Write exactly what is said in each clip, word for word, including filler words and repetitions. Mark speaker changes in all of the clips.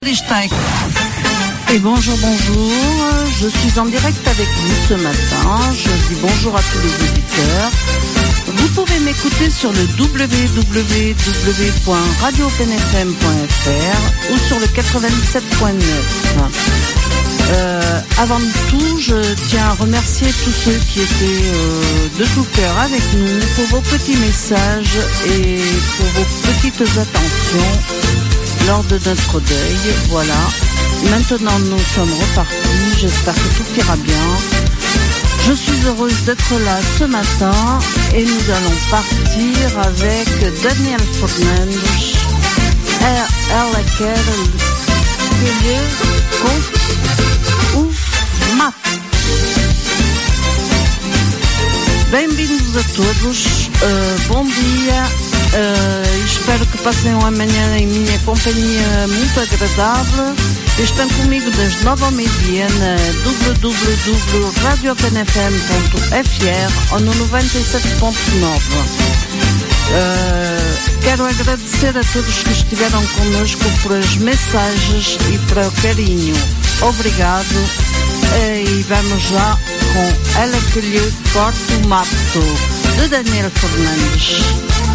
Speaker 1: Et bonjour, bonjour, je suis en direct avec vous ce matin, je dis bonjour à tous les auditeurs. Vous pouvez m'écouter sur le w w w point radio p n f m point f r ou sur le quatre-vingt-dix-sept point neuf. Euh, avant tout, je tiens à remercier tous ceux qui étaient euh, de tout cœur avec nous pour vos petits messages et pour vos petites attentions lors de notre deuil. Voilà. Maintenant, nous sommes repartis. J'espère que tout ira bien. Je suis heureuse d'être là ce matin et nous allons partir avec Daniel Fernandes. Ela quer viver com o mato. Bem-vindos a todos. Uh, bom dia. Uh, espero que passem uma manhã em minha companhia muito agradável. Estão comigo das nove ao meio-dia na w w w ponto radio p n f m ponto f r ou no noventa e sete ponto nove. Uh, quero agradecer a todos que estiveram connosco por as mensagens e para o carinho. Obrigado. Uh, e vamos lá com Ela que lhe corta o mato, de Daniel Fernandes.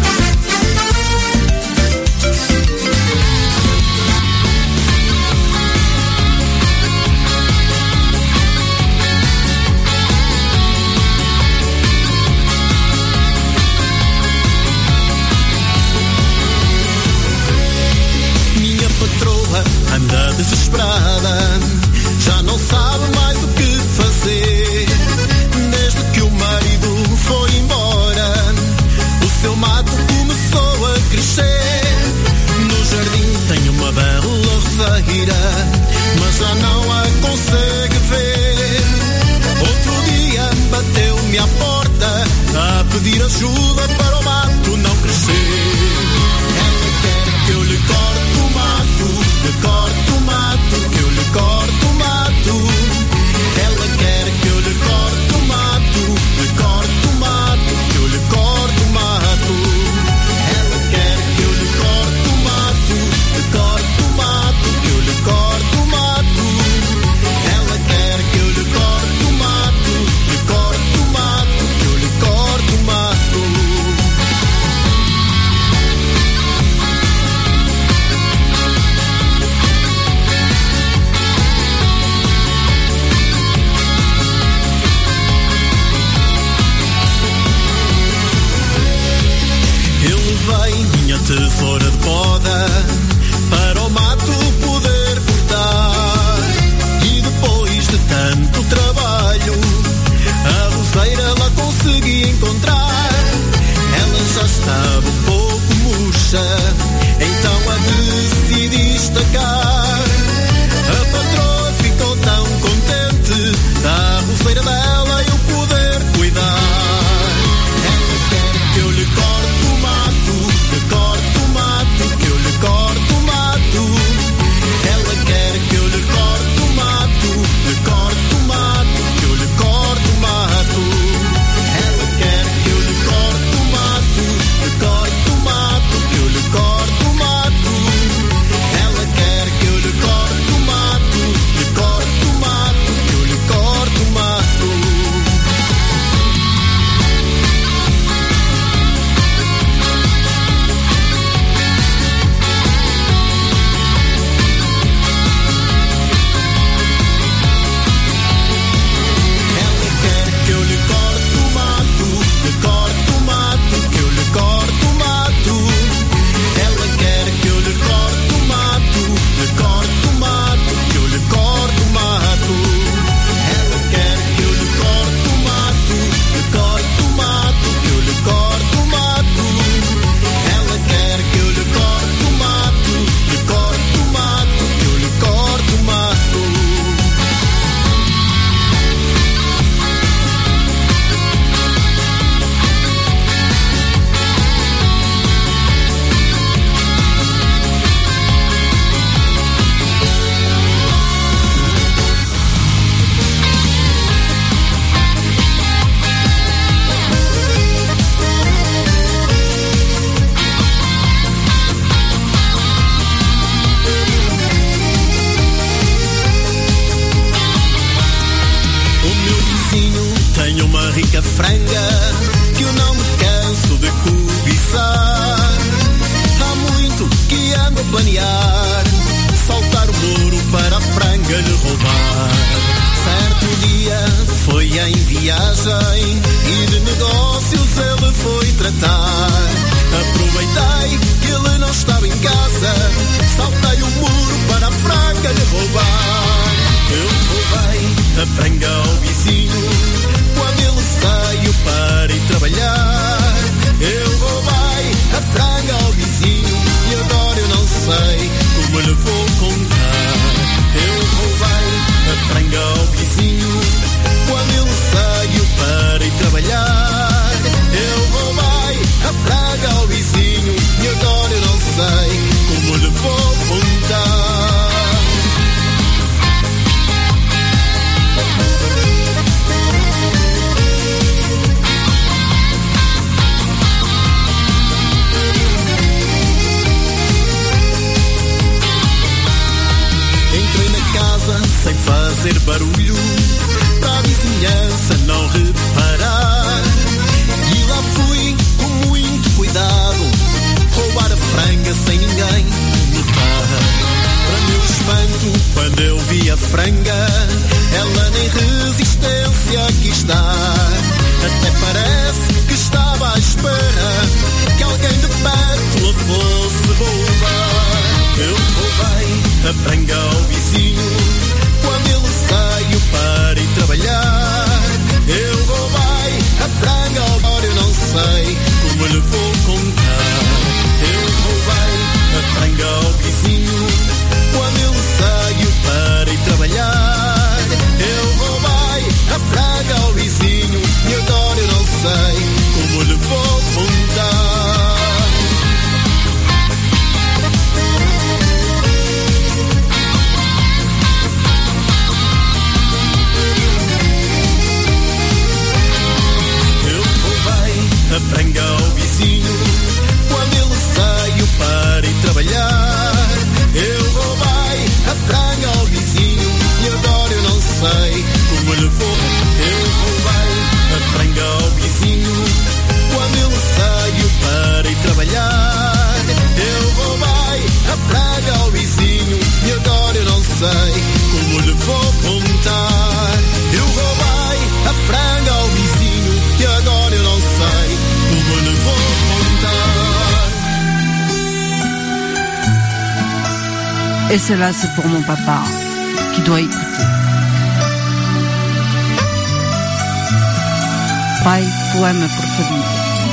Speaker 2: Patroa anda desesperada, já não sabe mais o que fazer. Desde que o marido foi embora, o seu mato começou a crescer. No jardim tem uma bela roseira, mas já não a consegue ver. Outro dia bateu-me à porta a pedir ajuda para o mato não crescer. Ela quer que eu lhe corte o mato, lhe corte o mato, que eu lhe corte o mato. Ela quer que eu lhe corte o mato, lhe corte o mato, que eu lhe corte o mato. Ela quer que eu lhe corte o mato, lhe corte o mato, que eu lhe corte o mato. Ela quer que eu lhe corte o mato, lhe corte o mato, que eu lhe corte o mato. Levei minha tesoura de poda para o mato poder cortar. E depois de tanto trabalho, a roseira lá consegui encontrar. Ela já estava um pouco murcha, então a decidi estacar. A patroa ficou tão contente da roseira dela eu poder cuidar. Ela quer que eu lhe corte o mato, lhe corte o mato, lhe roubar. Certo dia foi em viagem e de negócios ele foi tratar. Aproveitei que ele não estava em casa, saltei o muro para a franga lhe roubar. Eu roubei a franga ao vizinho quando ele saiu para ir trabalhar. Eu roubei a franga ao vizinho e agora eu não sei como lhe vou contar. Eu roubei a franga ao vizinho quando ele saiu para ir trabalhar. Eu roubei a franga ao vizinho e agora eu não sei como lhe vou contar. Entrei na casa sem fazer barulho, para a vizinhança não reparar. E lá fui com muito cuidado, roubar a franga sem ninguém notar. Para meu espanto, quando eu vi a franga, ela nem resistência quis dar. Até parece que estava à espera que alguém de perto a fosse roubar. Eu roubei a franga ao vizinho quando ele saiu para ir trabalhar. Eu roubei a franga ao bar, eu não sei como lhe vou contar. Eu roubei a franga ao vizinho quando ele saiu para ir trabalhar. Eu roubei a franga ao vizinho e agora eu não sei como lhe vou contar. A franga ao vizinho quando ele saiu para ir trabalhar. Eu roubei a franga ao vizinho e agora eu não sei como lhe vou. Eu roubei a franga ao vizinho quando ele saiu para ir trabalhar. Eu roubei a franga ao vizinho e agora eu não sei como lhe vou contar. Eu roubei a franga ao vizinho e agora eu não sei como lhe vou contar.
Speaker 1: Et cela c'est pour mon papa qui doit écouter. Pai, poema preferido.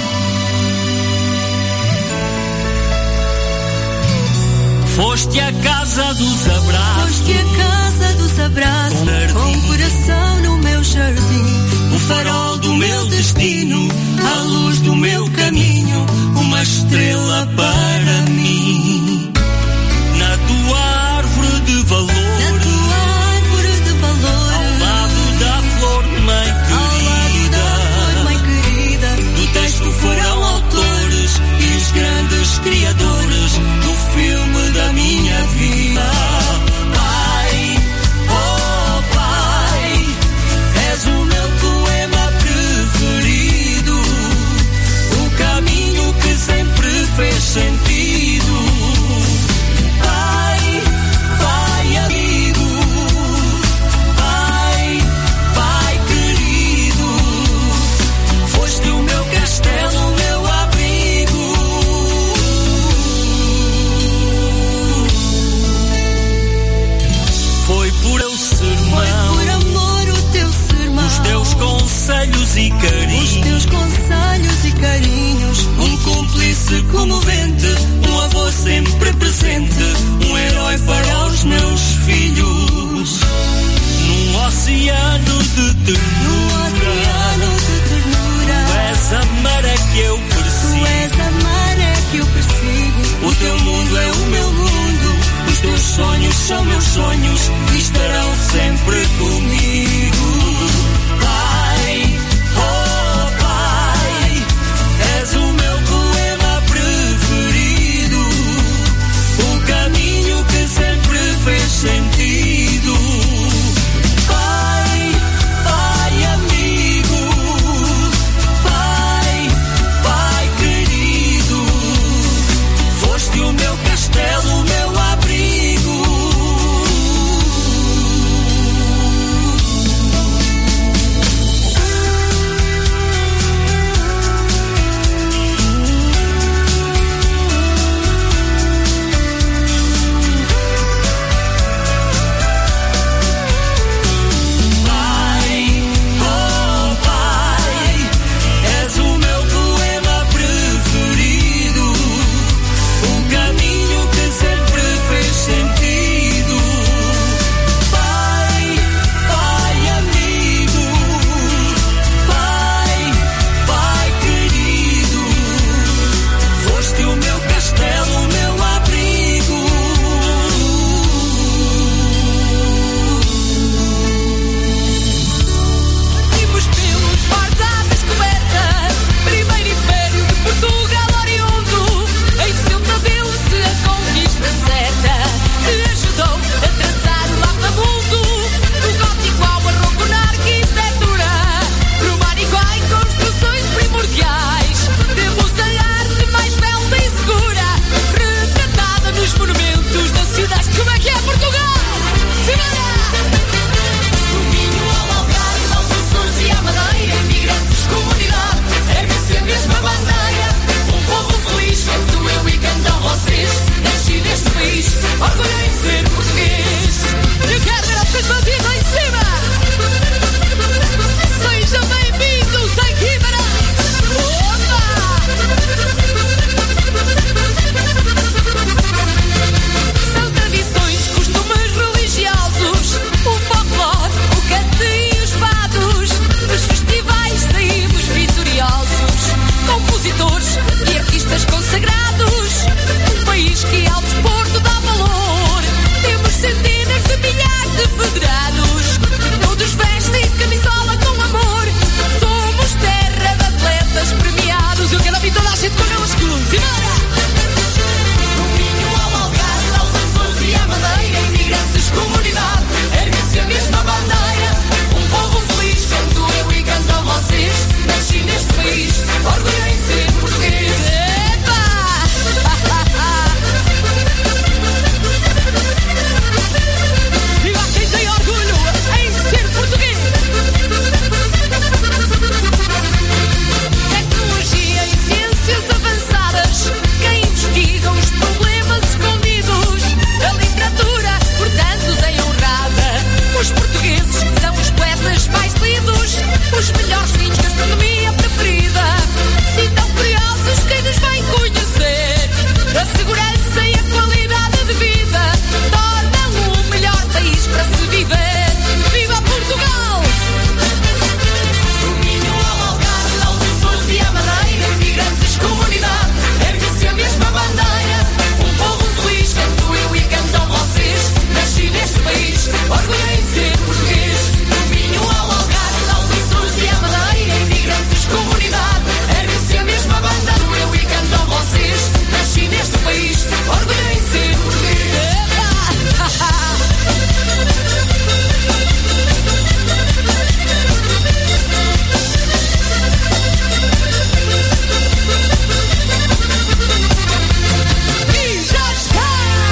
Speaker 3: Foste a casa dos abraços,
Speaker 4: foste a casa dos abraços, com um coração no meu jardim,
Speaker 3: o farol do meu destino, a luz do meu caminho, uma estrela para mim. Na tua árvore de valor,
Speaker 4: na tua árvore de valor,
Speaker 3: ao lado da flor, mãe querida,
Speaker 4: ao lado da flor, mãe querida,
Speaker 3: do texto foram autores e os grandes criadores do filme da minha vida. Pai, oh Pai, és o meu poema preferido, o caminho que sempre fez sentido. Pai, Pai amigo, Pai, Pai querido, foste o meu castelo, o meu abrigo. Foi por eu sermão,
Speaker 4: foi por amor o teu sermão,
Speaker 3: os teus conselhos e carinhos,
Speaker 4: os teus conselhos e carinhos,
Speaker 3: um cúmplice comovente, um avô sempre presente, um herói para os meus filhos. Num oceano de ternura,
Speaker 4: num oceano de ternura,
Speaker 3: tu és a maré que eu persigo,
Speaker 4: tu és a maré que eu persigo.
Speaker 3: O teu mundo é o meu mundo, os teus sonhos são meus sonhos e estarão sempre comigo. Pai, oh Pai, és o meu poema preferido, o caminho que sempre fez sentido. Pai, Pai amigo, Pai, Pai querido, foste o meu castelo, o meu abrigo. Eu quero ver vocês bandidos lá em cima. Sejam bem-vindos a Guimarães. São tradições, costumes religiosos, o folclore, o canto e os fados. Dos festivais saímos vitoriosos, compositores e artistas consagrados. Um país que ao desporto dá valor. Temos centenas de milhares de federados, todos vestem camisola com amor. Somos terra de atletas premiados. Eu quero ouvir toda a gente com aquelas cruzes. E bora! No Minho, ao Algarve, aos Açores e à Madeira, imigrantes, comunidade, ergue-se a mesma bandeira. Um povo feliz, canto eu e cantam vocês. Nasci neste país, orgulho em ser português. Epa! Viva quem tem orgulho em ser português. Tecnologia e ciências avançadas que investigam os problemas escondidos. A literatura, portanto, em honrada. Os portugueses são os poetas mais lidos. Os melhores vinhos, gastronomia preferida. Se tão curiosos, quem nos vai conhecer? A segurança e a qualidade de vida tornam o melhor país para se viver. Viva Portugal! Do Minho ao Algarve, aos Açores e à Madeira, imigrantes, comunidade, ergue-se a mesma bandeira. Um povo feliz, canto eu e cantam vocês. Nasci neste país, orgulho em ser português. Do Minho ao Algarve, aos Açores e à Madeira, imigrantes, comunidade, ergue-se a mesma bandeira. Eu e cantam vocês. Nasci neste país, orgulho em ser português. E já está!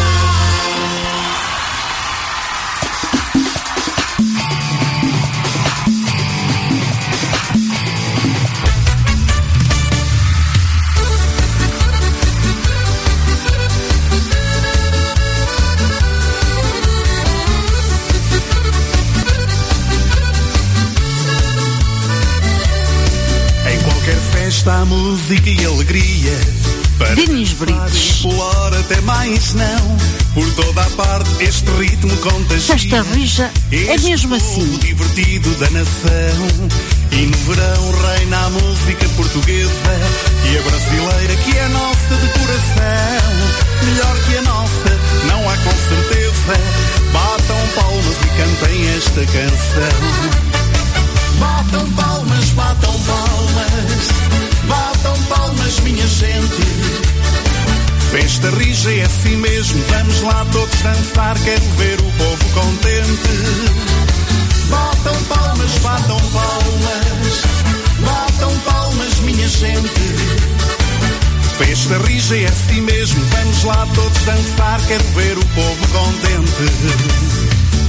Speaker 2: Em qualquer festa há música e alegria. Para
Speaker 1: Dinis
Speaker 2: dançar
Speaker 1: Brites.
Speaker 2: e pular até mais não. Por toda a parte este ritmo contagia.
Speaker 1: Esta rija é
Speaker 2: Este
Speaker 1: mesmo
Speaker 2: povo
Speaker 1: assim.
Speaker 2: divertido da nação. E no verão reina a música portuguesa. E a brasileira que é nossa de coração. Melhor que a nossa não há com certeza. Batam palmas e cantem esta canção. Batam palmas, batam palmas, batam palmas, minha gente. Festa rija é assim mesmo, vamos lá todos dançar, quero ver o povo contente. Batam palmas, batam palmas, batam palmas, minha gente. Festa rija é assim mesmo, vamos lá todos dançar, quero ver o povo contente.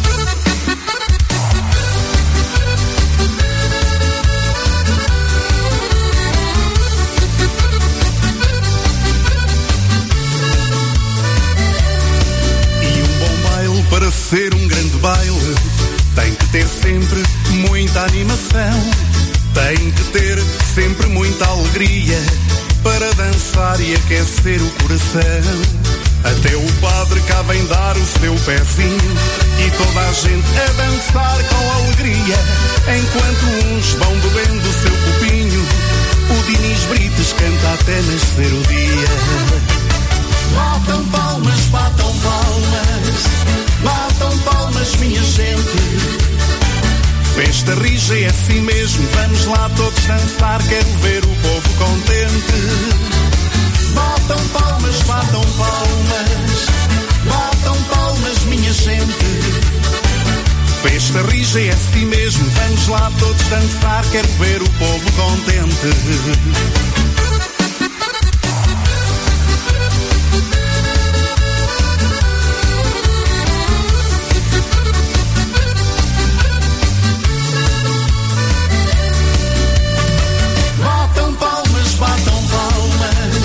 Speaker 2: Para ser um grande baile, tem que ter sempre muita animação. Tem que ter sempre muita alegria para dançar e aquecer o coração. Até o padre cá vem dar o seu pezinho e toda a gente a dançar com alegria. Enquanto uns vão bebendo o seu copinho, o Dinis Brites canta até nascer o dia. Batam palmas, batam palmas, batam palmas, minha gente. Festa rija é assim mesmo, vamos lá todos dançar, quero ver o povo contente. Batam palmas, batam palmas, batam palmas, minha gente. Festa rija é assim mesmo, vamos lá todos dançar, quero ver o povo contente.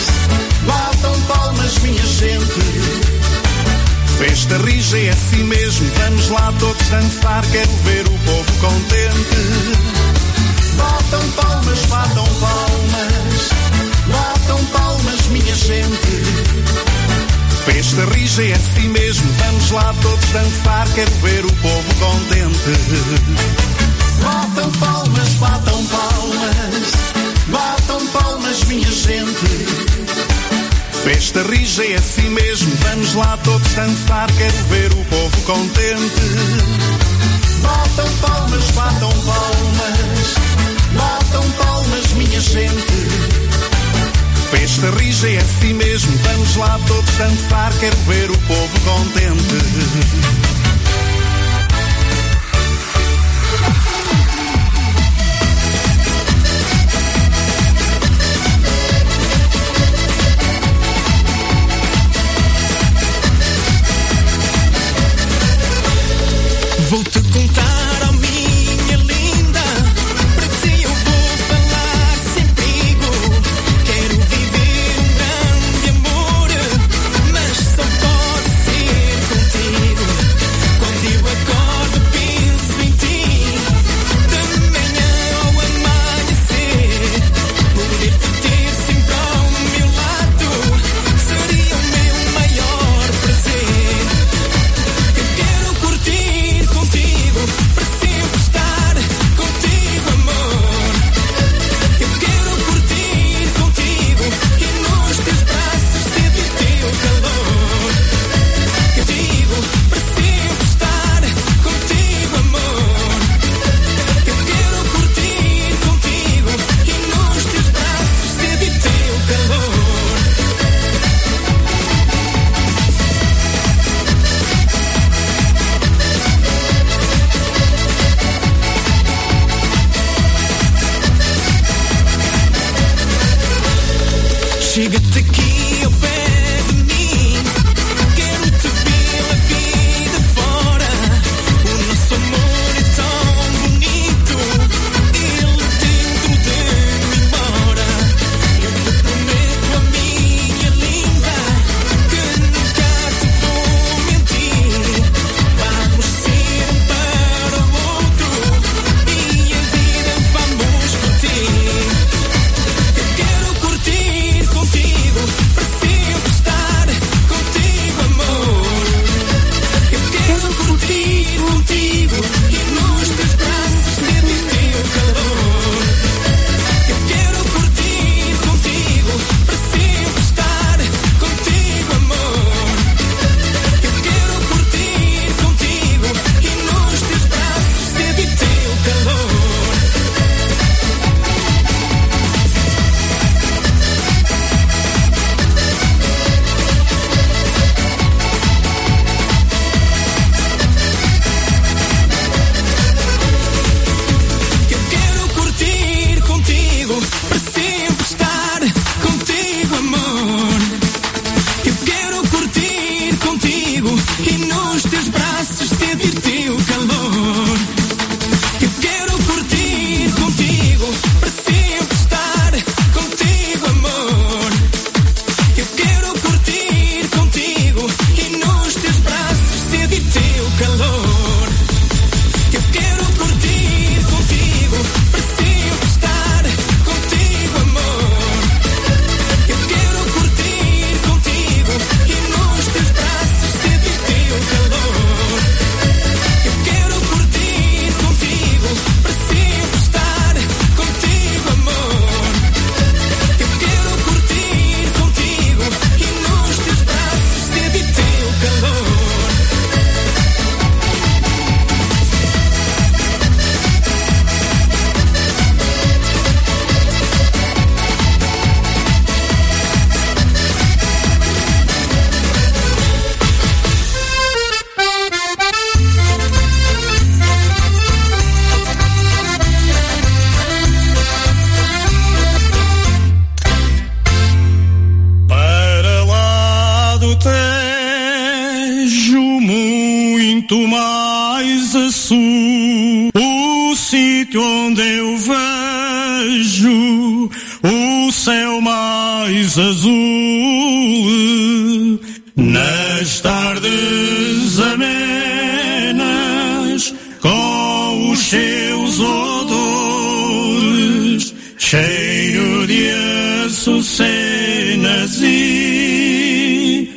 Speaker 2: Festa rija é assim mesmo, mesmo, vamos lá todos dançar, quero ver o povo contente. Batam palmas, batam palmas, batam palmas, minha gente. Festa rija é assim mesmo, vamos lá todos dançar, quero ver o povo contente. Batam palmas, batam palmas, batam palmas, minha gente. Festa rija é assim mesmo, vamos lá todos dançar, quero ver o povo contente. Batam palmas, batam palmas, batam palmas, minha gente. Festa rija é assim mesmo, vamos lá todos dançar, quero ver o povo contente.
Speaker 3: Vou-te contar, oh minha linda, para ti eu vou falar sem perigo. Quero viver um grande amor, mas só pode ser contigo. Quando eu acordo penso em ti, de manhã ao amanhecer. Poder-te ter sempre ao meu lado seria o meu maior prazer. Eu quero curtir contigo, para sempre estar contigo, amor. Eu quero curtir contigo e nos teus braços ter o teu calor. Eu digo, para sempre estar contigo, amor. Eu quero curtir contigo e nos teus braços ter o teu calor. Chega-te aqui ao pé de mim, quero-te ver a vida fora. O nosso amor é tão bonito, ele dentro de mim mora. Eu te prometo, a minha linda, que nunca te vou mentir. Vamos ser um para o outro e a vida vamos curtir. Eu quero curtir contigo, para sempre estar contigo, amor. Eu quero curtir contigo e nos teus braços ter o teu calor. Eu quero curtir contigo, para sempre estar contigo, amor. Eu quero curtir contigo e nos teus braços ter o teu calor. Eu quero curtir contigo, para sempre estar contigo, amor. Eu quero curtir contigo e nos teus braços ter o teu calor. Eu quero curtir contigo, para sempre estar contigo, amor. Eu quero curtir contigo e nos teus braços ter o teu calor. Eu quero curtir contigo, para sempre estar contigo, amor. Eu quero curtir contigo e nos teus braços ter o teu calor. Eu quero curtir contigo, para sempre estar contigo, amor. Eu quero curtir contigo e nos teus braços ter o teu calor.
Speaker 2: Para lá do Tejo, muito mais a sul, o sítio onde eu vejo o céu mais azul. Nas tardes amenas
Speaker 3: seus odores, cheiro de açucenas e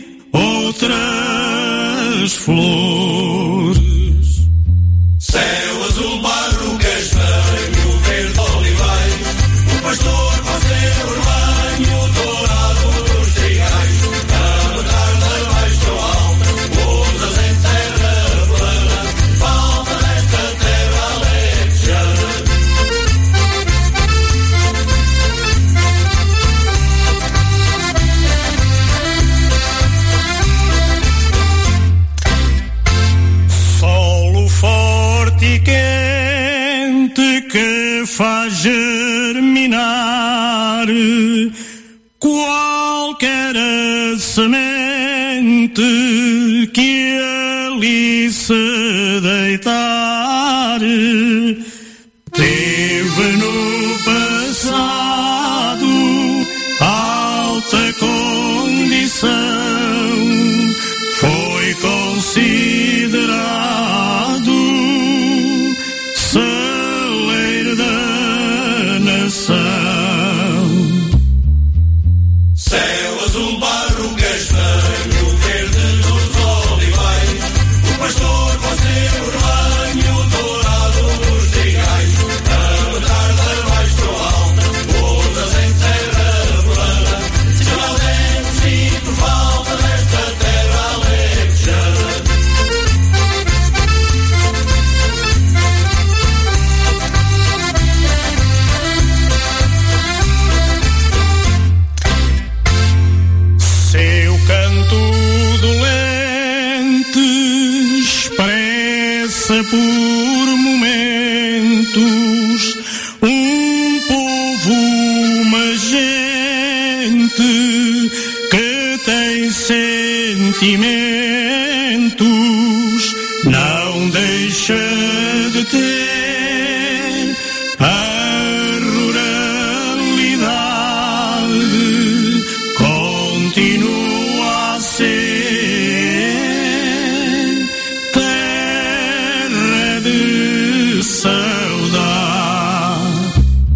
Speaker 3: outras flores. Céu azul, barro castanho, verde oliveiro, o pastor com seu rebanho, dourado dos trigais, a tarde mais tão alta, pousas em terra plana, falta desta terra alexandre. Solo forte e quente que faz germinar qualquer semente que ali se deitar. Teve no passado alta condição, foi considerado celeiro da nação. Céu azul, barro castanho, verde dos olivais, o pastor com seu rebanho, dourado dos trigais, a tarde mais tão alta, pousas em terra plana, se não temos sinto falta desta terra alexandre. Seu canto dolente expressa por momentos um povo, uma gente que tem sentimentos, não deixa de ter a ruralidade, continua a ser terra de saudade.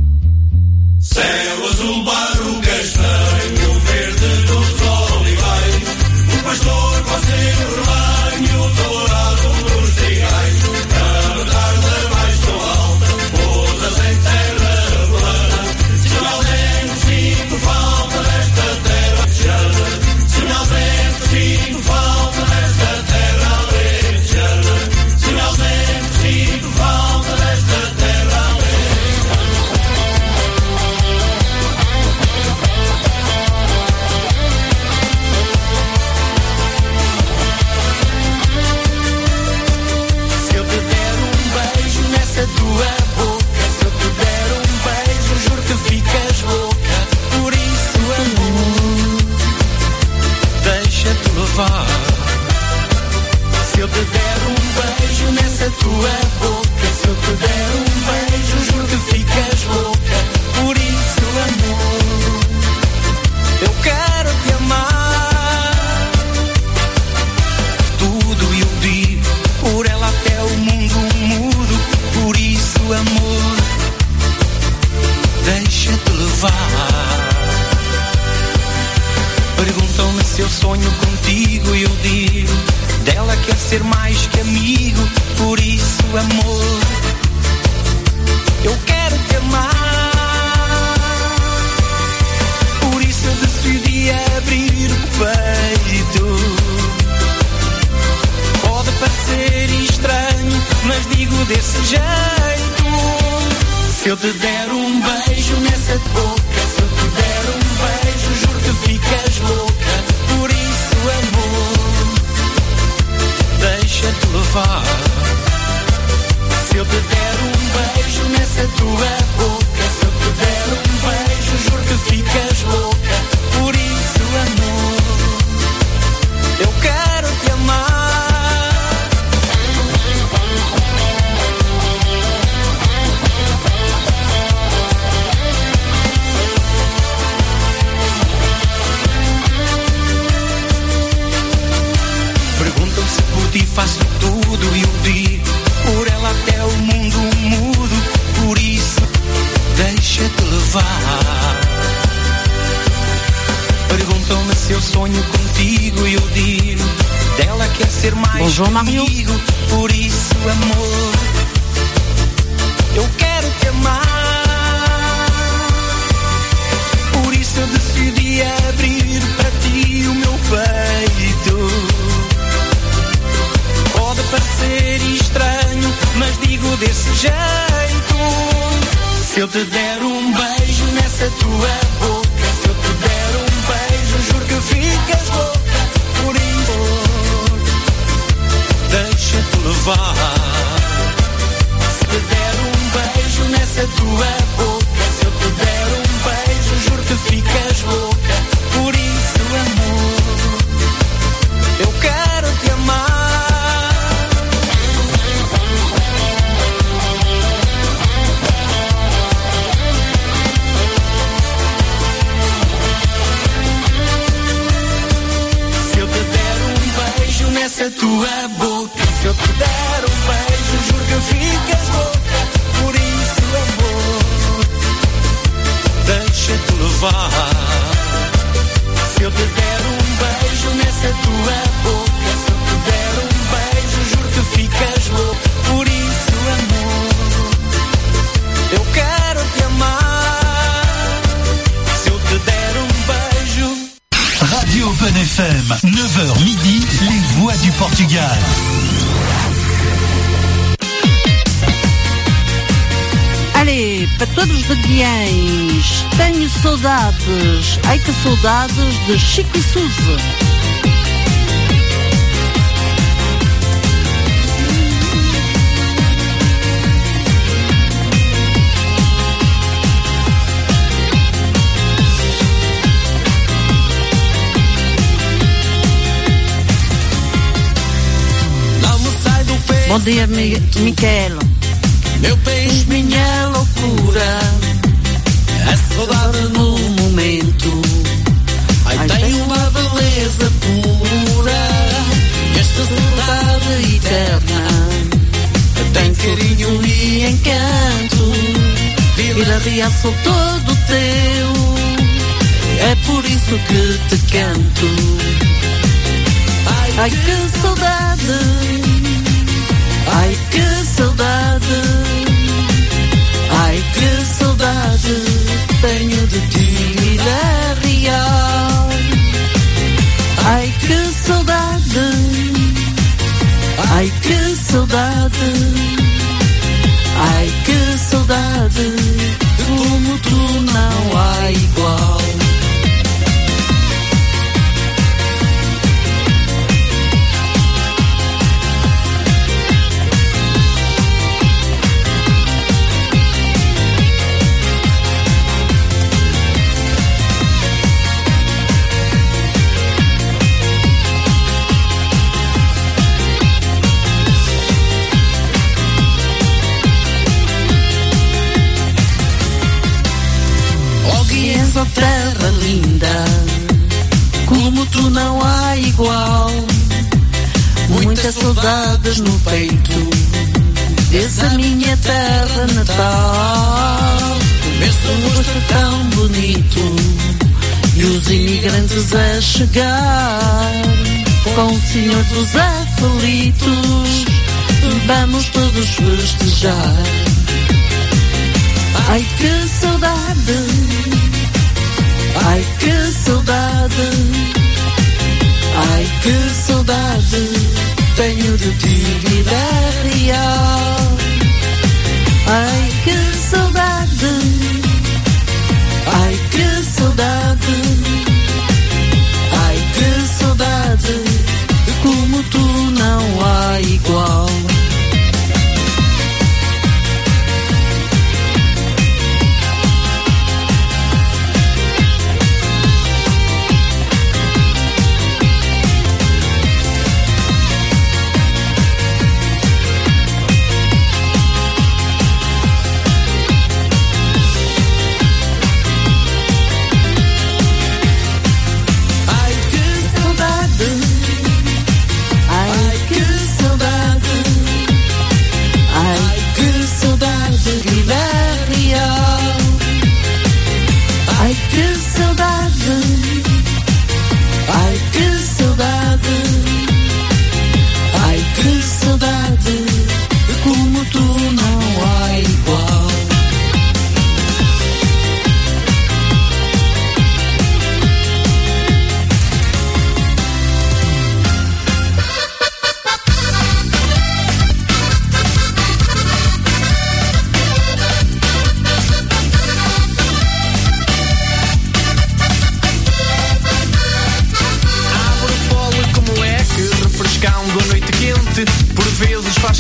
Speaker 3: Céu azul, barro castanho, verde dos olivais, o pastor com seu rebanho, dourado dos trigais, a tarde mais tão alta, pousas em terra plana, se não temos sinto falta desta terra alexandre, se não temos sinto falta desta terra alexandre, se não temos sinto falta desta terra Se eu te der um beijo nessa tua boca, se eu te der um beijo, juro que ficas louca. Por isso, amor, deixa-te levar. Se eu te der um beijo nessa tua boca, se eu te der um beijo, juro que ficas louca. Por isso, amor, eu quero te amar. Tudo eu digo, por ela até o mundo mudo. Por isso, amor, deixa-te levar. Perguntam-me se eu sonho contigo e eu digo, dela quer ser mais que amigo. Por isso, amor, eu quero te amar. Por isso eu decidi abrir o peito. Pode parecer estranho, mas digo desse jeito. Se eu te der um beijo nessa boca, se eu te der um beijo, juro que ficas louca. Por isso, amor, deixa-te levar. Se eu te der um beijo nessa tua boca, se eu te der um beijo, juro que ficas louca. Por isso, amor, eu quero te amar.
Speaker 1: João Mário.
Speaker 3: Por isso, amor, eu quero te amar. Por isso eu decidi abrir para ti o meu peito. Pode parecer estranho, mas digo desse jeito. Se eu te der um beijo nessa tua boca, se eu te der um beijo, juro que ficas louca. Por isso, deixa-te levar. Se te der um beijo nessa tua boca, se eu te der um beijo, juro que ficas louca. Por isso, amor, eu quero te amar. Nessa tua boca, se eu te der um beijo, juro que ficas louca. Por isso, amor, deixa-te levar. Se eu te der um beijo nessa tua boca, se eu te der um beijo, juro que ficas louca. Por isso, amor, eu quero te amar. Se eu te der um beijo.
Speaker 5: Radio Open F M, neuf heures midi, les voix du Portugal.
Speaker 1: Allez, para todos os guiães, tenho saudades, ai que saudades de Chico e Suzy. Bom dia, Mi- Micaela.
Speaker 3: Meu beijo, minha loucura, a saudade no momento. Ai, tem uma beleza pura, esta saudade eterna. Tem carinho e encanto,
Speaker 1: Vila Real sou todo teu,
Speaker 3: é por isso que te canto.
Speaker 1: ai que saudade.
Speaker 3: Ai que saudade, ai que saudade tenho de ti, Vila Real.
Speaker 1: Ai que saudade,
Speaker 3: ai que saudade,
Speaker 1: ai que saudade,
Speaker 3: como tu não há igual.
Speaker 1: essa terra linda, como tu não há igual. Muitas saudades no peito dessa minha terra natal. Este rosto tão bonito e os imigrantes a chegar. Com o Senhor dos aflitos vamos todos festejar. Ai que saudade, ai que saudade, ai que saudade tenho de ti, Vila Real. Ai que saudade, ai que saudade, ai que saudade, como tu não há igual.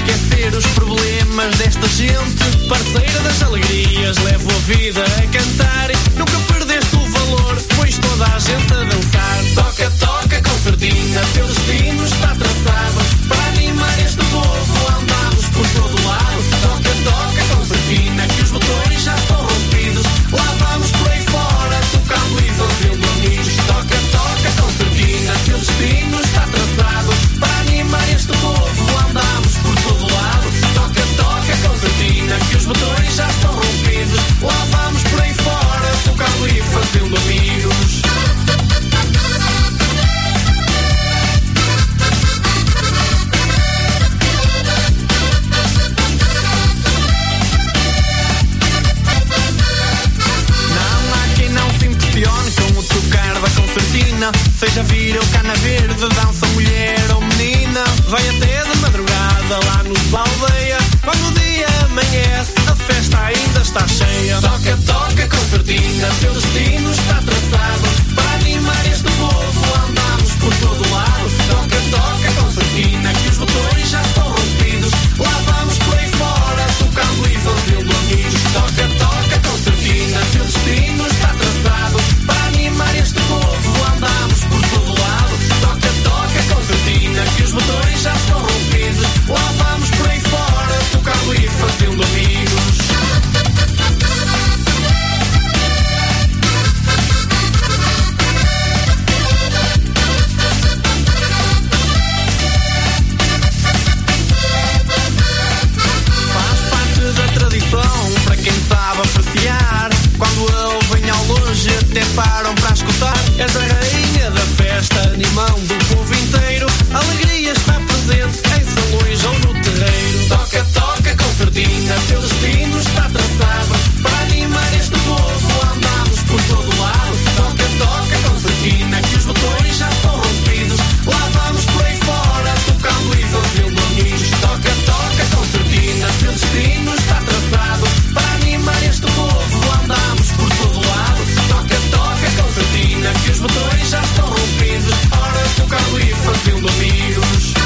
Speaker 2: esquecer os problemas desta gente, parceira das alegrias, levo a vida a cantar. Nunca perdeste o valor, pois toda a gente a dançar. Toca, toca, concertina, teu destino está traçado. Para animar este povo andamos por todo lado. Toca, toca, concertina, que os botões já estão rompidos. Lá vamos por aí fora, tocando e fazendo amigos. Toca, toca, concertina, teu destino está traçado. Para animar este povo andamos por todo lado. Toca, toca, concertina, que os botões já estão rompidos. Lá vamos por aí fora, tocando e fazendo amigos. Com o tocar da concertina, seja vira ou cana verde, dança mulher ou menina, vai até de madrugada lá nos baldeia. Quando o dia amanhece, a festa ainda está cheia. Toca, toca, concertina, teu destino está traçado. Para animar este povo andamos por todo lado. Toca, toca, concertina, que os botões já estão rompidos. Lá vamos por aí fora, tocando e fazendo amigos. Toca, toca, concertina, teu destino está traçado. Para animar este povo andamos por todo lado. Toca, toca, concertina, que os botões já estão rompidos. Lá vamos por aí fora, tocando e fazendo amigos. Faz parte da tradição, para quem sabe apreciar. Quando a ouvem ao longe até param para escutar. És a rainha da festa, animando o povo inteiro. A alegria está presente em salões ou no terreiro. Toca, toca, concertina, teu destino está traçado. Para animar este povo andamos por todo lado. Toca, toca, concertina, que os botões já estão rompidos. Lá vamos por aí fora, tocando e fazendo amigos. Toca, toca, concertina, teu destino está traçado. Para animar este povo andamos por todo lado. Toca, toca, concertina, que os botões já estão rompidos. Ora, tocando e fazendo amigos.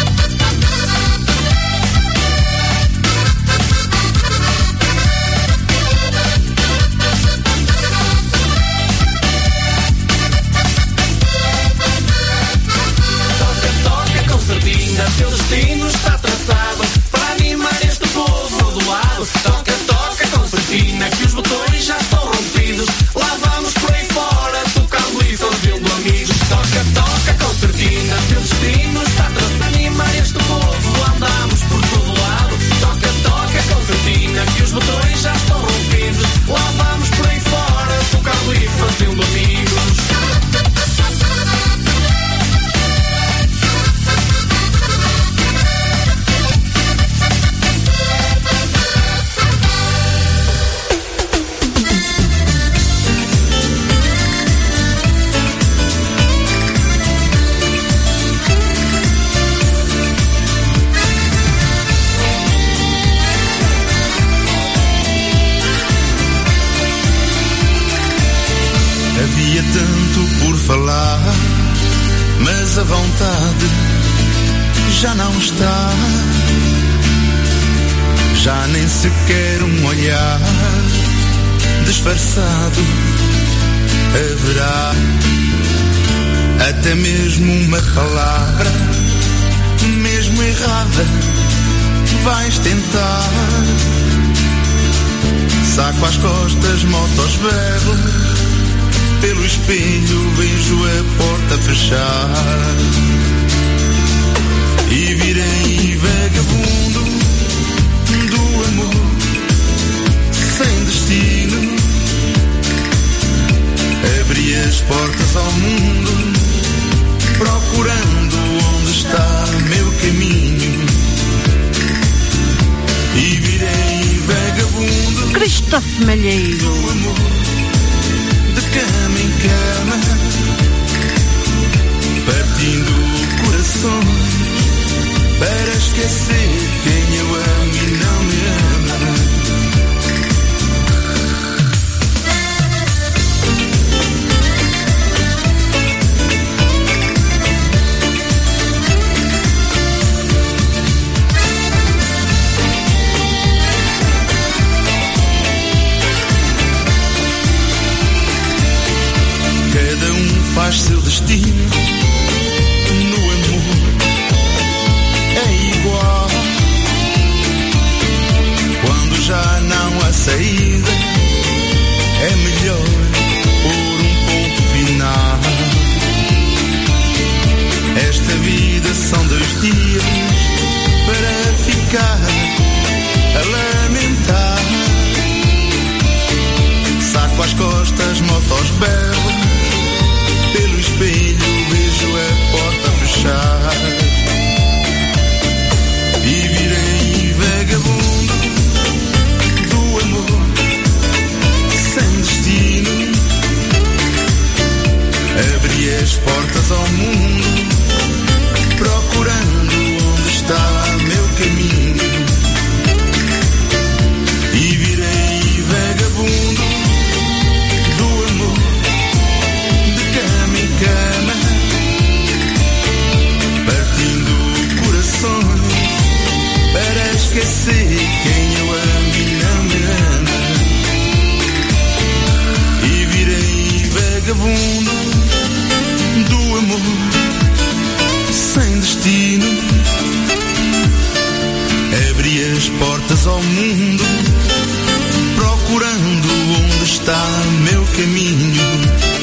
Speaker 2: Toca, toca, concertina, teu destino está traçado. Para animar este povo do lado. Toca, toca, concertina, que os botões já estão rompidos. Lá vamos por aí fora, tocando e fazendo amigos. Toca, toca, concertina, teu destino está traçado. Animar este povo andamos por todo lado. Toca, toca, concertina, que os botões já estão rompidos. Lá vamos por aí fora, tocando e fazendo amigos.
Speaker 6: Havia tanto por falar, mas a vontade já não está. Já nem sequer um olhar disfarçado haverá. Até mesmo uma palavra, mesmo errada, vais tentar. Saco às costas, moto aos berros. Pelo espelho vejo a porta fechar. E virei vagabundo do amor sem destino. Abri as portas ao mundo, procurando onde está meu caminho. E virei vagabundo
Speaker 1: Christophe Malheiro
Speaker 6: do amor, de cama em cama, partindo corações para esquecer quem eu amo e não me ama. destino no amor é igual. Quando já não há saída, é melhor pôr um ponto final. Esta vida são dois dias para ficar a lamentar. Saco às costas, moto aos berros, pelo espelho vejo a porta fechar. E virei vagabundo do amor sem destino. Abri as portas ao mundo, procurando onde está meu caminho. E virei vagabundo do amor, de cama em cama, partindo corações para esquecer quem eu amo e não me ama. E virei vagabundo do amor sem destino. Abri as portas ao mundo, procurando onde está meu caminho.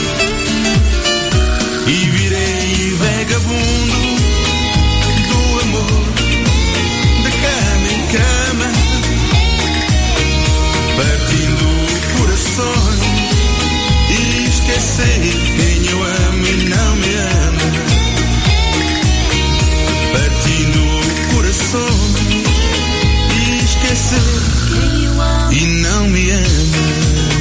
Speaker 6: E virei vagabundo do amor, de cama em cama, partindo corações e esquecer quem eu amo e não me ama. Partindo corações e esquecer quem eu amo e não me ama.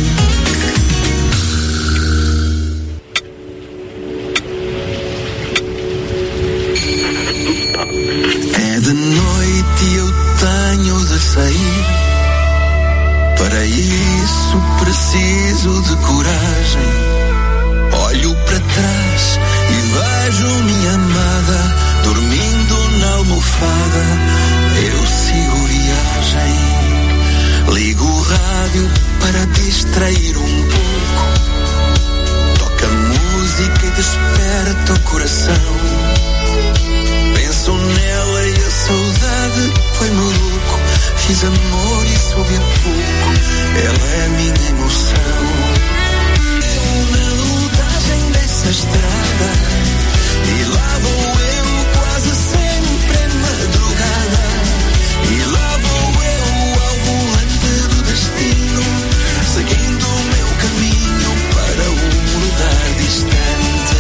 Speaker 6: É de noite e eu tenho de sair. Para isso preciso de coragem. Olho para trás e vejo minha amada dormindo na almofada. Eu sigo viagem. Ligo o rádio para distrair um pouco. Toca música e desperta o coração. Penso nela e a saudade foi maluco. Fiz amor e soube a pouco. Ela é a minha emoção. Na lutagem dessa estrada, e lá vou eu quase sempre em madrugada. E lá vou eu ao volante do destino, seguindo o meu caminho para um lugar distante.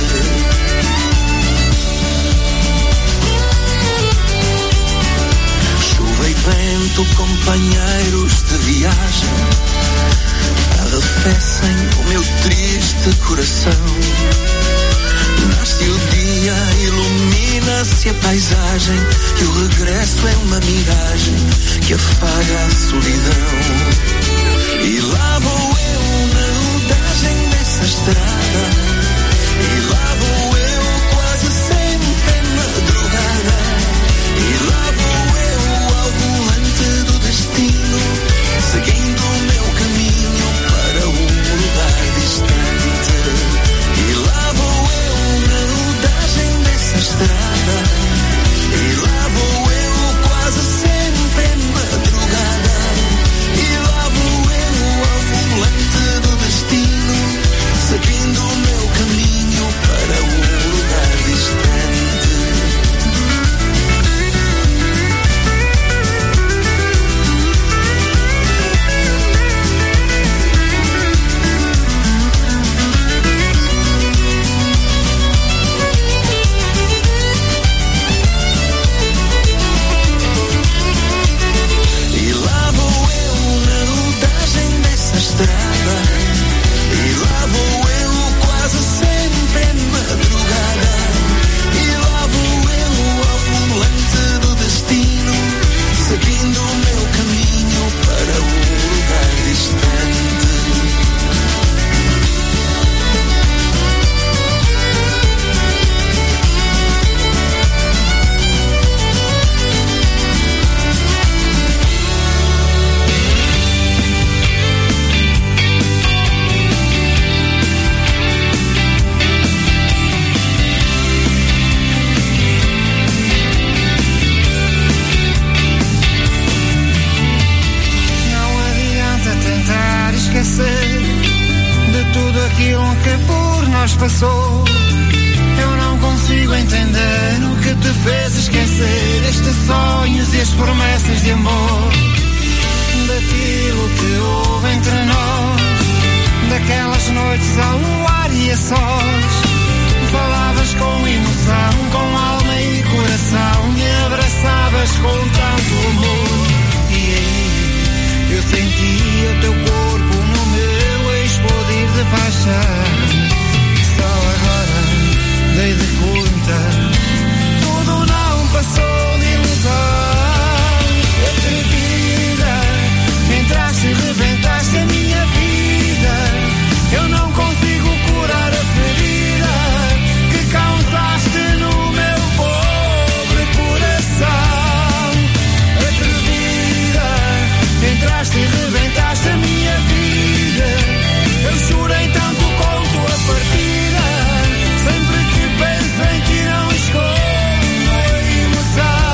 Speaker 6: Chuva e vento, companheiros de viagem, arrefecem o meu triste coração. Nasce o dia, ilumina-se a paisagem, e o regresso é uma miragem que afaga a solidão. E lá vou eu na rodagem dessa estrada, e lá vou eu quase sempre em madrugada. E lá vou eu ao volante do destino, seguindo o meu caminho para um lugar distante. E lá vou eu na rodagem dessa estrada, e lá vou eu quase sempre em madrugada. E
Speaker 7: passou. Eu não consigo entender o que te fez esquecer estes sonhos e as promessas de amor, daquilo que houve entre nós, daquelas noites ao luar e a sós. Falavas com emoção, com alma e coração, me abraçavas com tanto amor. E aí eu sentia o teu corpo no meu explodir de paixão. Só agora dei de conta, tudo não passou de ilusão. Atrevida, entraste e rebentaste a minha vida. Eu não consigo curar a ferida que causaste no meu pobre coração. Atrevida, entraste e rebentaste a minha vida. Eu chorei tanto com tua partida. Sempre que penso em ti não escondo a emoção.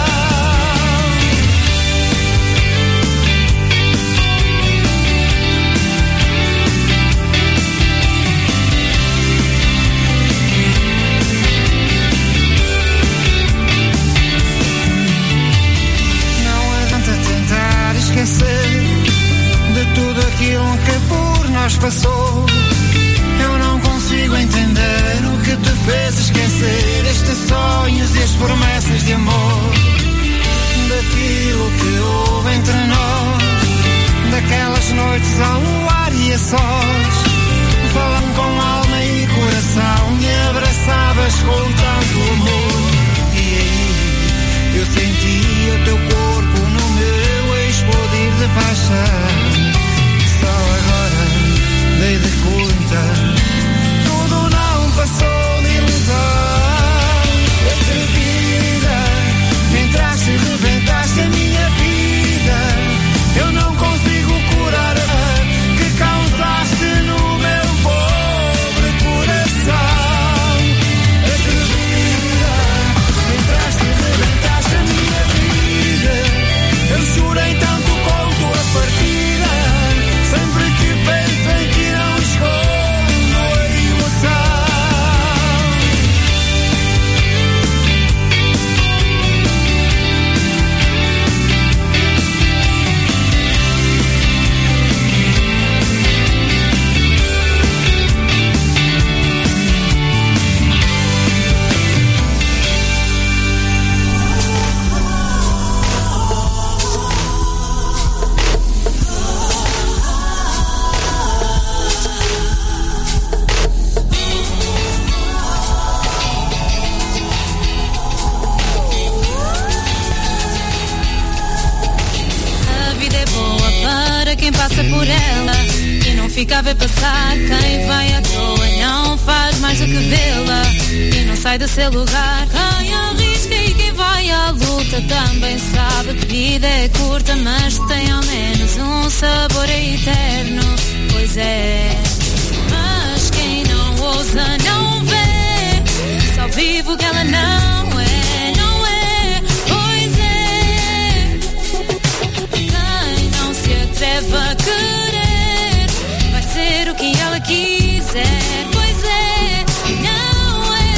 Speaker 7: Esquecer de tudo aquilo que por nós passou. Eu não consigo entender o que te fez esquecer estes sonhos e as promessas de amor, daquilo que houve entre nós, daquelas noites ao luar e a sós. Falando com alma e coração, me abraçavas com tanto amor. E aí eu sentia o teu corpo no meu explodir de paixão. Só agora dei de conta, tudo não passou de ilusão. Atrevida, entraste e rebentaste a minha vida. Eu não consigo curar a que causaste no meu pobre coração. Atrevida, entraste e rebentaste a minha vida. Eu chorei tanto com tua partida. Sempre que penso em ti não escondo a emoção.
Speaker 8: Quem passa por ela e não fica a ver passar. Quem vai à toa não faz mais do que vê-la e não sai do seu lugar. Quem arrisca e quem vai à luta também sabe que vida é curta, mas tem ao menos um sabor eterno. Pois é, mas quem não ousa não vê, só vive o que ela não é, não é. Pois é, quem não se atreve a querer vai ser o que ela quiser. Pois é, não é.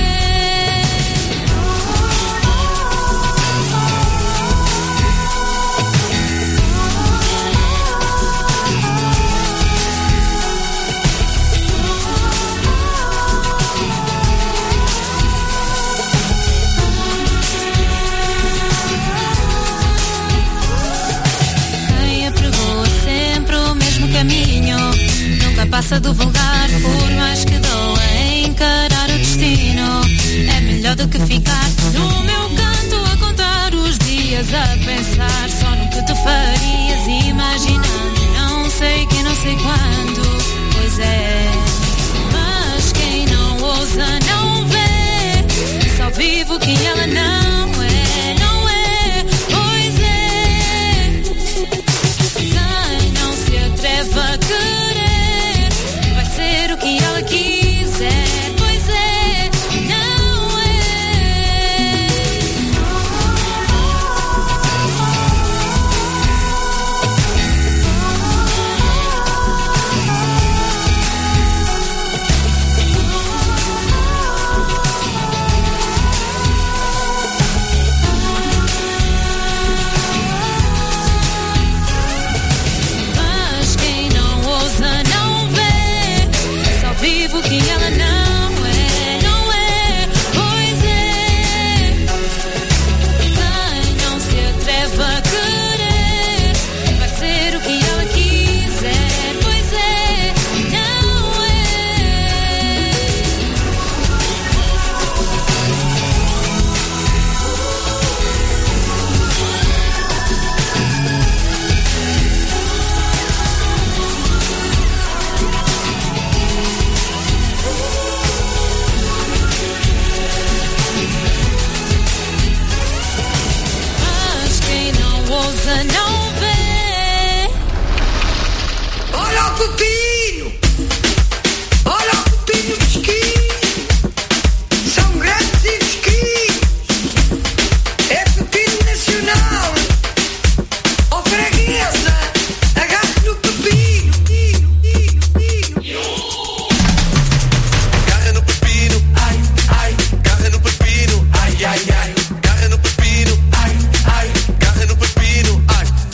Speaker 8: Quem apregoa sempre o mesmo caminho nunca passa do vulgar, por mais que doa encarar o destino. É melhor do que ficar no meu canto a contar os dias, a pensar só no que tu farias, imaginando não sei que, não sei quando. Pois é, mas quem não ousa não vê, só vive o que ela não é, não é. Pois é, quem não se atreve a querer vai ser o que ela quiser. Pois é, não é.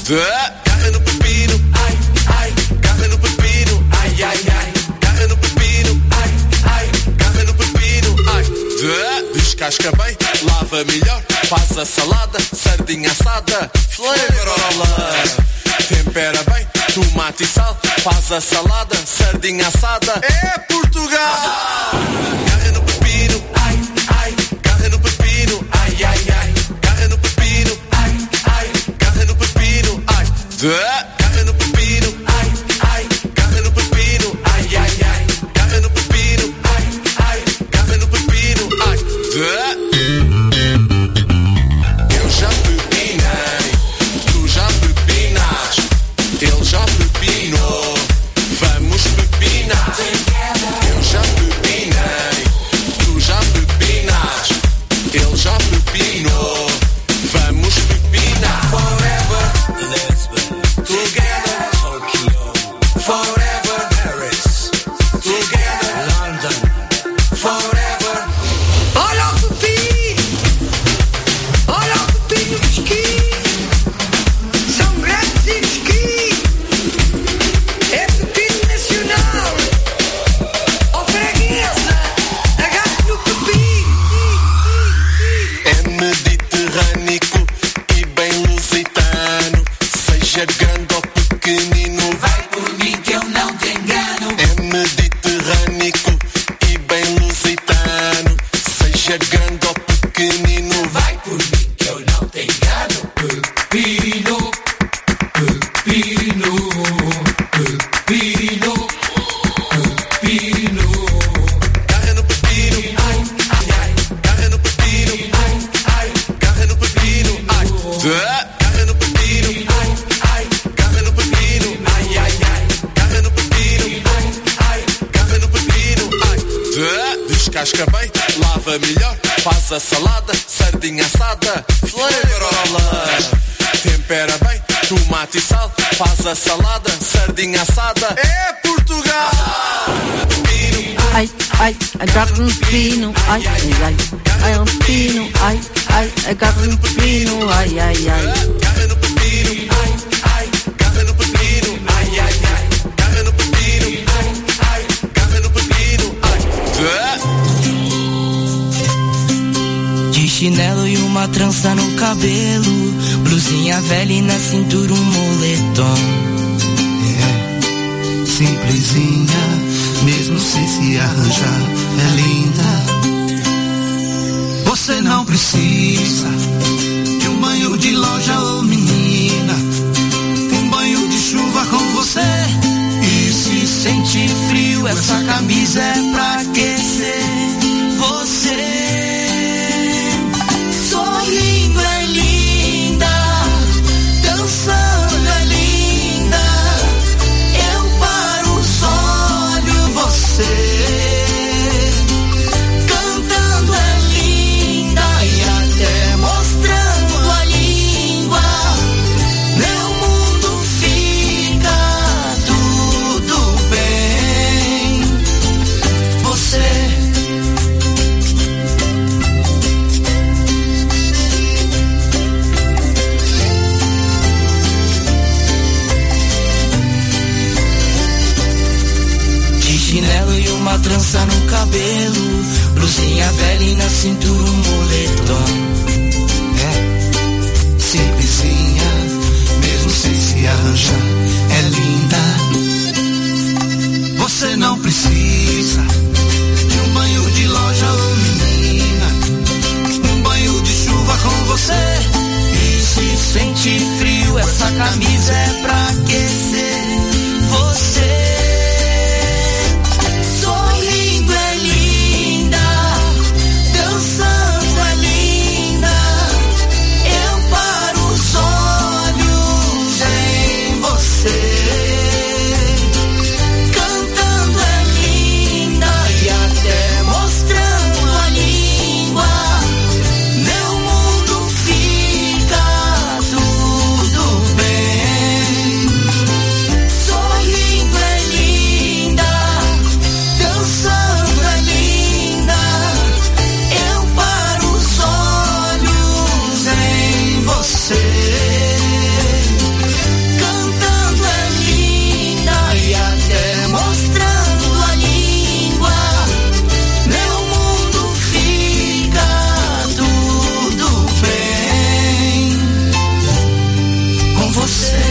Speaker 2: Garra no pepino, ai, ai, garra no pepino, ai, ai, ai, garra no pepino, ai, ai, garra no pepino, ai. Descasca bem, lava melhor, faz a salada, sardinha assada, flavorola. Tempera bem, tomate e sal, faz a salada, sardinha assada, é Portugal! Garra no pepino, ai, ai, garra no pepino, ai, ai, ai, garra no pepino, ai, ai, garra no pepino, ai. Garra no pepino, ai, ai, garra no pepino, ai, ai, ai, garra no pepino, ai, ai, garra no pepino, ai. Eu já pepinei, tu já pepinas, ele já pepinou, vamos pepinar. Eu já pepinei, tu já pepinas, ele já pepinou, vamos pepinar. Forever, Lisbon, together, Tokyo, forever, Paris, together, London, forever.
Speaker 3: Olha o pepino, olha o pepino de esqui, são grandes e de esqui, é pepino nacional, ó freguesa, agarre no pepino.
Speaker 2: É mediterrânico e bem lusitano, seja grande ou pequenino, vai por mim que eu não te engano. É mediterrânico e bem lusitano, seja grande ou pequenino, vai por mim que eu não te engano. Pepino, pepino, pepino, pepino. Garra no pepino, ai, ai, ai, garra no pepino, ai, ai, garra no pepino, ai. Garra no pepino, ai, ai, garra no pepino, ai, ai, ai, garra no pepino, ai, ai, garra no pepino, ai. Descasca bem, lava melhor, faz a salada, sardinha assada, flavorola. Tempera bem, tomate e sal, faz a salada, sardinha assada, é Portugal! Pepino,
Speaker 1: Ai, ai, agarra no pepino, ai, ai, ai, ai, um pepino, ai, ai, agarra no pepino, ai, ai, ai.
Speaker 2: garra no pepino, ai, ai, garra no pepino, ai, ai, ai, garra no pepino, ai, ai, garra no pepino, ai.
Speaker 3: De chinelo e uma trança no cabelo, blusinha velha e na cintura um moletom.
Speaker 6: É, simplesinha, mesmo sem se arranjar, é linda. Você não precisa de um banho de loja, ô menina. Um banho de chuva com você. E se sente frio, essa camisa é pra aquecer você. Sorrindo é linda, dançando é linda. Eu paro os olhos, você. Cantando é linda e até mostrando a língua. Meu mundo fica tudo bem. Você. Chinelo e uma trança no cabelo, blusinha velha e na cintura um moletom. É, simplesinha, mesmo sem se arranjar, é linda. Você não precisa de um banho de loja, ô menina. Um banho de chuva com você. E se sente frio, essa camisa é pra aquecer você. Sorrindo é linda, dançando é linda. Eu paro os olhos em você. Cantando é linda e até mostrando a língua. Meu mundo fica tudo bem.
Speaker 3: você.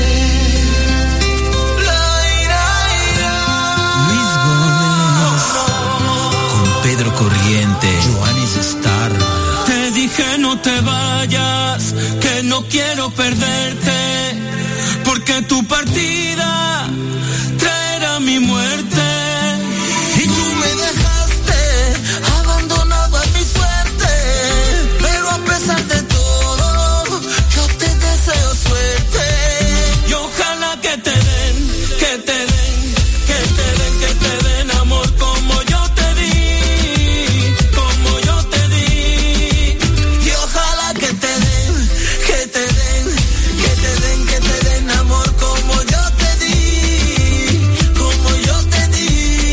Speaker 9: Luis Gómez con Pedro Corriente, Joanes Star.
Speaker 3: Te dije no te vayas, que no quiero perderte, porque tu partida traerá mi muerte.
Speaker 2: Y tú me dejaste abandonado a mi suerte, pero a pesar de todo, yo te deseo suerte.
Speaker 3: Y ojalá que te den, que te den, que te den, que te den amor como yo te di, como yo te di.
Speaker 2: Y ojalá que te den, que te den, que te den, que te den amor como yo te di, como yo te di.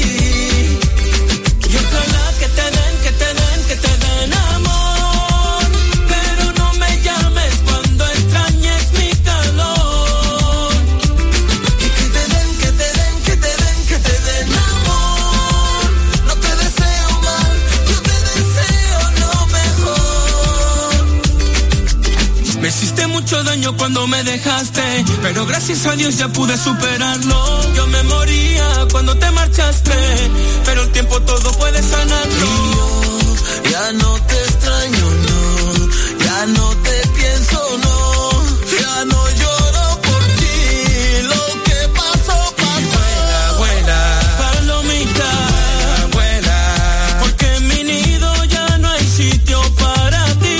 Speaker 3: Y ojalá que te den, que te den, que te den amor, pero no me llames cuando extrañes mi calor.
Speaker 2: Y que te den, que te den, que te den, que te den amor. No te deseo mal, yo te deseo lo mejor.
Speaker 3: Me hiciste mucho daño cuando me dejaste, pero gracias a Dios ya pude superarlo. Yo me moría cuando te marchaste, pero el tiempo todo puede sanarlo.
Speaker 2: Y yo ya no te extraño, no, ya no te pienso, no, ya no lloro por ti, lo que pasó, pasó.
Speaker 3: Vuela, palomita, vuela, porque en mi nido ya no hay sitio para ti.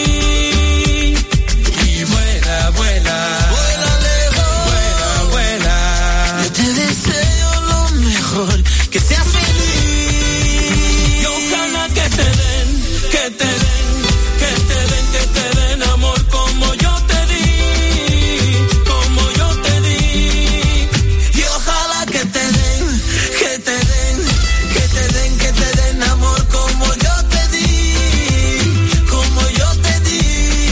Speaker 3: Y vuela, vuela,
Speaker 2: Vuela lejos,
Speaker 3: vuela, vuela.
Speaker 2: yo te deseo lo mejor, que seas feliz.
Speaker 3: Y ojalá que te den, que te den, que te den, que te den amor como yo te di, como yo te di.
Speaker 2: Y ojalá que te den, que te den, que te den, que te den amor como yo te di, como yo te di.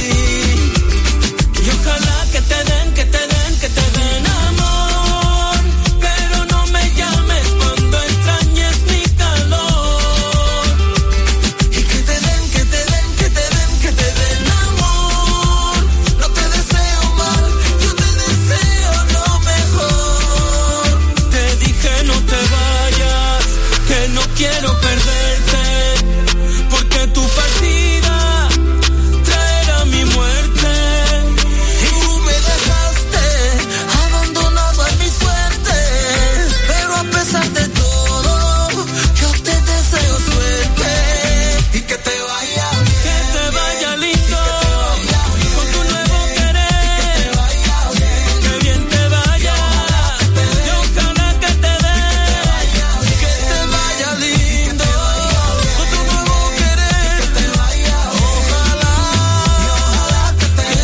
Speaker 3: Y ojalá que te den, que te den, que te den amor, pero no me llames cuando extrañes mi calor.
Speaker 2: Y que te den, que te den, que te den, que te den amor. No te deseo mal, yo te deseo lo mejor.
Speaker 3: Te dije no te vayas, que no quiero perderte, porque tu partida traerá mi muerte.
Speaker 2: Y tú me dejaste abandonado a mi suerte, pero a pesar de todo, yo te deseo suerte. Y que te vaya bien,
Speaker 3: Que te vaya lindo con tu nuevo querer, que bien te vaya, y ojalá que te den,
Speaker 2: que te vaya lindo con tu nuevo querer. Ojalá, ojalá que te dé,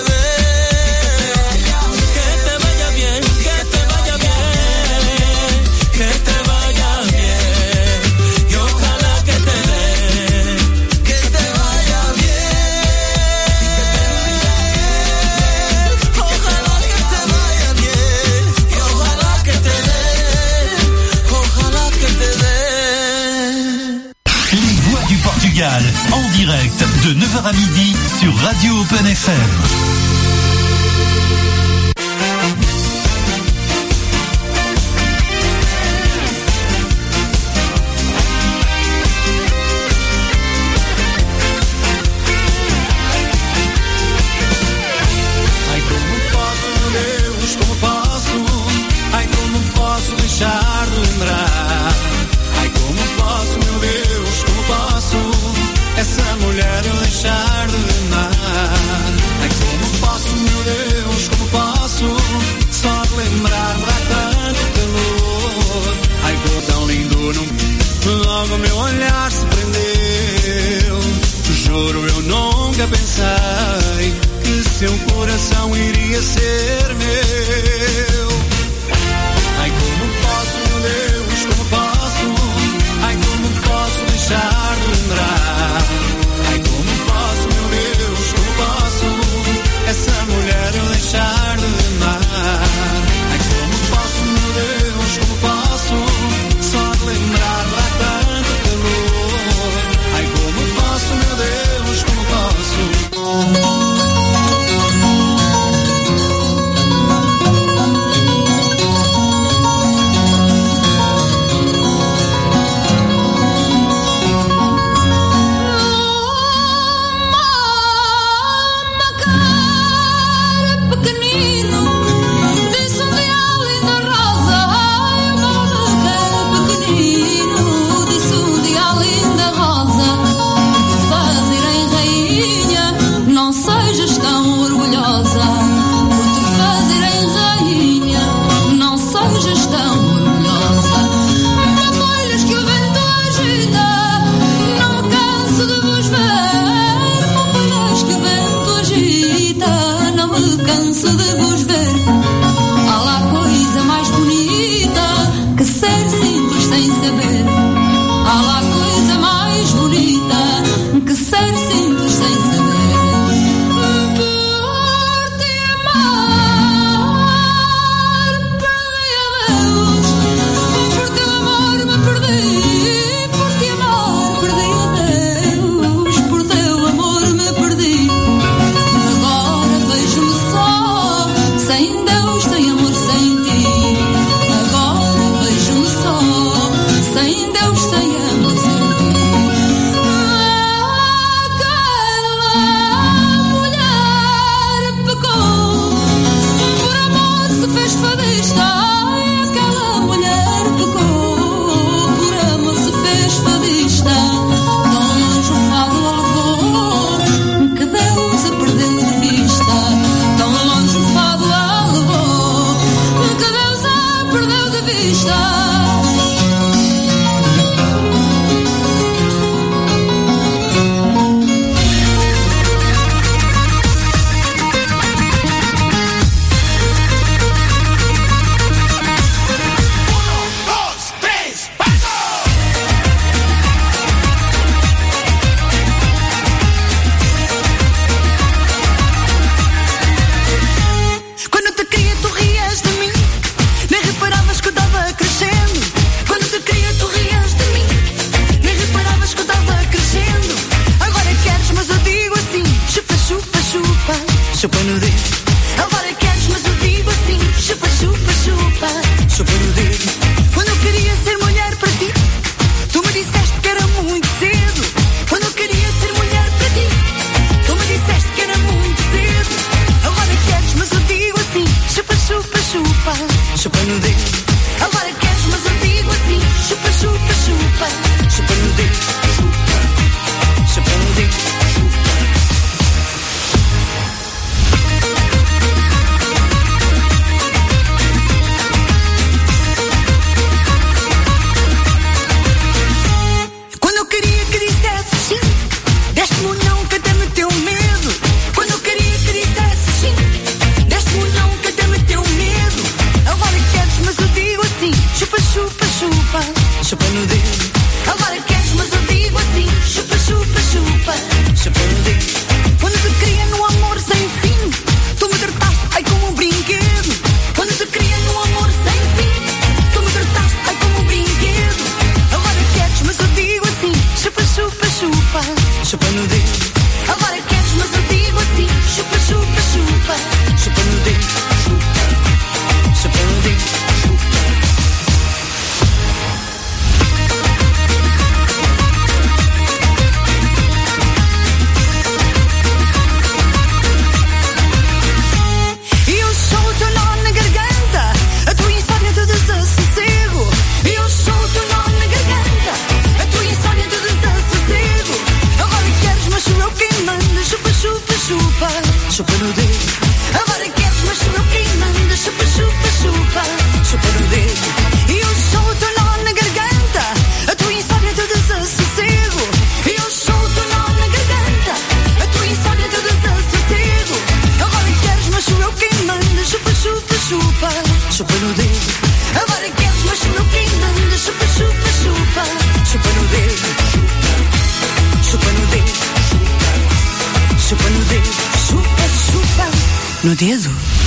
Speaker 3: que te vaya bien, que te vaya bien, que te vaya bien, y ojalá que te den.
Speaker 2: que te vaya bien. Ojalá que te vaya bien. Y ojalá que te dé, ojalá que te dé.
Speaker 5: Les voix du Portugal, en direct de neuf heures à midi sur Radio Open F M.
Speaker 2: Ai, como posso, meu Deus, como posso? Ai, como posso deixar de lembrar? Ai, como posso, meu Deus, como posso? Essa mulher eu deixar de amar. Ai, como posso, meu Deus, como posso? Só de lembrar dá tanto calor. Ai, como tão lindo, não... logo meu olhar se prendeu. Juro, eu nunca pensei que seu coração iria ser meu. Ai, como posso, meu Deus, como posso? Ai, como posso deixar de lembrar? Ai, como posso, meu Deus, como posso? Essa mulher eu deixar de amar. Ai, como posso, meu Deus, como posso? Só de lembrar dá tanto calor. Ai, como posso, meu Deus, como posso?
Speaker 8: fadista. Ai, aquela mulher pecou, por amor se fez fadista. Tão longe o fado a levou, que Deus a perdeu de vista. Tão longe o fado a levou, que Deus a perdeu de vista.
Speaker 7: Chupa no dedo.
Speaker 8: Agora queres, mas eu digo assim: chupa, chupa, chupa.
Speaker 7: Chupa no dedo.
Speaker 8: Quando eu queria ser mulher para ti, tu me disseste que era muito cedo. Quando eu queria ser mulher para ti, tu me disseste que era muito cedo. Agora queres, mas eu digo assim: chupa, chupa, chupa.
Speaker 7: Chupa no dedo.
Speaker 8: Agora queres, mas eu digo assim: chupa, chupa, chupa.
Speaker 7: Chupa no dedo. Chupa no dedo. Chupa no dedo.
Speaker 8: Agora queres, mas eu digo assim: chupa, chupa, chupa.
Speaker 7: Chupa no dedo.
Speaker 8: Quando te queria no amor sem fim, tu me trataste, ai, como um brinquedo. Quando te queria no amor sem fim, tu me trataste, ai, como um brinquedo. Agora queres, mas eu digo assim: chupa, chupa, chupa.
Speaker 7: Chupa no dedo.
Speaker 8: Agora queres, mas eu digo assim: chupa, chupa, chupa.
Speaker 7: Chupa no dedo. Chupa no dedo. Chupa no dedo.
Speaker 8: Agora queres, mas sou eu quem manda. Chupa, chupa, chupa.
Speaker 7: Chupa no dedo.
Speaker 8: E eu sou o teu nó na garganta, a tua insónia teu desassossego. E eu sou o teu nó na garganta, a tua insónia teu desassossego. Agora queres, mas sou eu quem manda. Chupa, chupa, chupa.
Speaker 7: Chupa no dedo.
Speaker 8: Agora queres, mas sou eu quem manda. Chupa, chupa, chupa.
Speaker 7: Chupa no dedo. Chupa no dedo. Chupa no dedo.
Speaker 8: Chupa, chupa.
Speaker 7: No dedo.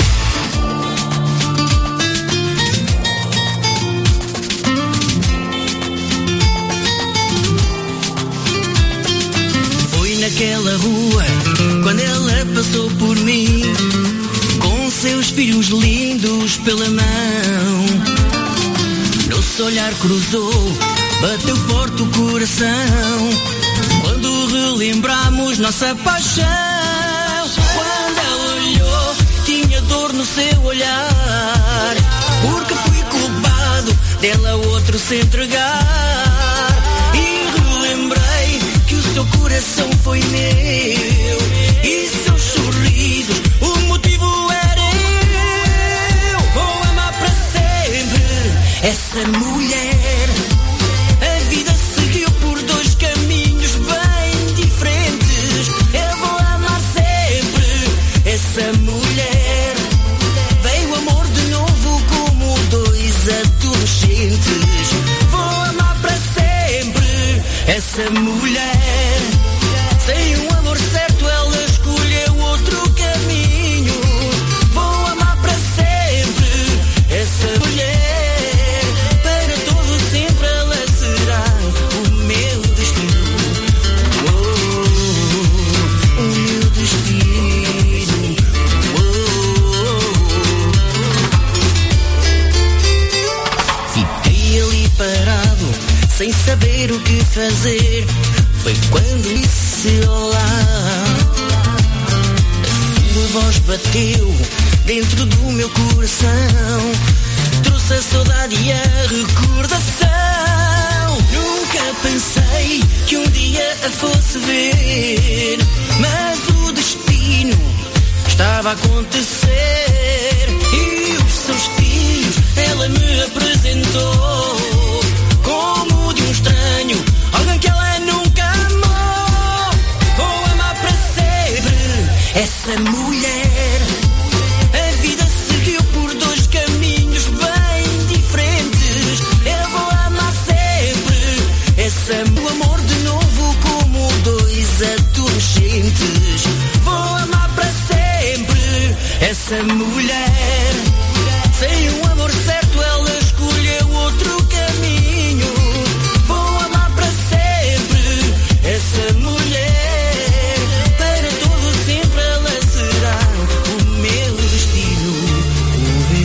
Speaker 3: Foi naquela rua, quando ela passou por mim, com seus filhos lindos pela mão. Nosso olhar cruzou, bateu forte o coração, quando relembramos nossa paixão. Quando ela olhou, tinha dor no seu olhar, porque fui culpado dela outro se entregar. E relembrei que o seu coração foi meu, e seu sorriso, o motivo era eu. Vou amar para sempre essa mulher. A vida seguiu por dois caminhos bem diferentes. Eu vou amar sempre essa mulher. Veio amor de novo como dois adolescentes. Vou amar para sempre essa mulher. Sem um amor certo ela escolheu outro caminho. Vou amar para sempre essa mulher. Para todo sempre ela será o meu destino. Oh, o meu destino. Oh. Fiquei ali parado, sem saber o que fazer. Foi quando disse olá, a sua voz bateu dentro do meu coração. Trouxe a saudade e a recordação. Nunca pensei que um dia a fosse ver, mas o destino estava a acontecer. E os seus filhos ela me apresentou como de um estranho, alguém que ela nunca amou. Vou amar para sempre essa mulher. A vida seguiu por dois caminhos bem diferentes. Eu vou amar sempre essa mulher. O amor de novo como dois adolescentes. Vou amar para sempre essa mulher. Sem um amor certo ela escolheu outro caminho. Vou amar para sempre essa mulher. Para todo sempre ela será o meu destino. Oh,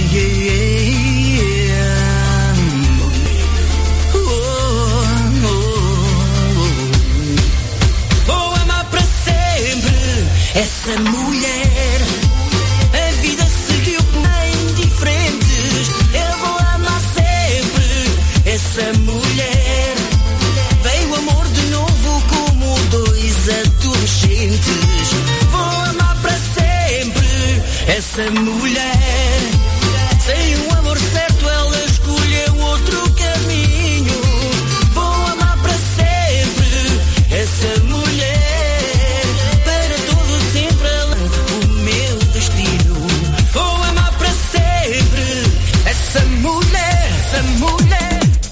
Speaker 3: yeah. Oh, oh, oh. Vou amar para sempre essa mulher. A vida seguiu por bem diferentes. Eu vou amar sempre essa mulher. Veio o amor de novo como dois adolescentes. Vou amar para sempre essa mulher. Sem um amor certo ela escolheu outro caminho. Vou amar para sempre essa mulher. Para todo sempre ela o meu destino. Vou amar para sempre essa mulher, essa mulher.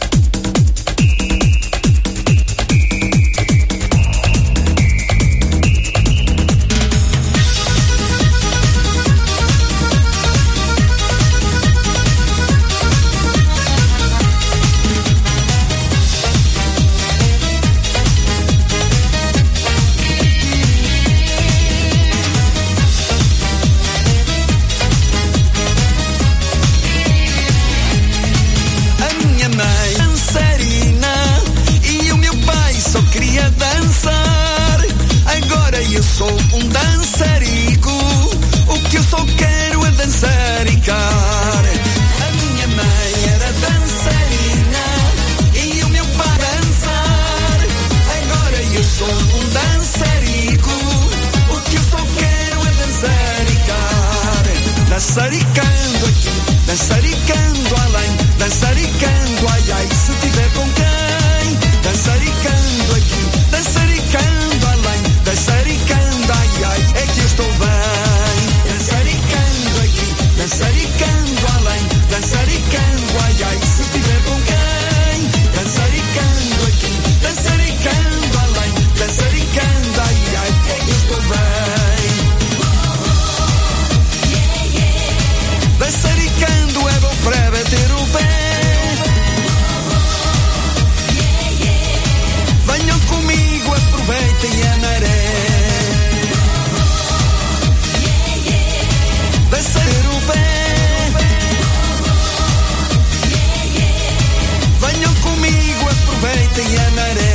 Speaker 6: A minha mãe dançarina e o meu pai só queria dançar. Agora eu sou um dançarico. O que eu só quero é dançaricar. A minha mãe era dançarina e o meu pai dançar. Agora eu sou um dançarico. O que eu só quero é dançaricar. Dançaricando aqui, dançaricando além, dançaricando ai ai, se tiver com quem. Dançaricando aqui, dançaricando além, dançaricando ai ai, é que eu estou bem. Dançaricando aqui, dançaricando além, dançaricando ai ai, se tiver com quem. Dançaricando aqui, dançaricando além, dançaricando ai ai, é que eu estou bem. Dançaricando é bom para bater o pé. Venham comigo, aproveitem a maré. Dançar o pé. Venham comigo, aproveitem a maré.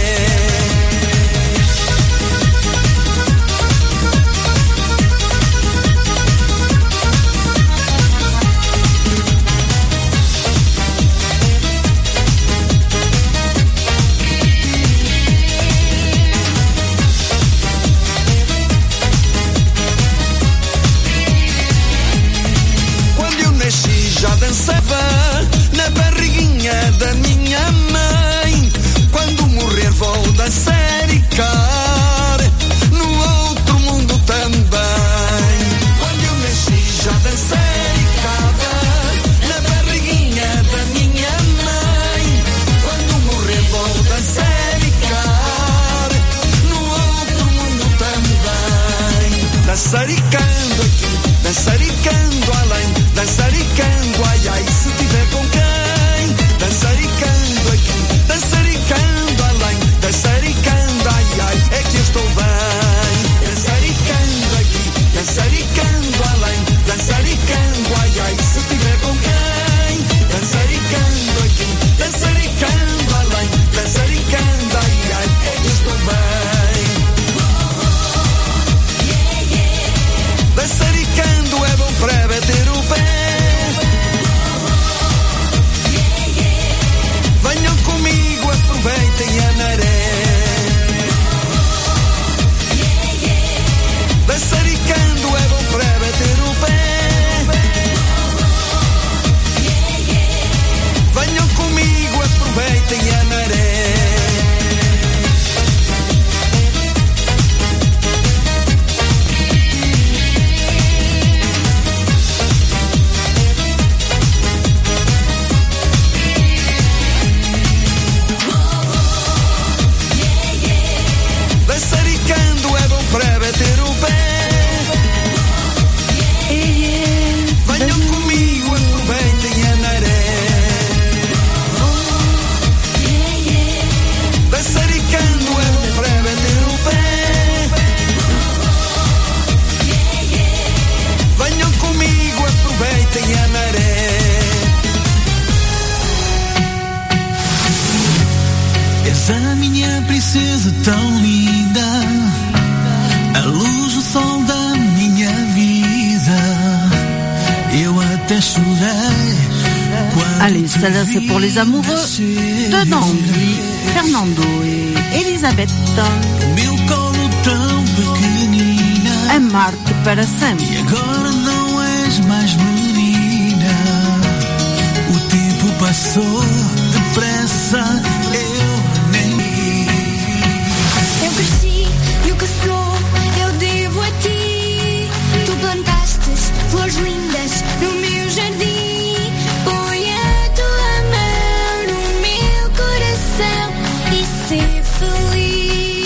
Speaker 6: Já dançava na barriguinha da minha mãe. Quando morrer vou dançaricar no outro mundo também. Quando eu nasci já dançaricava na barriguinha da minha mãe. Quando morrer vou dançaricar no outro mundo também. Dançaricando aqui, dançaricando além, dançaricando ai ai, se tiver
Speaker 1: Allez, celle-là c'est pour les amoureux de Nandi, Fernando et Elisabeth. Amar-te para sempre.
Speaker 9: E agora não és mais menina. O tempo passou depressa, eu nem vi.
Speaker 4: Eu cresci e o que sou eu devo a ti. Tu plantaste flores lindas no meu jardim. Põe a tua mão no meu coração e ser feliz.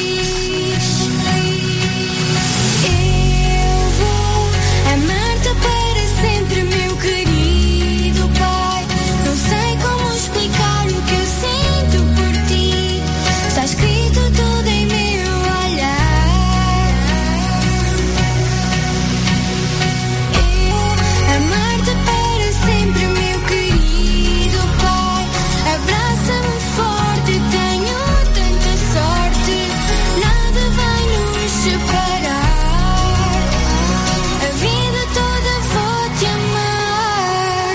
Speaker 4: Eu vou amar-te para sempre, meu querido Pai. Não sei como explicar o que eu sinto por ti. Está escrito tudo em meu olhar. Eu amar-te para sempre, meu querido Pai. Abraça-me forte, tenho tanta sorte. Nada vai nos separar. A vida toda vou-te amar.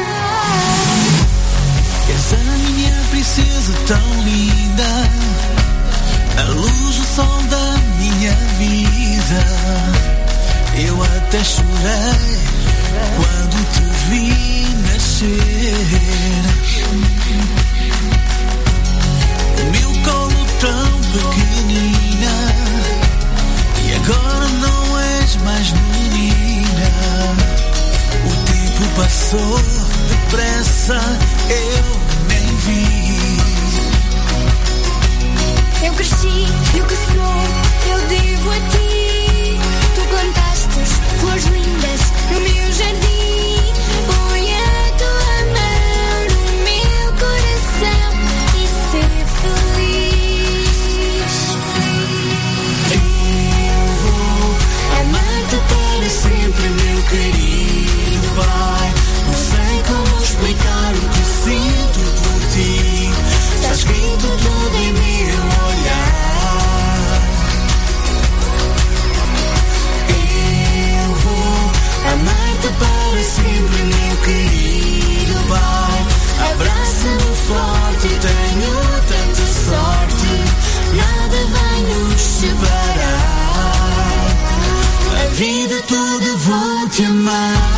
Speaker 9: És a minha princesa tão linda, a luz do sol da minha vida. Eu até chorei quando te vi nascer. O meu colo tão pequenina, e agora não és mais menina. O tempo passou depressa, eu nem vi.
Speaker 4: Eu cresci e o que sou eu devo a ti. Tu plantaste flores lindas no meu jardim. Põe a tua mão no meu coração e ser feliz. Eu vou amar-te para sempre, meu querido Pai. Não sei como explicar o que sinto por ti. Está escrito tudo em meu olhar. Eu vou amar-te para sempre, meu querido Pai. Abraça-me forte, tenho tanta sorte. Nada vai nos separar. A vida toda vou te amar.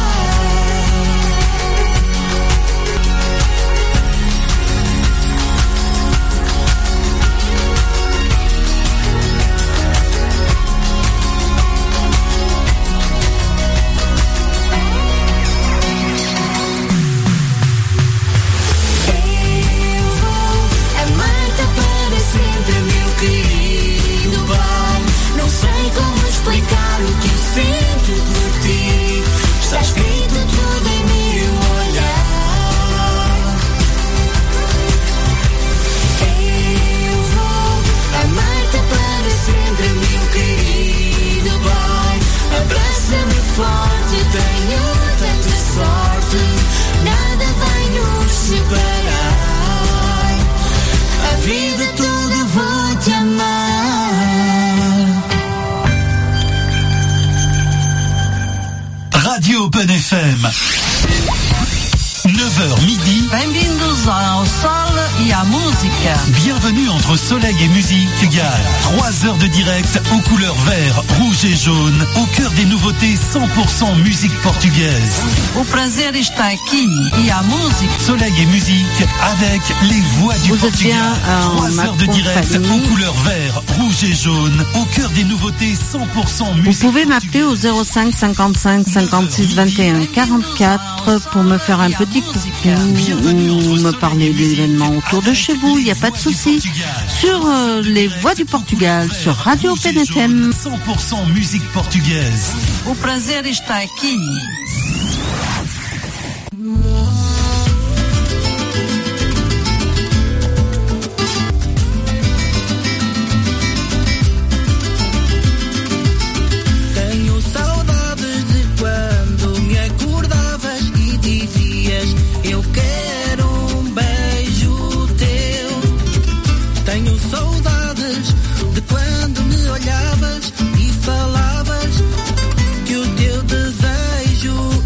Speaker 4: Eu vou amar-te para sempre, meu querido Pai. Não sei como explicar o que eu sinto por ti. Está escrito tudo em meu olhar. Eu vou amar-te para sempre, meu querido Pai. Abraça-me forte, tenho tanta sorte. Nada vai nos separar. A vida toda vou te amar.
Speaker 5: Radio Open F M. neuf heures midi.
Speaker 1: Bem-vindos ao Sol e à música.
Speaker 5: Bienvenue entre soleil et musique égale trois heures de direct aux couleurs vert, rouge et jaune, au cœur des nouveautés cent pour cent musique portugaise.
Speaker 1: O prazer está aqui e a música.
Speaker 5: Soleil et musique avec les voix du
Speaker 1: Vous êtes
Speaker 5: Portugal.
Speaker 1: bien en
Speaker 5: trois
Speaker 1: ma
Speaker 5: heures de direct
Speaker 1: compagnie.
Speaker 5: aux couleurs vert, rouge et jaune, au cœur des nouveautés cent pour cent
Speaker 1: Vous
Speaker 5: musique
Speaker 1: pouvez m'appeler au zéro cinq cinquante-cinq cinquante-six vingt et un quarante-quatre pour me faire un petit coucou ou me parler d'événements autour de chez vous, il n'y a pas de souci. Sur euh, les voix du Portugal, sur Radio Open F M.
Speaker 5: cent pour cent musique portugaise.
Speaker 1: O prazer está aqui.
Speaker 3: Tenho saudades de quando me acordavas e dizias: eu quero um beijo teu. Tenho saudades de quando me olhavas e falavas que o teu desejo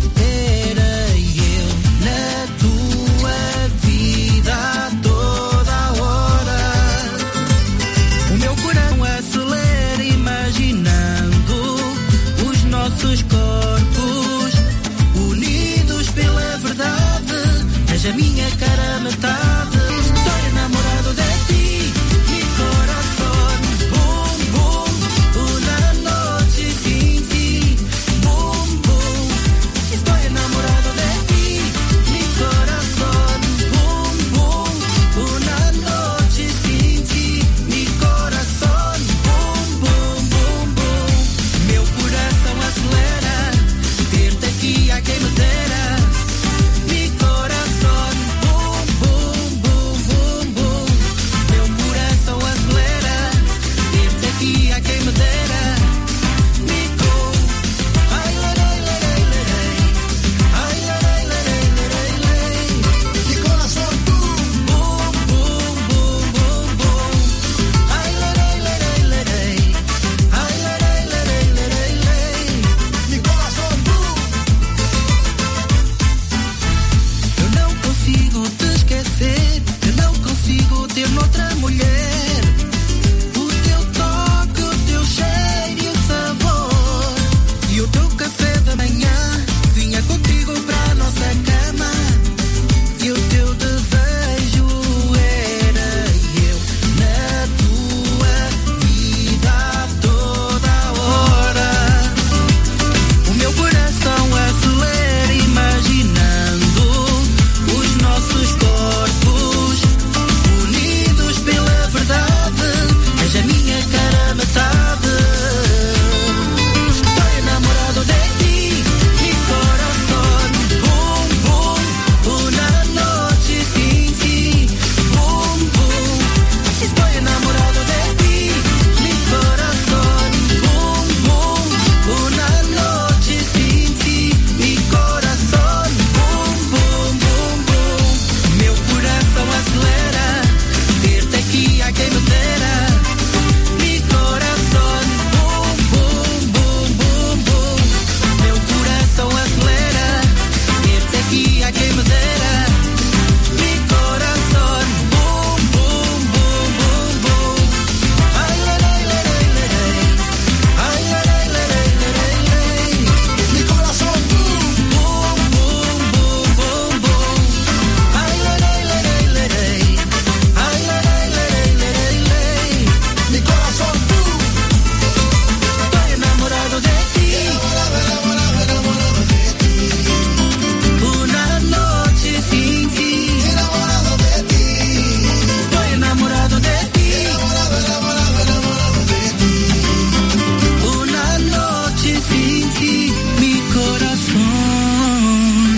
Speaker 9: a minha cara metade. Estou enamorado de ti, mi corazón. Boom, boom, una noche sin ti. Boom, boom, estoy enamorado de ti, mi corazón. Boom, boom, una noche sin ti, mi corazón. Boom, boom, boom, boom. Meu coração acelera, ter-te aqui a quem me dera. Mi corazón, boom, boom, boom, boom, boom. Meu coração acelera, ter-te aqui a quem me dera. Mi co, ai, lerei, lerei, lerei. Ai, lerei, lerei, lerei, lerei. Mi coração, boom, boom, boom, boom, boom, boom. Ai, lerei, lerei, lerei. Ai, lerei, lerei, lerei, lerei. Mi coração, boom. Eu não consigo te esquecer, eu não consigo ter noutra mulher. O teu toque, o teu cheiro e o sabor. E o teu café da manhã vinha contigo pra nossa cama. E o teu desejo era eu na tua vida a toda hora. O meu coração acelera imaginando os nossos corpos unidos pela verdade. És a minha cara metade. Estou enamorado de ti, mi corazón. Boom, boom, una noche sin ti. Boom, boom, estoy enamorado de ti, mi corazón. Boom, boom, una noche sin ti, mi corazón. Boom, boom, boom, boom. Meu coração acelera, ter-te aqui a quem me dera. Mi corazón, boom, boom, boom, boom, boom. Meu coração acelera, ter-te aqui a quem me dera. Mi corazón, boom, boom, boom, boom, boom. Ai, lerei, lerei, lerei. Ai, lerei, lerei, lerei, lerei. Mi coração, boom, boom, boom, boom, boom, boom. Ai, lerei, lerei, lerei. Ai, lerei, lerei, lerei, lerei. Mi coração, boom. Estou enamorado de ti. Una noche sin ti. Estou enamorado de ti. Una noche sin ti, mi corazón.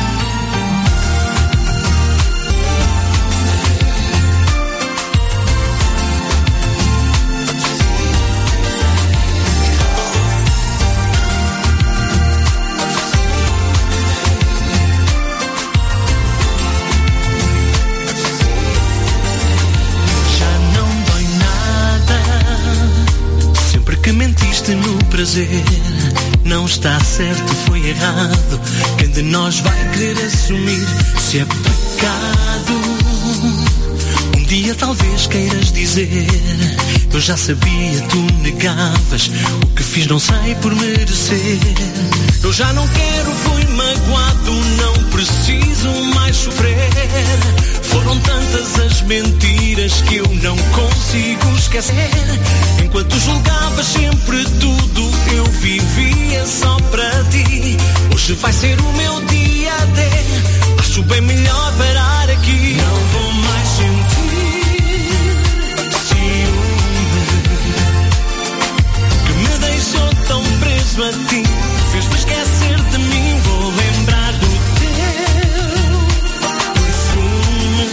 Speaker 9: Já não dói nada. Sempre que mentiste no prazer, não está certo, foi errado. Quem de nós vai querer assumir se é pecado? Um dia talvez queiras dizer, eu já sabia, tu negavas. O que fiz não sei por merecer. Eu já não quero, fui magoado, não preciso mais sofrer. Foram tantas as mentiras que eu não consigo esquecer. Enquanto julgavas sempre tudo, eu vivia só para ti. Hoje vai ser o meu dia D, acho bem melhor parar aqui. Não vou mais sentir ciúme que me deixou tão preso a ti. Fez-me esquecer de mim, vou lembrar do teu perfume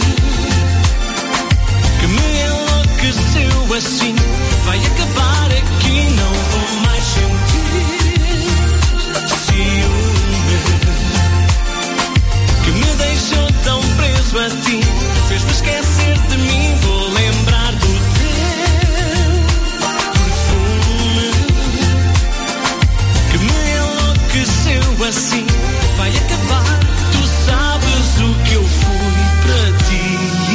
Speaker 9: que me enlouqueceu assim. Vai acabar aqui, não vou mais sentir ciúme que me deixou tão preso a ti. Fez-me esquecer de mim, vou lembrar do teu perfume que me enlouqueceu assim. Vai acabar, tu sabes o que eu fui para ti.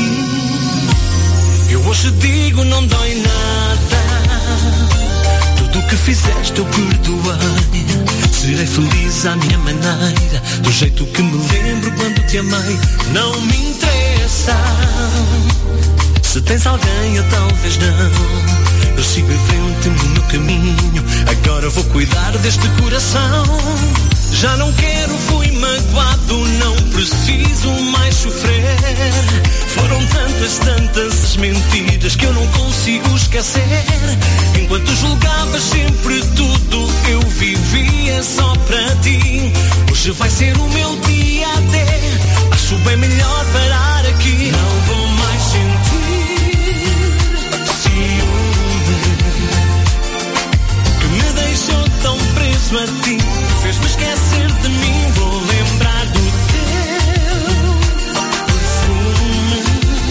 Speaker 9: Eu hoje digo, não dói nada. Tudo o que fizeste eu perdoei. Se
Speaker 10: serei feliz à minha maneira, do jeito que me lembro quando te amei. Não me interessa se tens alguém ou talvez não. Eu sigo em frente no caminho, agora vou cuidar deste coração. Já não quero, fui magoado, não preciso mais sofrer. Foram tantas, tantas mentiras que eu não consigo esquecer. Enquanto julgavas sempre tudo, eu vivia só para ti. Hoje vai ser o meu dia até, acho bem melhor parar aqui. Não vou mais sentir ciúme que me deixou tão preso a ti. Fez-me esquecer de mim, vou lembrar do teu perfume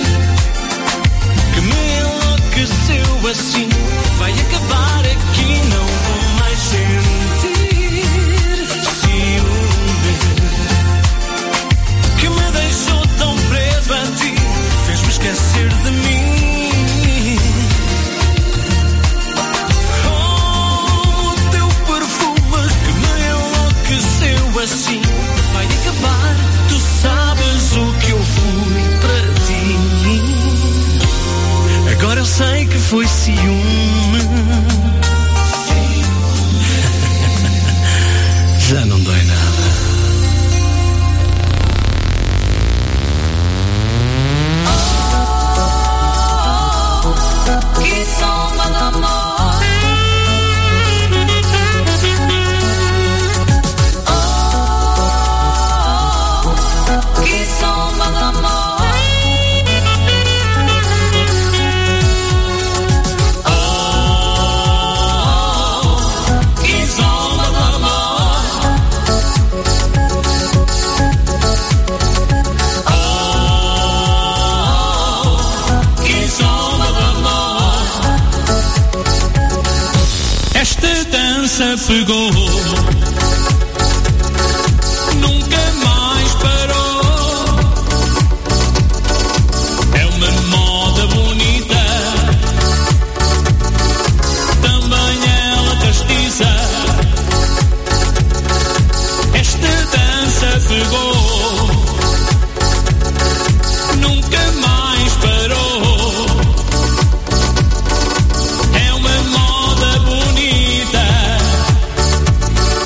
Speaker 10: que me enlouqueceu assim. Vai acabar aqui, não vou mais sentir ciúme que me deixou tão preso a ti. Fez-me esquecer de mim. Assim vai acabar, tu sabes o que eu fui para ti. Agora eu sei que foi ciúme. Já não dói nada.
Speaker 3: Oh, que samba do amor.
Speaker 11: Pegou, nunca mais parou. É uma moda bonita, também ela castiça. Esta dança pegou, nunca mais parou. É uma moda bonita,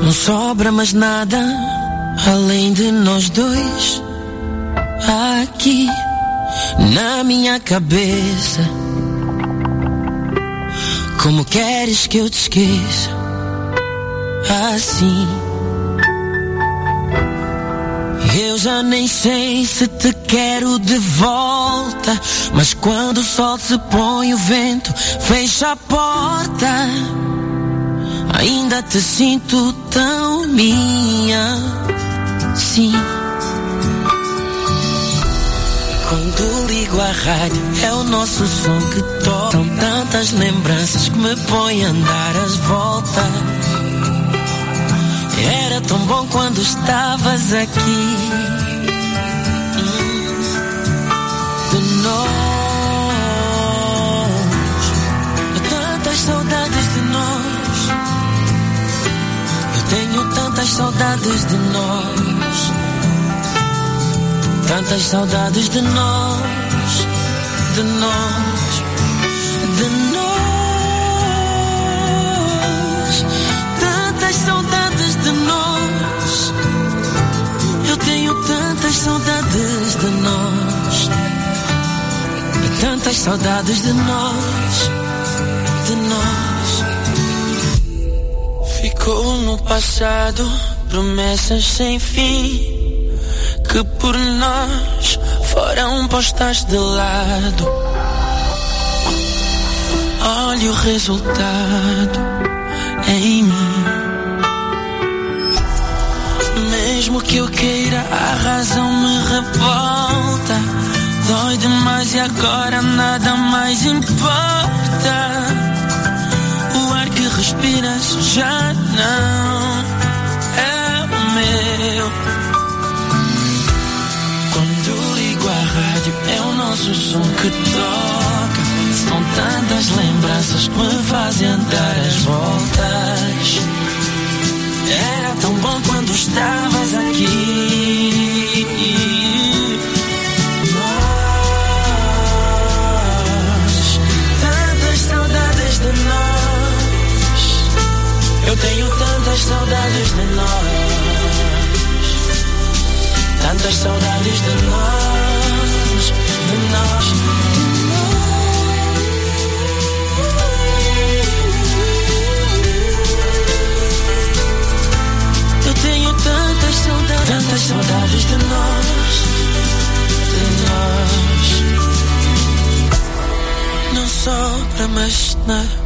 Speaker 9: Não sobra mais nada além de nós dois aqui na minha cabeça. Como queres que eu te esqueça assim? Eu já nem sei se te quero de volta, mas quando o sol se põe, o vento fecha a porta. Ainda te sinto tão minha, sim. Quando ligo a rádio é o nosso som que toca. São tantas lembranças que me põem a andar às voltas. Era tão bom quando estavas aqui. De nós. Tantas saudades de nós. Eu tenho tantas saudades de nós. Tantas saudades de nós. De nós. De nós. Tantas saudades de nós. Eu tenho tantas saudades de nós. E tantas saudades de nós. De nós. Ficou no passado promessas sem fim que por nós foram postas de lado. Olha o resultado em mim. Mesmo que eu queira, a razão me revolta. Dói demais e agora nada mais importa. O ar que respiras já não é o meu. Quando ligo a rádio é o nosso som que toca. São tantas lembranças que me fazem andar às voltas. Era tão bom quando estavas aqui. Nós, tantas saudades de nós. Eu tenho tantas saudades de nós. Tantas saudades de nós. De nós. Tenho tantas saudades, tantas saudades de nós, de nós. Não sobra mais nada.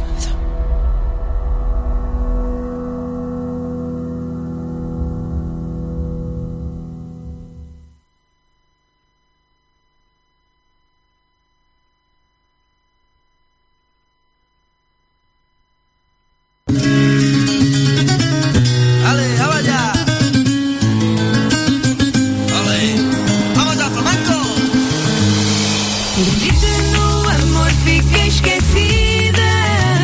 Speaker 3: Perdida no amor, fiquei esquecida.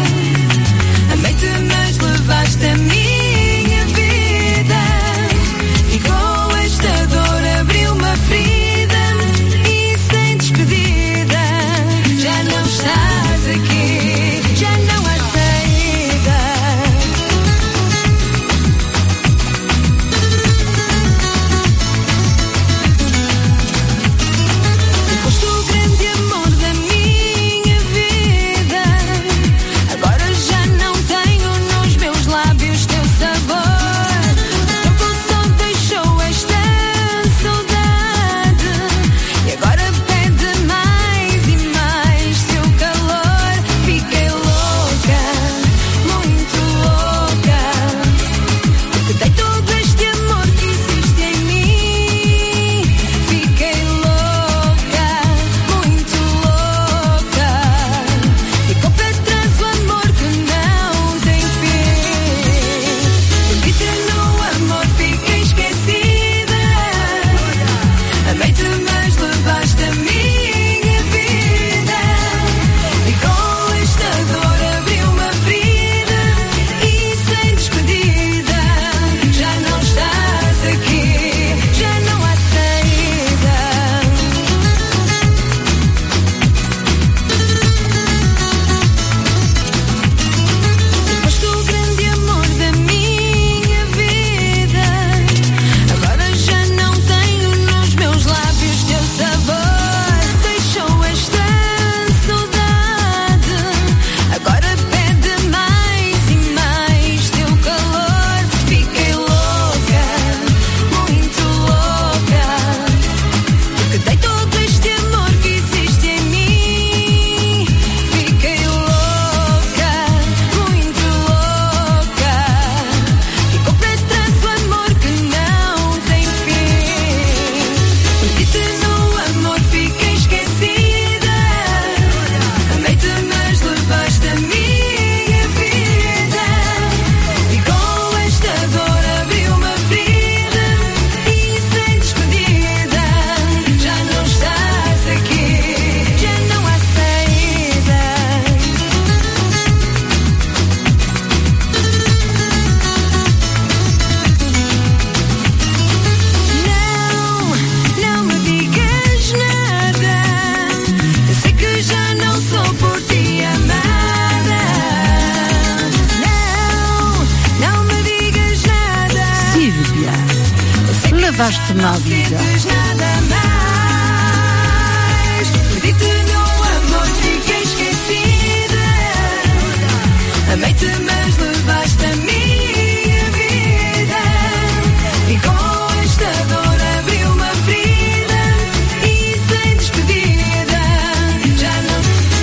Speaker 1: levaste na vida.
Speaker 3: Nada mais. Perdi-te, meu amor, fiquei esquecida. Amei-te, mas levaste a minha vida. E com esta dor abri uma ferida. E sem despedida já não.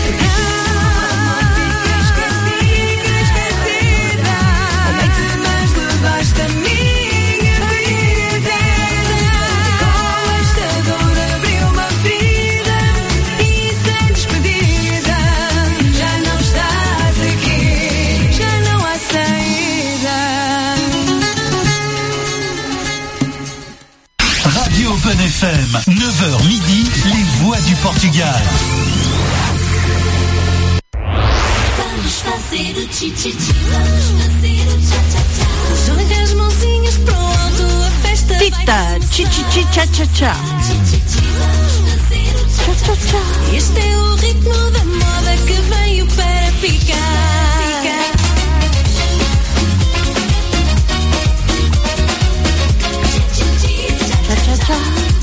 Speaker 3: Fiquei esquecida. Amei-te, mas levaste a minha vida. Com esta dor abri uma ferida. E sem despedida já não estás aqui. Já não há saída.
Speaker 5: Radio Open F M, neuf heures midi, les voix du Portugal.
Speaker 4: Vamos fazer o tchitchiti, vamos fazer o tchá-tchá-tchá.
Speaker 8: Joga as mãozinhas pro alto, a festa vai
Speaker 1: Tita, chichichi, cha cha cha.
Speaker 4: Tchitchiti, vamos fazer o tchá-tchá-tchá.
Speaker 8: Este é o ritmo da moda que veio para ficar.
Speaker 4: Tchitchiti,
Speaker 1: Cha cha cha.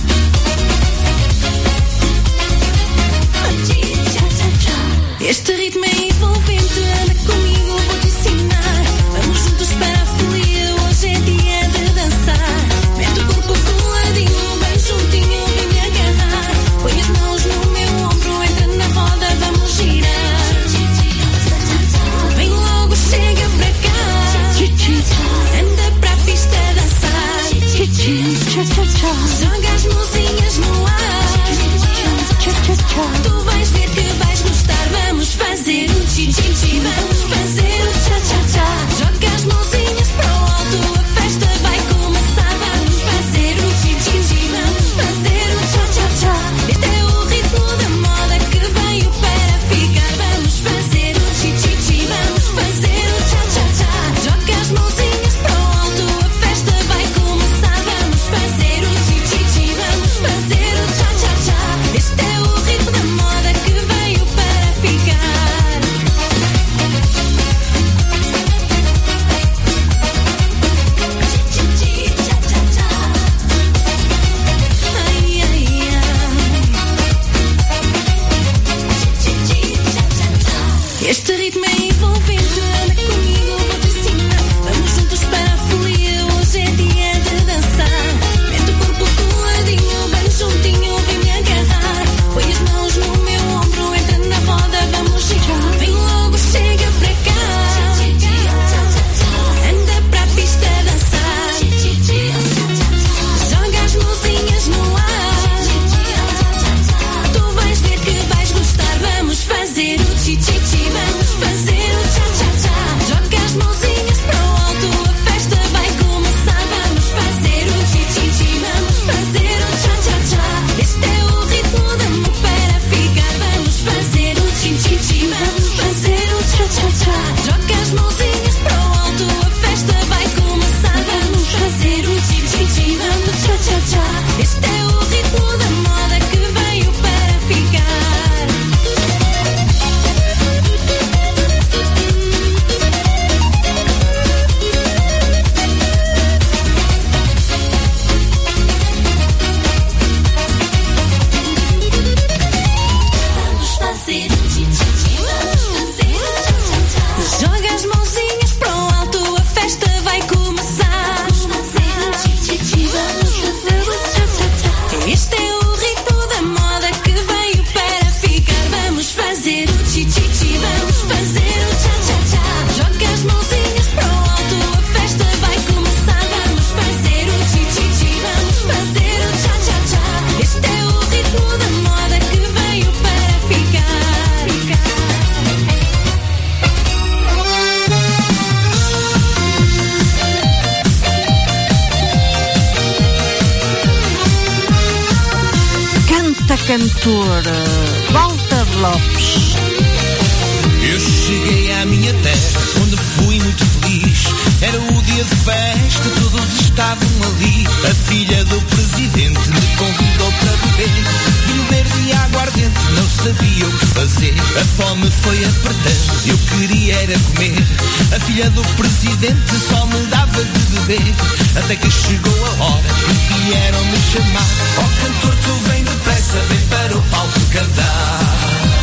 Speaker 4: tchá-tchá-tchá.
Speaker 8: Este ritmo é envolvente, anda comigo, vou-te ensinar. Vamos juntos para a folia, hoje é dia de dançar. Mete o corpo coladinho, bem juntinho, vem me agarrar. Põe as mãos no meu ombro, entra na roda, vamos girar. Vem logo, chega para cá. Anda para a pista dançar.
Speaker 1: Cha cha cha.
Speaker 8: Joga as mãozinhas no ar.
Speaker 1: Cha cha cha.
Speaker 8: Tu vais ver que vais gostar. Vamos fazer o tchitchiti, vamos fazer o tchá-tchá-tchá. Joga as mãozinhas para o alto, a festa vai começar. Vamos fazer o tchitchiti, vamos fazer o tchá-tchá-tchá. Este é o ritmo da moda que veio para ficar. Vamos fazer o tchitchiti, vamos fazer o tchá-tchá-tchá. Joga as mãozinhas para o alto, a festa vai começar. Vamos fazer o tchitchiti, vamos fazer o tchá-tchá-tchá. Este é o ritmo da moda que veio para ficar.
Speaker 4: Tchitchiti, tchá-tchá-tchá.
Speaker 8: Ai, ai, ai.
Speaker 4: Tchitchiti, tchá-tchá-tchá.
Speaker 8: Este ritmo é envolvente, anda comigo, vou-te ensinar. Vamos juntos para a folia, hoje é dia de dançar. Mete o corpo coladinho, bem juntinho, vem me agarrar. Põe as mãos no meu ombro, entra na roda, vamos girar. Vem logo, chega para cá. Anda para a pista dançar. Joga as mãozinhas no ar. Tu vais ver que vais gostar. Vamos fazer o tchitchiti, vamos fazer o tchá-tchá-tchá. Joga as mãozinhas para o alto, a festa vai começar. Vamos fazer o tchitchiti, vamos fazer o tchá-tchá-tchá. Este é o ritmo da moda para ficar. Vamos fazer o tchitchiti, vamos fazer o tchá-tchá-tchá. Joga as mãozinhas para o alto, a festa vai começar. Vamos fazer o tchitchiti, vamos tchá-tchá-tchá. Este é o ritmo da moda que veio para ficar.
Speaker 4: Vamos fazer o tchitchiti, vamos fazer o tchá-tchá-tchá.
Speaker 8: Joga as mãozinhas para o alto, a festa vai começar.
Speaker 4: Vamos fazer o tchitchiti, vamos fazer o tchá-tchá-tchá.
Speaker 8: Este é o ritmo da moda que veio para ficar. Vamos fazer o tchitchiti, vamos fazer o tchá-tchá-tchá. Joga as mãozinhas para o alto, a festa vai começar. Vamos fazer o tchitchiti, vamos fazer o tchá-tchá-tchá. Este é o ritmo da moda que veio para ficar.
Speaker 1: Canta cantor Walter Lopes.
Speaker 2: Eu cheguei à minha terra, onde fui muito feliz. Era o dia de festa, todos estavam ali. A filha do presidente me convidou para beber. Vinho verde e aguardente, não sabia o que fazer. A fome foi apertando, eu queria
Speaker 12: era comer. A filha do presidente só me dava de beber. Até que chegou a hora e vieram me chamar. Ó oh, cantor, tu vem depressa, vem para o palco cantar.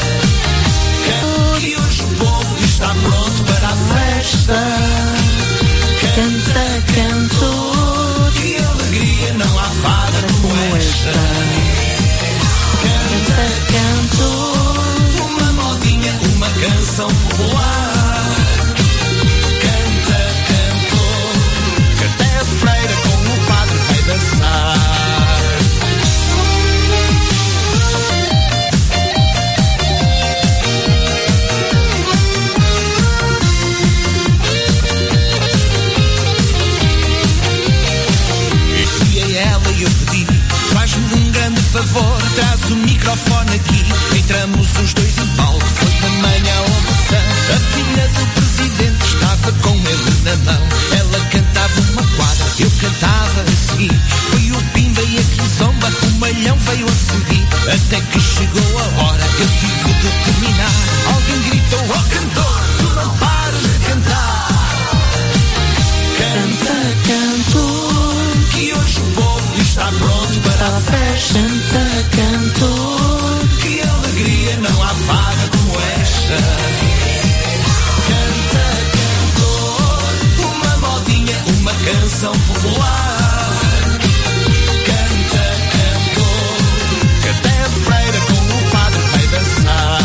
Speaker 12: Que hoje o povo está pronto para a festa.
Speaker 1: Canta, cantor,
Speaker 12: que alegria, não há fada como esta.
Speaker 1: Canta, cantor,
Speaker 12: uma modinha, uma canção popular. Canta, cantor, que até a freira com o padre vai dançar. E eu pedi, faz-me um grande favor, traz o microfone aqui. Entramos os dois em palco, foi de manhã ao almoçar. A filha do presidente estava com ele na mão. Ela cantava uma quadra, eu cantava a seguir. Foi o pimba e a quizomba, o malhão veio a seguir. Até que chegou a hora, eu tive de terminar. Alguém gritou, ó oh, cantor, tu não pares de cantar. Canta, cantor, que hoje o povo está pronto para a festa.
Speaker 1: canta, cantor,
Speaker 12: que alegria, não há fada como esta. Canta, cantor, uma modinha, uma canção popular. Canta, cantor, que até a freira com o padre vai dançar.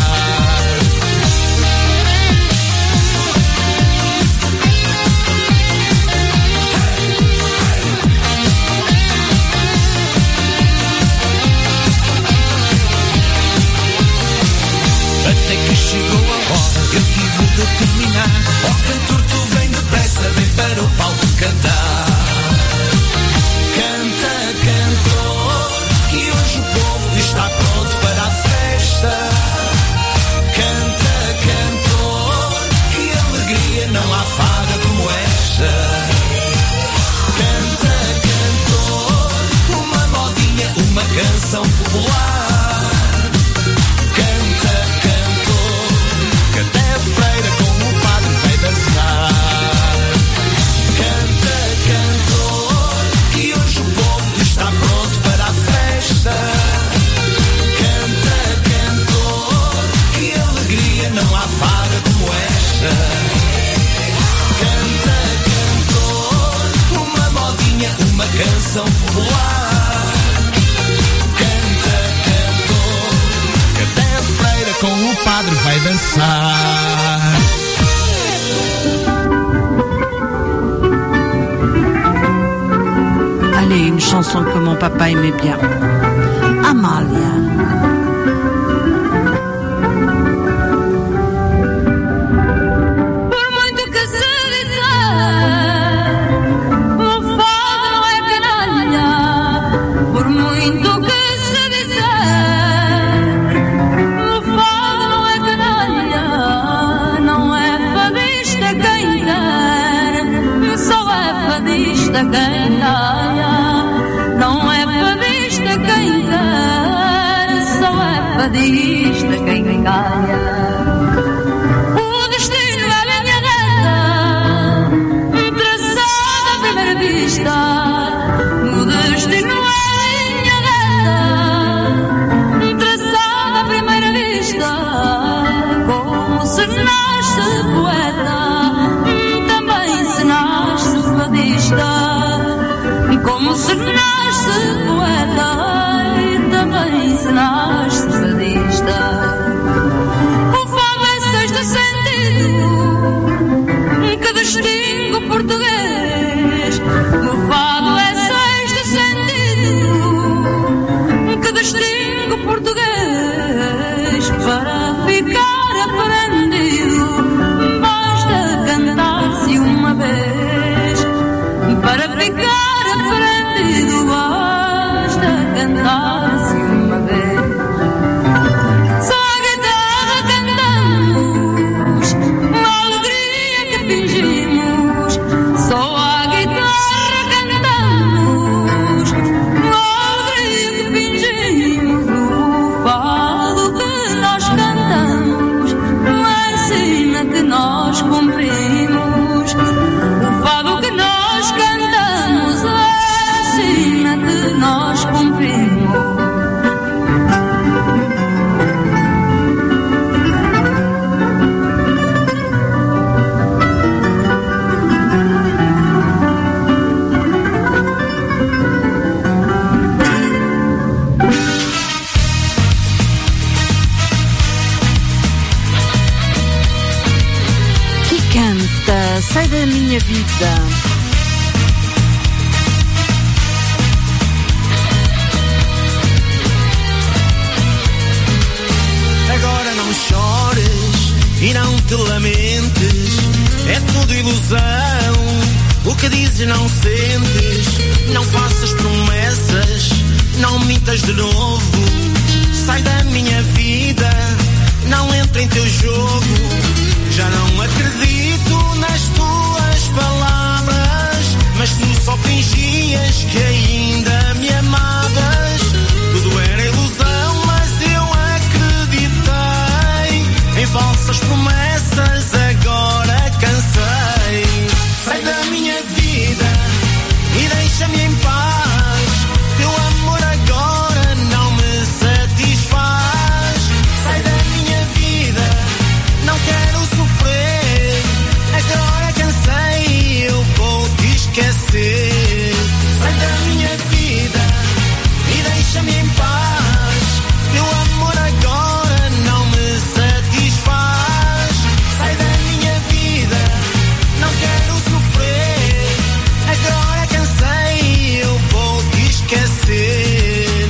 Speaker 12: Até que chegou a hora, eu tive de terminar. Ó oh, cantor, tu vem depressa, vem para o palco cantar. Canta, cantor, que hoje o povo está pronto para a festa. Canta, cantor, que alegria, não há fada como esta. Canta, cantor, uma modinha, uma canção popular. Canção popular. Canta, cantor, que até a freira com o padre vai dançar.
Speaker 1: Allez, une chanson que mon papa aimait bien. Amália.
Speaker 8: Quem ganha, não é fadista quem quer, só é fadista quem ganha. O destino é a minha reta, traçada à primeira vista. O destino é a minha reta, traçada à primeira vista. Como se nasce poeta, também se nasce fadista. Como se nasce poeta e também se nasce fadista. O
Speaker 1: minha vida.
Speaker 12: Agora não chores e não te lamentes, é tudo ilusão, o que dizes não sentes, não faças promessas, não mintas de novo, sai da minha vida, não entra em teu jogo, já não acredito nas tuas palavras, mas tu só fingias que ainda me amavas, tudo era ilusão, mas eu acreditei em falsas promessas, agora cansei. Sai da minha vida e deixa-me em paz, teu amor agora não me satisfaz. Sai da minha vida, não quero sofrer, agora cansei, eu vou te esquecer. Sai da minha vida e deixa-me em paz, teu amor agora não me satisfaz. Sai da minha vida, não quero sofrer, agora cansei, eu vou te esquecer.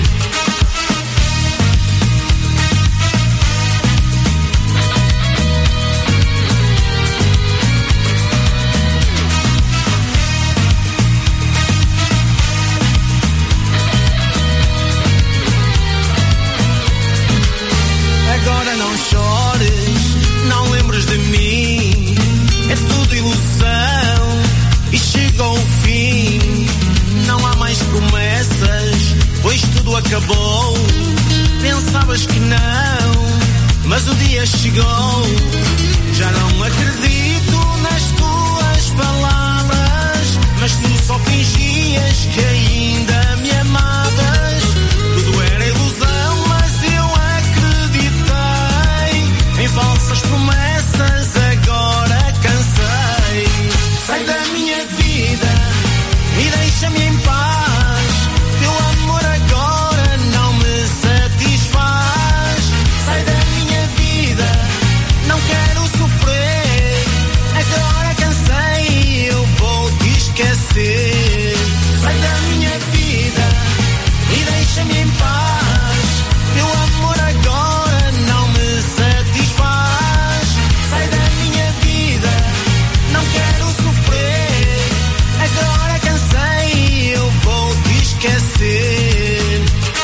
Speaker 12: Agora não chores, não lembres de mim, é tudo ilusão e chegou o fim. Não há mais promessas, pois tudo acabou. Pensavas que não, mas o dia chegou. Já não acredito nas tuas palavras, mas tu só fingias que ainda me amavas. Tudo era ilusão, mas eu acreditei em falsas promessas, agora cansei. Sai da minha vida e deixa-me em paz, teu amor agora não me satisfaz. Sai da minha vida, não quero sofrer, agora cansei, eu vou te esquecer. Sai da minha vida e deixa-me em paz, teu amor agora não me satisfaz. Sai da minha vida, não quero sofrer, agora cansei, eu vou te esquecer.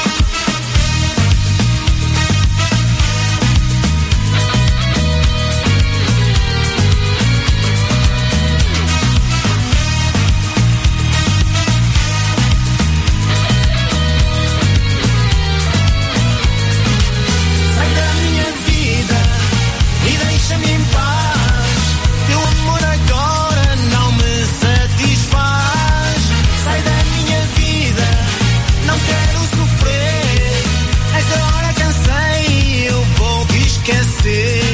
Speaker 12: Sai da minha vida e deixa-me em paz, teu amor agora não me satisfaz. Sai da minha vida, não quero sofrer, agora cansei, eu vou te esquecer.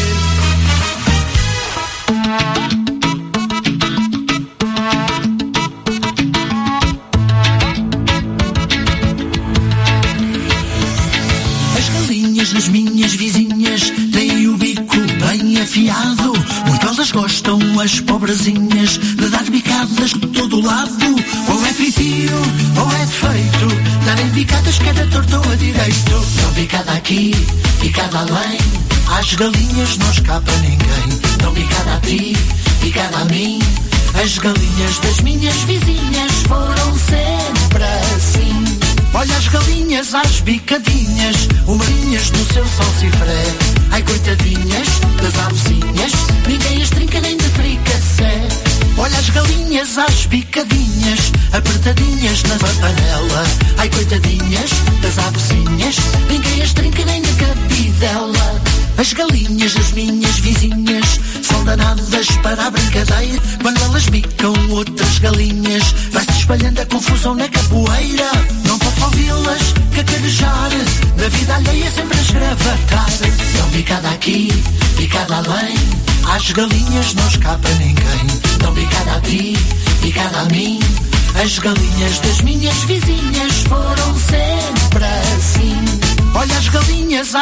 Speaker 9: As galinhas das minhas vizinhas têm o bico bem afiado. Muito elas gostam, as pobrezinhas, de dar bicadas de todo lado. Ou é feitio, ou é defeito, darem bicadas que é da torto ou a direito. Dão bicada aqui, bicada além, às galinhas não escapa ninguém. Dão bicada a ti, bicada a mim. As galinhas das minhas vizinhas foram sempre assim. Olha as galinhas às bicadinhas, umarinhas no seu salsifré. Ai coitadinhas das avezinhas, ninguém as trinca nem de fricassé. Olha as galinhas às bicadinhas, apertadinhas na panela. Ai coitadinhas das avezinhas, ninguém as trinca nem de cabidela. As galinhas das minhas vizinhas são danadas para a brincadeira. Quando elas bicam outras galinhas, vai-se espalhando a confusão na capoeira. Não posso ouvi-las cacarejar, da vida alheia sempre a esgravatar. Dão bicada aqui, bicada além, às galinhas não escapa ninguém. Dão bicada a ti, bicada a mim. As galinhas das minhas vizinhas foram sempre assim. Olha as galinhas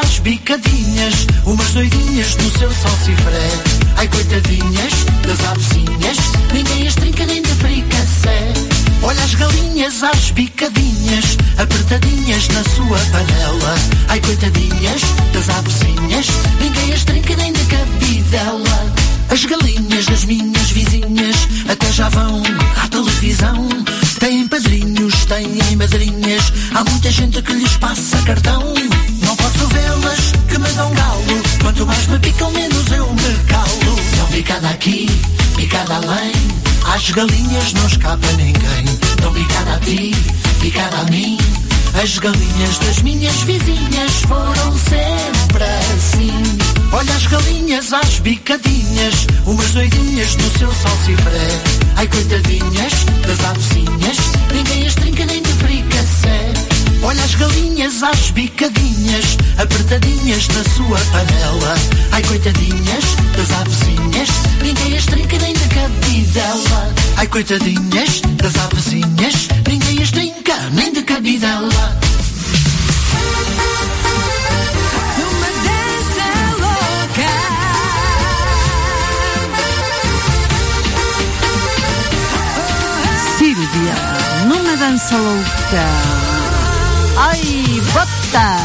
Speaker 12: às bicadinhas, umas doidinhas no seu salsifré. Ai, coitadinhas das avezinhas, ninguém as trinca nem de fricassé. Olha as galinhas às bicadinhas, apertadinhas na sua panela. Ai, coitadinhas das avezinhas, ninguém as trinca nem de cabidela. As galinhas das minhas vizinhas até já vão à televisão. Têm padrinhos, têm madrinhas, há muita gente que lhes passa cartão. Não posso vê-las que me dão galo, quanto mais me picam menos eu me calo. Não picada aqui, picada além, às galinhas não escapa ninguém. Não picada a ti, picada a mim, as galinhas das minhas vizinhas foram sempre assim. Olha as galinhas às bicadinhas, umas doidinhas no seu salsifré. Ai, coitadinhas das avezinhas, ninguém as trinca nem de fricassé. Olha as galinhas às bicadinhas, apertadinhas na sua panela. Ai, coitadinhas das avezinhas, ninguém as trinca nem de cabidela. Ai, coitadinhas das avezinhas, ninguém as trinca nem de cabidela.
Speaker 1: Sílvia, numa dança louca. Ai, bota!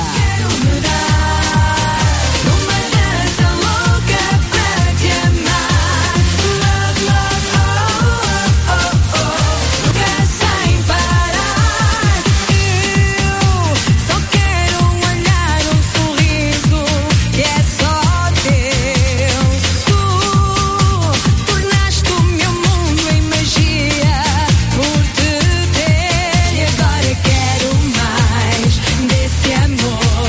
Speaker 4: Amor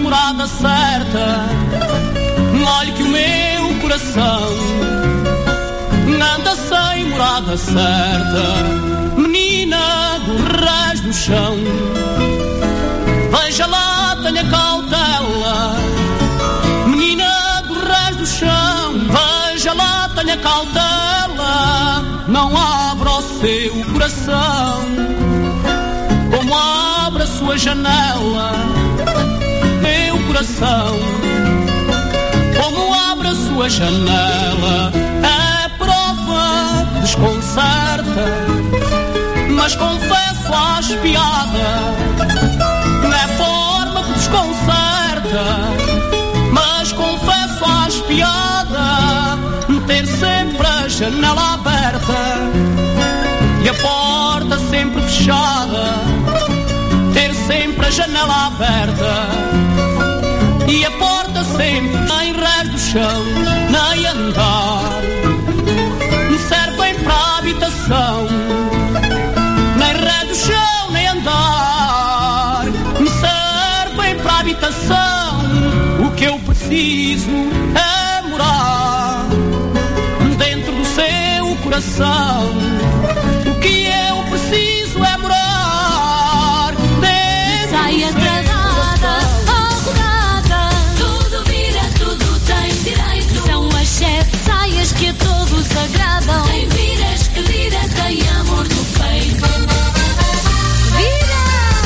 Speaker 11: morada certa. Olhe que o meu coração anda sem morada certa. Menina do resto do chão, veja lá, tenha cautela. Menina do resto do chão, veja lá, tenha cautela. Não abra o seu coração como abre a sua janela. Meu coração, como abre a sua janela. É prova que desconcerta, mas confesso a espiada. É forma que desconcerta, mas confesso a espiada. Ter sempre a janela aberta e a porta sempre fechada. Ter sempre a janela aberta e a porta sempre. Nem rés do chão, nem andar me servem para a habitação. Nem rés do chão, nem andar me servem para a habitação. O que eu preciso é morar dentro do seu coração. O que eu preciso é morar dentro
Speaker 8: Saia
Speaker 11: do seu
Speaker 8: travada, arrugada, tudo vira, tudo tem direito. São as sete saias que a todos agradam. Tem viras que vira, tem amor no peito. Vira!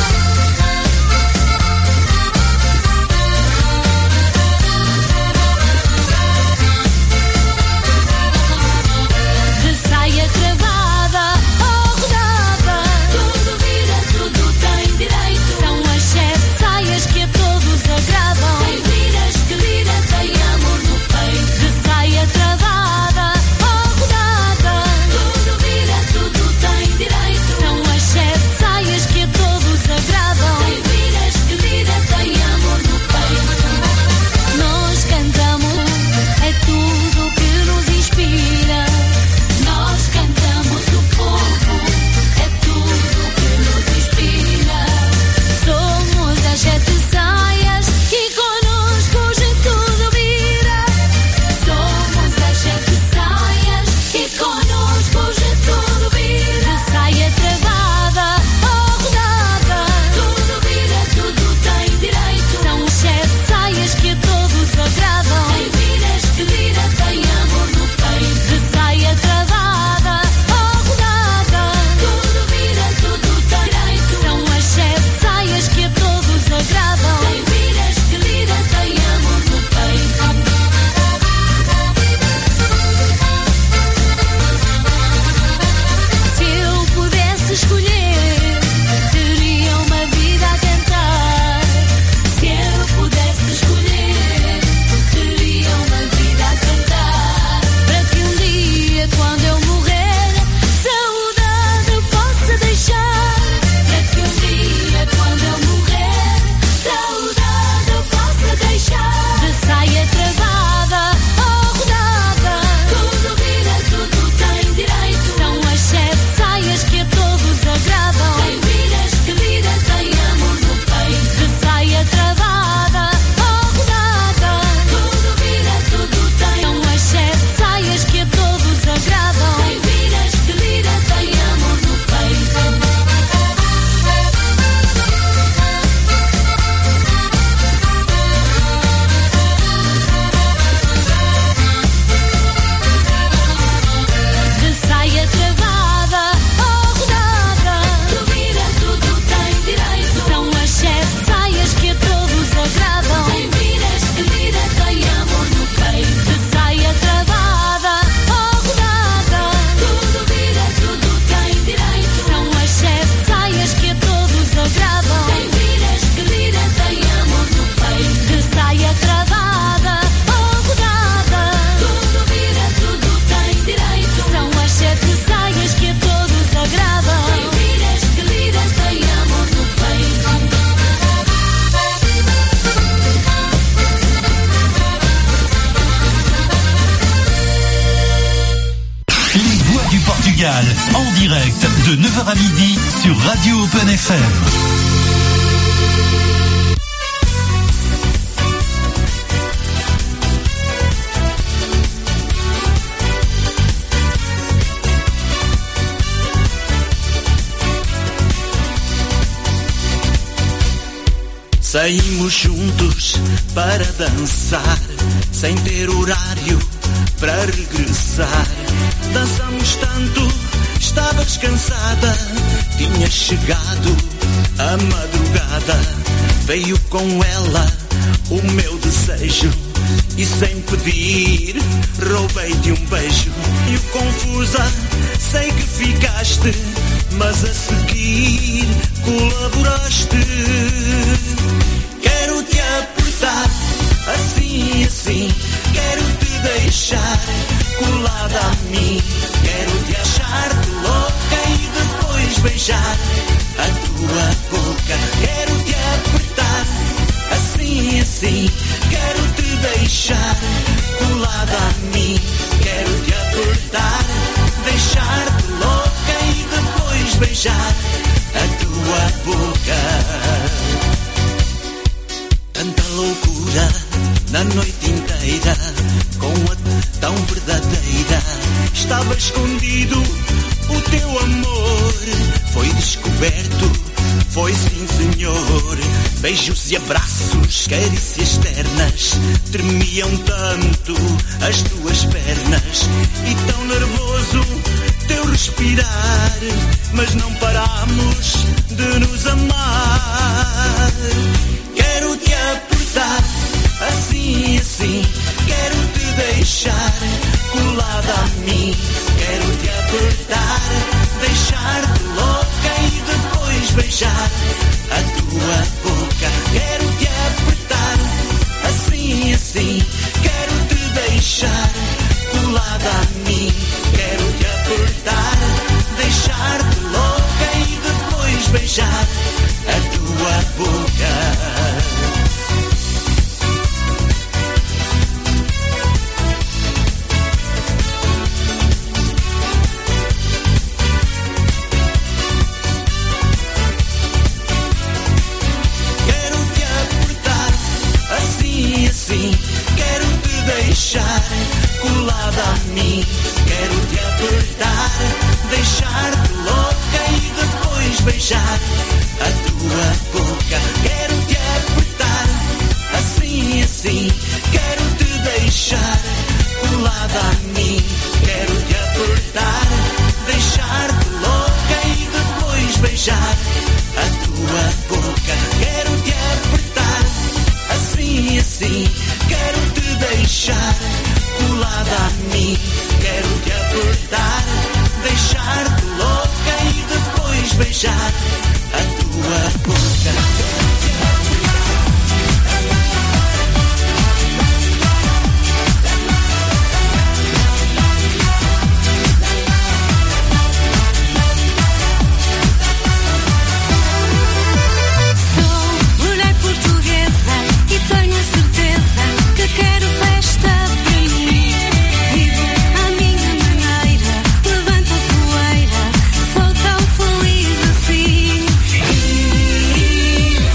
Speaker 8: De saia travada, arrugada, tudo vira, tudo tem direito. São as sete saias que a todos agradam. Tem viras que vira, tem amor no peito. De saia travada, arrugada, tudo vira, tudo tem direito. São as sete saias que a todos agradam. Tem viras que vira, tem amor no peito. Nós cantamos, é tudo que nos inspira. Nós cantamos o povo, é tudo que nos inspira. Somos as sete saias e conosco hoje tudo vira. Somos as sete saias e conosco hoje tudo vira. De saia travada, arrugada, tudo vira, tudo tem direito. São as sete saias que a todos agradam. Tem viras que vira, tem amor no peito. De saia travada, arrugada, tudo vira, tudo tem direito. São as sete saias que a todos agradam. Tem viras que vira, tem amor no peito. Se eu pudesse escolher, teria uma vida a cantar. Se eu pudesse escolher, teria uma vida a cantar. Para que um dia, quando eu morrer, saudade possa deixar. Para que um dia, quando eu morrer, saudade possa deixar. De saia travada, arrugada, tudo vira, tudo tem direito. São as sete saias que a todos agradam. Tem viras que vira, tem amor no peito. De saia travada, arrugada, tudo vira, tudo tem. São as sete saias que a todos agradam. Tem viras que vira, tem amor no peito. De saia travada, arrugada, tudo vira, tudo tem direito. São as sete saias que a todos agradam. Tem viras que vira, tem amor no peito. De saia travada, arrugada, tudo vira, tudo tem direito. São as sete saias que a todos agradam. Tem viras que vira, tem amor no peito. De saia travada, arrugada, tudo vira, tudo tem direito. São as sete saias que a todos agradam. Tem viras que vira, tem amor no peito.
Speaker 5: Les voix du Portugal, en direct de neuf heures à midi sur Radio Open F M.
Speaker 10: Saímos juntos para dançar, sem ter horário para regressar. Dançamos tanto, estavas cansada, tinha chegado a madrugada. Veio com ela o meu desejo e sem pedir roubei-te um beijo. E confusa, sei que ficaste, mas a seguir colaboraste. Quero te apertar, assim, assim. Quero te deixar colada a mim. Quero te achar-te louca e depois beijar a tua boca. Quero te apertar, assim, assim. Quero te deixar colada a mim. Quero te apertar, deixar-te louca e depois beijar a tua boca. Tanta loucura na noite inteira, com a tão verdadeira. Estava escondido o teu amor, foi descoberto, foi sim senhor. Beijos e abraços, carícias ternas, tremiam tanto as tuas pernas. E tão nervoso teu respirar, mas não paramos de nos amar. Quero te apertar, assim, assim. Quero te deixar colada a mim. Quero te apertar, deixar-te louca e depois beijar a tua boca. Quero te apertar, assim, assim. Quero te deixar colada a mim. Quero te apertar, deixar-te louca e depois beijar a tua boca. Quero te deixar colada a mim. Quero te apertar, deixar-te louca e depois beijar a tua boca. Quero te apertar, assim, assim. Quero te deixar colada a mim. Quero te apertar, deixar-te louca e depois beijar a tua boca. Quero te apertar, assim, assim. Quero te deixar colada a mim. Quero te apertar, deixar-te louca e depois beijar a tua boca.
Speaker 8: Quero festa para mim, vivo à minha maneira, levanto a poeira, sou tão feliz assim. E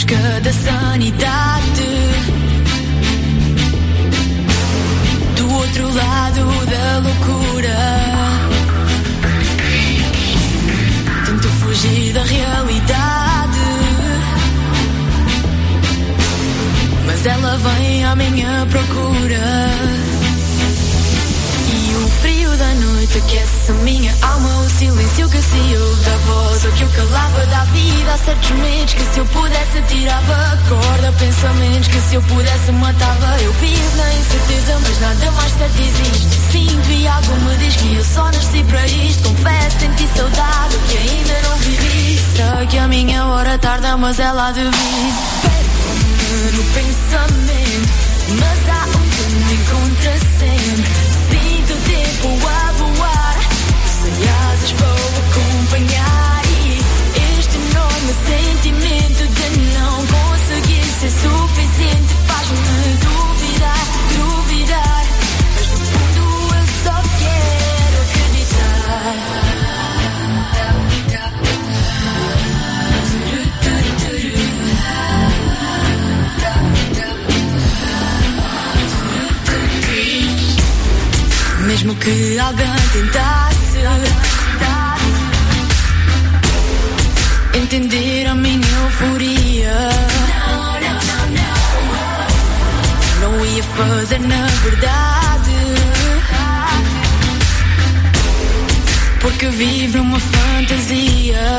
Speaker 8: busca da sanidade. Do outro lado da loucura, tento fugir da realidade, mas ela vem à minha procura. E o frio da noite aquece a minha alma, o silêncio que se ouve da voz, o que eu calava da vida. Há certos medos que se eu pudesse tirava a corda, pensamentos que se eu pudesse matava. Eu vivo na incerteza, mas nada mais certo existe. Sinto e algo me diz que eu só nasci para isto. Confesso, senti saudade que ainda não vivi. Sei que a minha hora tarda, mas ela há de vir. Perco-me no pensamento, mas há um que me encontra sempre. Sinto o tempo a voar, sem asas para o acompanhar. E este enorme sentimento de não conseguir ser suficiente faz-me duvidar, duvidar. Mas no fundo eu só quero acreditar. Mesmo que alguém tentasse entender a minha euforia, não ia fazer na verdade, porque vivo numa fantasia.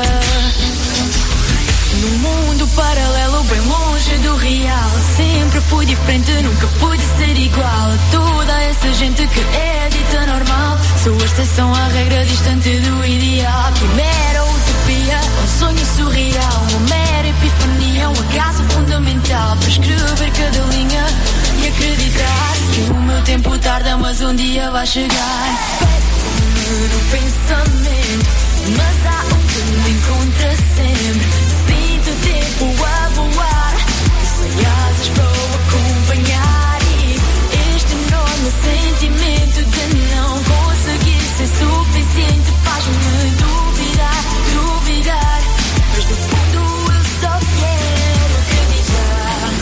Speaker 8: Num mundo paralelo bem longe do real, sempre fui diferente, nunca pude ser igual a toda essa gente que é dita normal. Sou a exceção à regra, distante do ideal. Quimera, utopia, um sonho surreal, uma mera epifania, um acaso fundamental para escrever cada linha e acreditar que o meu tempo tarda, mas um dia vai chegar. Perco-me no pensamento, mas há um que me encontra sempre. Sinto o tempo a voar, sem asas para o acompanhar. E este enorme sentimento de não conseguir ser suficiente faz-me duvidar, duvidar. Mas no fundo eu só quero acreditar.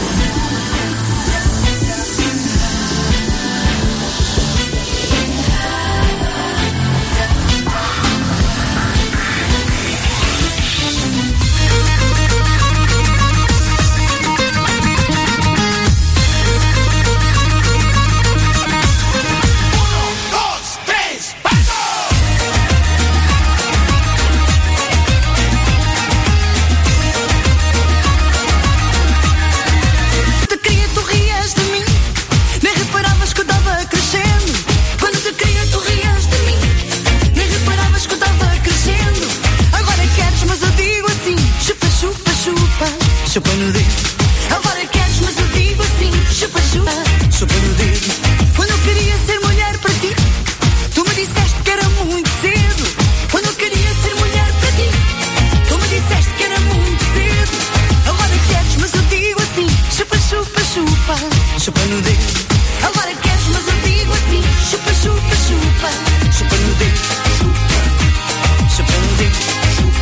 Speaker 9: Chupa no dedo. Agora queres, mas eu digo assim. Chupa, chupa, chupa no dedo. Quando eu queria ser mulher para ti, tu me disseste que era muito cedo. Quando eu queria ser mulher para ti, tu me disseste que era muito cedo. Agora queres, mas eu digo assim. Chupa, chupa, chupa, chupa no dedo. Agora queres, mas eu digo assim. Chupa, chupa, chupa, chupa no dedo. Chupa, chupa no dedo.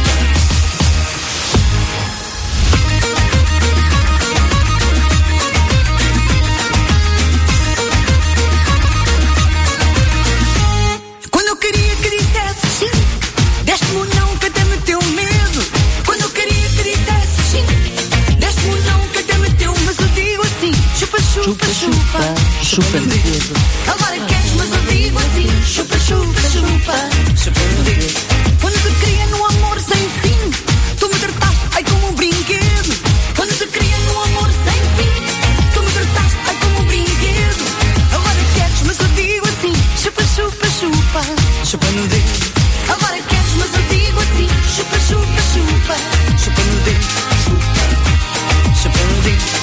Speaker 1: Chupa, chupa, chupa no dedo.
Speaker 9: Agora queres, mas eu digo assim. Chupa, chupa, chupa, chupa no dedo. Quando te queria num amor sem fim, tu me trataste, ai, como um brinquedo. Quando te queria num amor sem fim, tu me trataste, ai, como um brinquedo. Agora queres, mas eu digo assim. Chupa, chupa, chupa, chupa no dedo. Agora queres, mas eu digo assim. Chupa, chupa, chupa, chupa no dedo. Chupa, chupa no dedo.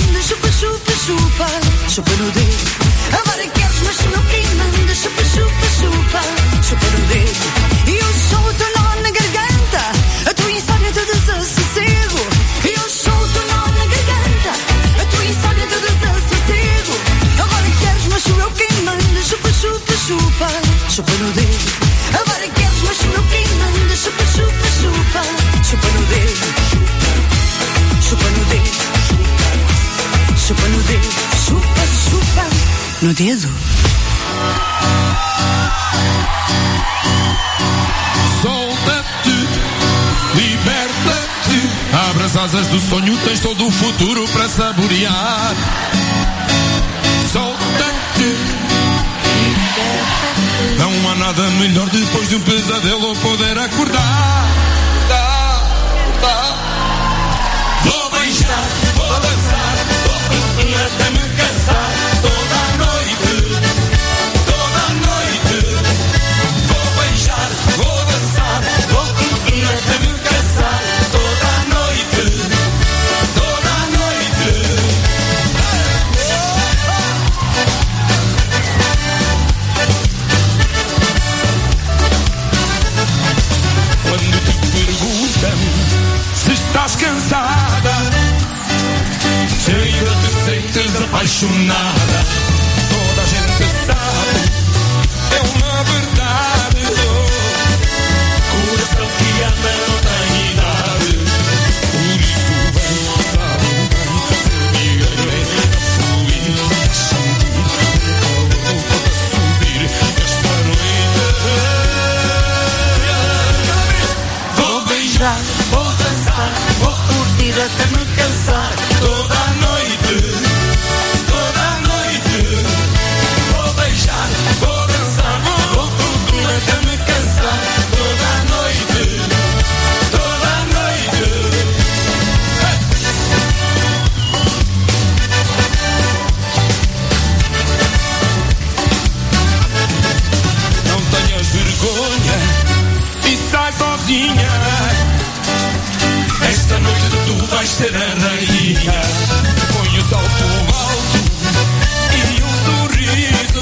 Speaker 9: Chupa no dedo. Agora queres, mas não quem manda. Chupa, chupa, chupa no dedo. Agora queres, mas não quem manda. Chupa, chupa, chupa. Chupa no dedo. Chupa no dedo. Chupa no dedo. Chupa, chupa no dedo.
Speaker 13: Solta-te, liberta-te. Abre as asas do sonho, tens todo o futuro para saborear. Solta-te. Não há nada melhor depois de um pesadelo poder acordar. Dá, dá. Vou beijar, vou dançar, vou curtir até me cansar. Toda a noite, toda a noite. Vou beijar, vou dançar, vou curtir até me cansar. Toda a noite, toda a noite. Quando te perguntam se estás cansada, se ainda te sentes apaixonada, toda a gente sabe, é uma verdade. Oh, coração que ama não tem idade. Por isso vem, sabe bem, formigueiro a fluir, a sentir o calor a subir. Esta noite vou beijar, vou dançar, vou curtir até me cansar. Toda a noite, toda a noite. Vou beijar, vou dançar, vou curtir até me cansar. Toda a noite, toda a noite. Não tenhas vergonha e sai sozinha. Esta noite tu vais ser a rainha. Põe o salto alto e um sorriso.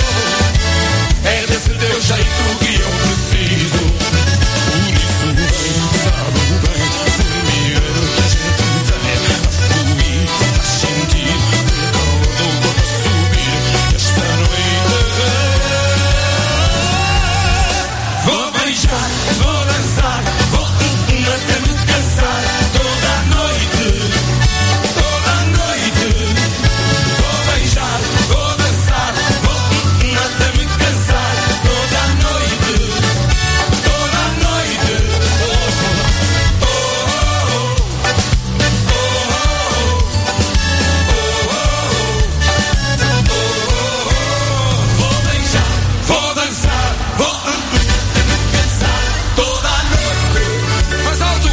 Speaker 13: É desse teu jeito que eu preciso. Por isso bem, sabe bem, formigueiro que a gente tem a fluir, a sentir o calor do corpo a subir. Esta noite vou beijar, vou dançar, vou curtir até me cansar. Toda a noite, toda a noite. Vou beijar, vou dançar, vou curtir até me cansar. Toda a noite, toda a noite. Oh, oh, oh, oh, oh, oh, oh. Vou beijar, vou dançar, vou curtir até me cansar. Toda a noite, mais alto.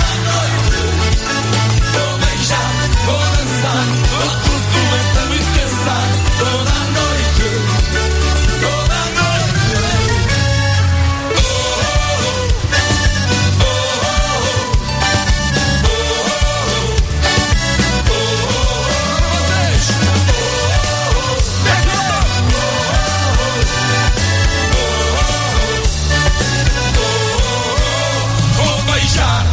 Speaker 13: Vou beijar, vou dançar, vou curtir até me cansar. Toda a noite, toda a noite. Oh, oh, oh, oh, oh, vocês. Vou beijar.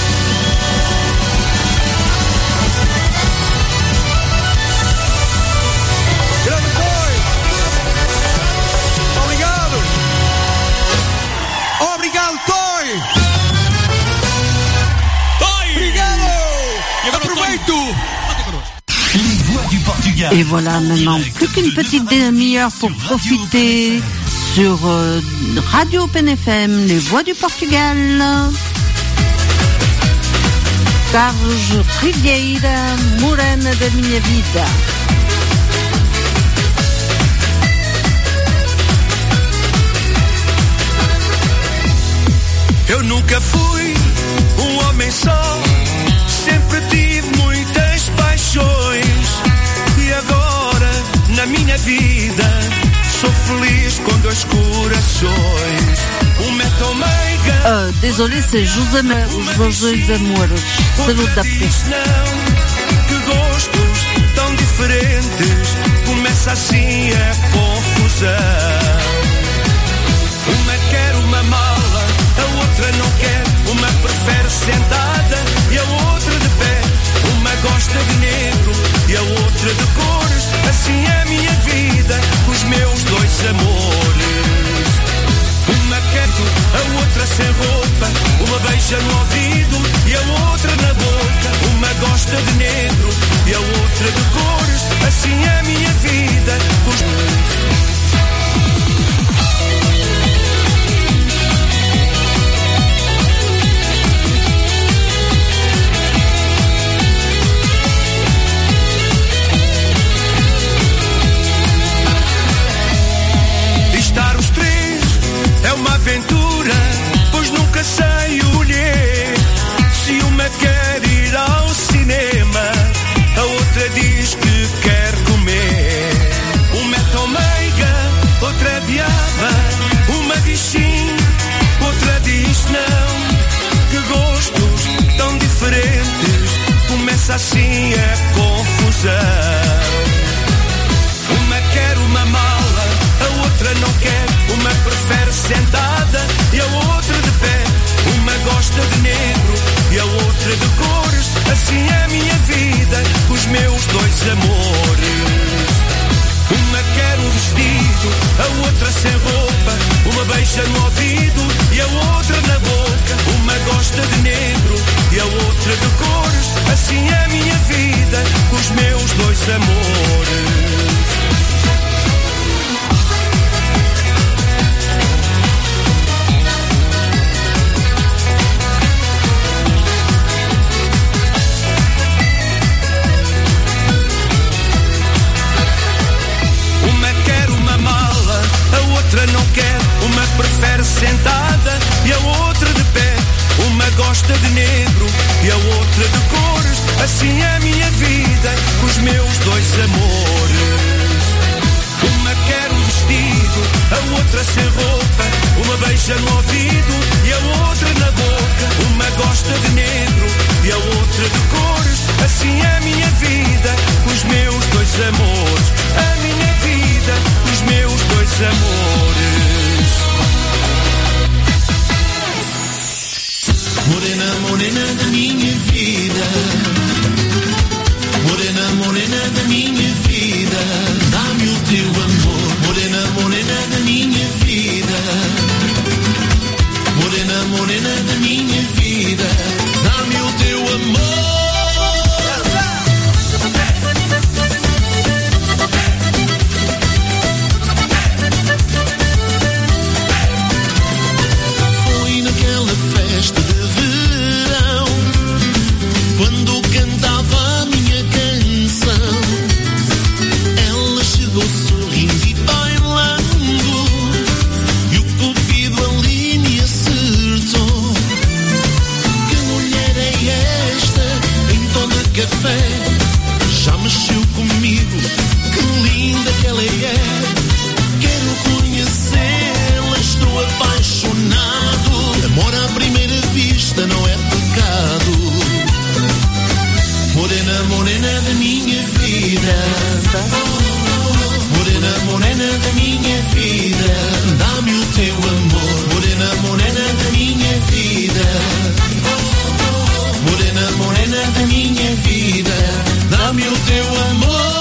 Speaker 12: Grande Toy! Obrigado! Obrigado, Toy!
Speaker 13: Toy!
Speaker 12: Obrigado! Aproveito!
Speaker 5: Les voix du Portugal.
Speaker 1: Et voilà maintenant plus qu'une petite demi-heure pour profiter sur euh, Radio Open F M, les voix du Portugal. Carlos Trigueira, Morena da minha vida.
Speaker 12: Eu nunca fui um homem só, sempre tive muitas paixões. E agora, na minha vida, sou feliz com dois corações. Um metomeiga.
Speaker 1: Euh, désolé, c'est José, José Amores. Salut da pista.
Speaker 12: Que gostos tão diferentes, começa assim a confusão. Uma quer uma mala, a outra não quer. Uma prefere sentada e a outra de pé. Uma gosta de negro e a outra de cores. Assim é a minha vida, os meus dois amores. outra de cores, assim é a minha vida. Os... Estar os três é uma aventura, pois nunca sei olhar. Se uma quer ir ao cinema, a outra diz que quer comer. Uma é tão meiga, outra é diaba. Uma diz sim, outra diz não. Que gostos tão diferentes, começa assim a confusão. Uma quer uma mala, a outra não quer. Uma prefere sentada e a outra de pé. Uma gosta de negro e a outra de cores. Assim é a minha vida, com os meus dois amores. Uma quer um vestido, a outra sem roupa. Uma beija no ouvido e a outra na boca. Uma gosta de negro e a outra de cores. Assim é a minha vida, com os meus dois amores. A outra não quer, uma prefere sentada e a outra de pé. Uma gosta de negro e a outra de cores. Assim é a minha vida, com os meus dois amores. Uma quer um vestido, a outra sem roupa. Uma beija no ouvido e a outra na boca. Uma gosta de negro e a outra de cores. Assim é a minha vida, com os meus dois amores. A minha vida, com os meus dois amores.
Speaker 6: Morena, morena da minha vida. Morena, morena da minha vida. Dá-me o teu amor. Morena, morena da minha vida. Morena, morena da minha vida. Dá-me o teu amor. Foi naquela festa de verão, quando cantava a minha canção, ela chegou sorrindo e bailando, e o cupido ali me acertou. Que mulher é esta em tom de café? Já mexeu comigo, que linda que ela é. Quero conhecê-la, estou apaixonado. Amor à primeira vista não é pecado. Morena, morena da minha vida. Morena, morena da minha vida. Dá-me o teu amor. Morena, morena da minha vida. Morena, morena da minha vida. Dá-me o teu amor.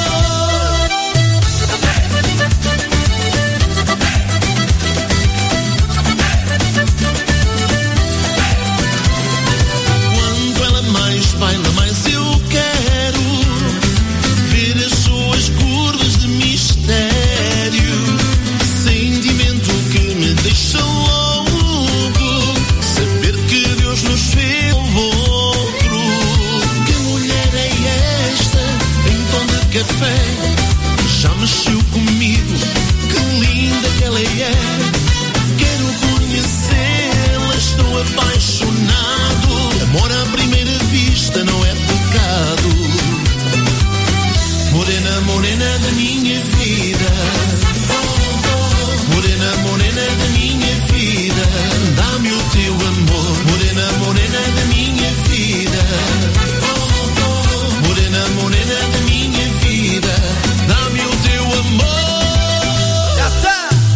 Speaker 6: Baila, mas eu quero ver as suas curvas de mistério, sentimento que me deixa louco, saber que Deus nos fez outro. Que mulher é esta em tom de café? Já mexeu comigo, que linda que ela é. Quero conhecê-la, estou apaixonado. Amor à primeira vista não é pecado. Morena, morena da minha vida. Morena, morena da minha vida. Dá-me o teu amor. Morena, morena da minha vida. Morena, morena da minha vida. Dá-me o teu amor. Já está!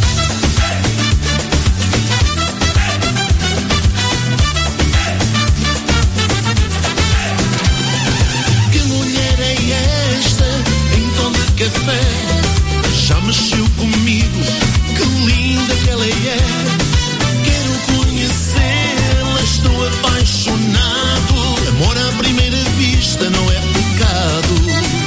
Speaker 6: Café, já mexeu comigo, que linda que ela é. Quero conhecê-la, estou apaixonado. Amor à primeira vista não é pecado.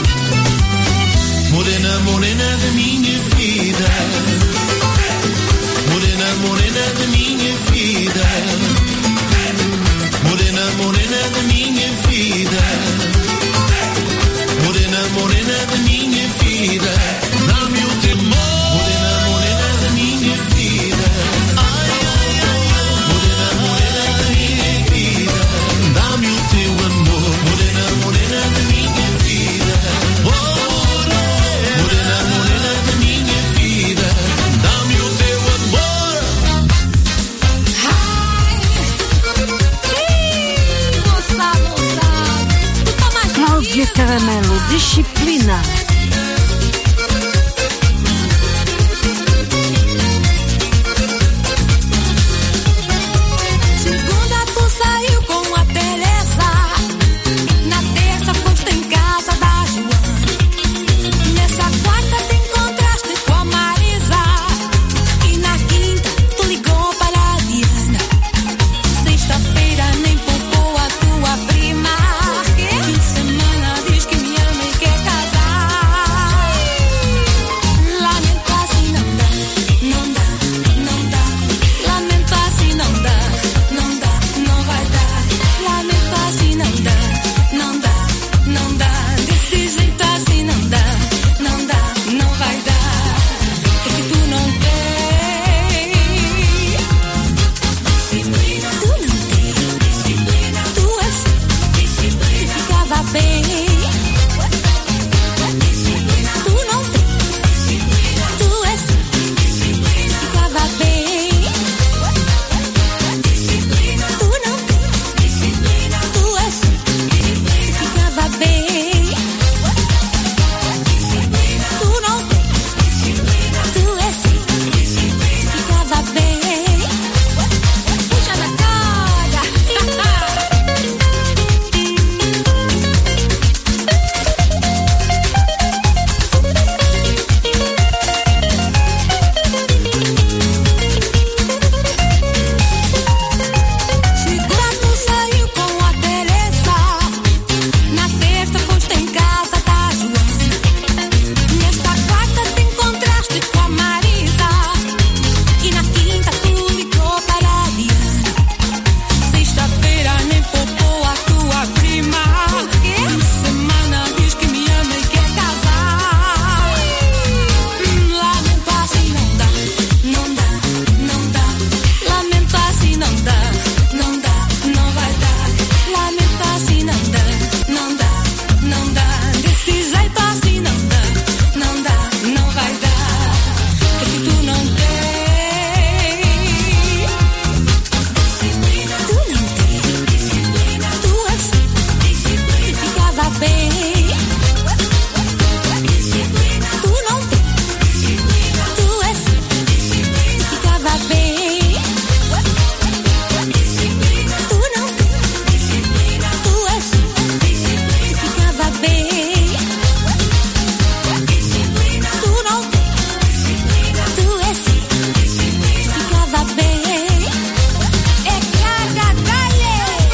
Speaker 1: Disciplina.
Speaker 4: Segunda tu saiu com a Teresa, na terça foste em casa da Joana, nessa quarta te encontraste com a Marisa e na quinta tu ligou para a Diana. Sexta-feira nem poupou a tua prima, fim de semana diz que me ama e quer casar. Lamento assim não dá, não dá, não dá. Lamento assim não dá, não dá, não vai dar. Lamento assim não dá, não dá, não dá. Desse jeito assim não dá, não dá, não vai dar. Porque tu não tem disciplina, tu não tem disciplina. Tu és disciplina, ficava bem. Disciplina, tu não tem disciplina. Tu és disciplina, ficava bem. Disciplina, tu não tem disciplina. Tu és disciplina, ficava bem. Disciplina, tu não tem disciplina. Tu és disciplina, ficava bem. Puxa na cara. Segunda tu saiu com a Teresa, na terça foste em casa da Joana, nesta quarta te encontraste com a Marisa e na quinta tu ligou para a Diana. Sexta-feira nem poupou a tua prima, fim de semana diz que me ama e quer casar. Lamento assim não dá, não dá, não dá. Lamento assim não dá, não dá, não vai dar. Lamento assim não dá, não dá, não dá. Desse jeito assim não dá, não dá, não vai dar. Porque tu não tem disciplina, tu não tem disciplina. Tu és disciplina, ficava bem. Disciplina, tu não tem disciplina. Tu és disciplina, ficava bem. Disciplina, tu não tem disciplina. Tu és disciplina, ficava bem. Disciplina, tu não tem disciplina. Tu és disciplina, ficava bem. É carga, dale.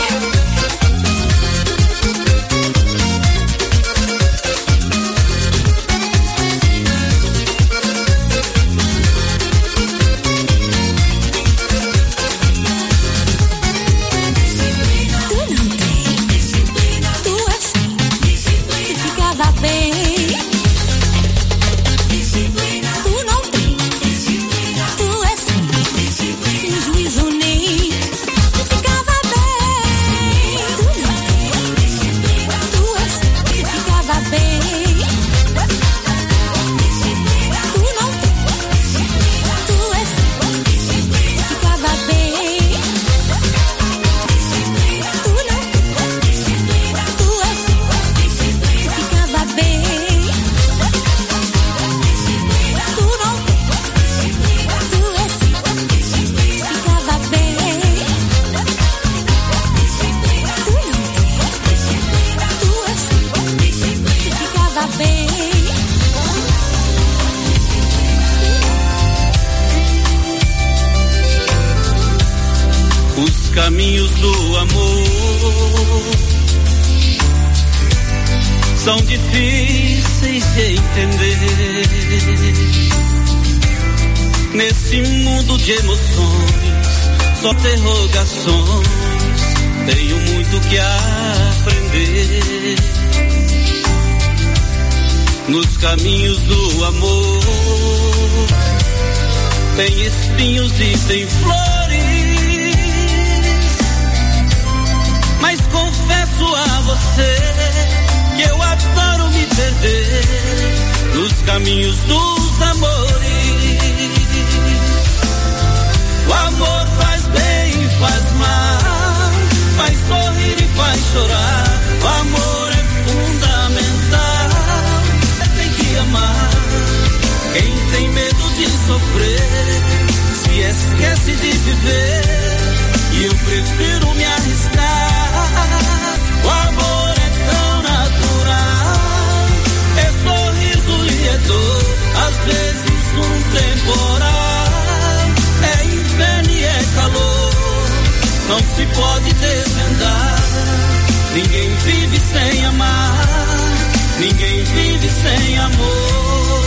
Speaker 4: Tu não tem disciplina. Tu és disciplina, ficava bem. Disciplina, tu não tem disciplina. Tu és disciplina, sem juízo nem ficava bem. Tu não tem disciplina. Tu és ficava bem. Disciplina, tu não tem disciplina. Tu és disciplina, ficava bem. Disciplina, tu não tem disciplina. Tu és disciplina, ficava bem. Disciplina, tu não tem disciplina. Tu és disciplina, ficava bem. Disciplina, tu não tem disciplina. Tu és disciplina, ficava bem.
Speaker 14: Os caminhos do amor são difíceis de entender. Nesse mundo de emoções, só interrogações, tenho muito que aprender. Nos caminhos do amor tem espinhos e tem flores, mas confesso a você que eu adoro me perder nos caminhos dos amores. O amor faz bem, faz mal, faz sorrir e faz chorar. O amor é fundamental. sofrer, se esquece de viver. E eu prefiro me arriscar. O amor é tão natural, é sorriso e é dor, às vezes um temporal. É inverno e é calor, não se pode desvendar. Ninguém vive sem amar, ninguém vive sem amor.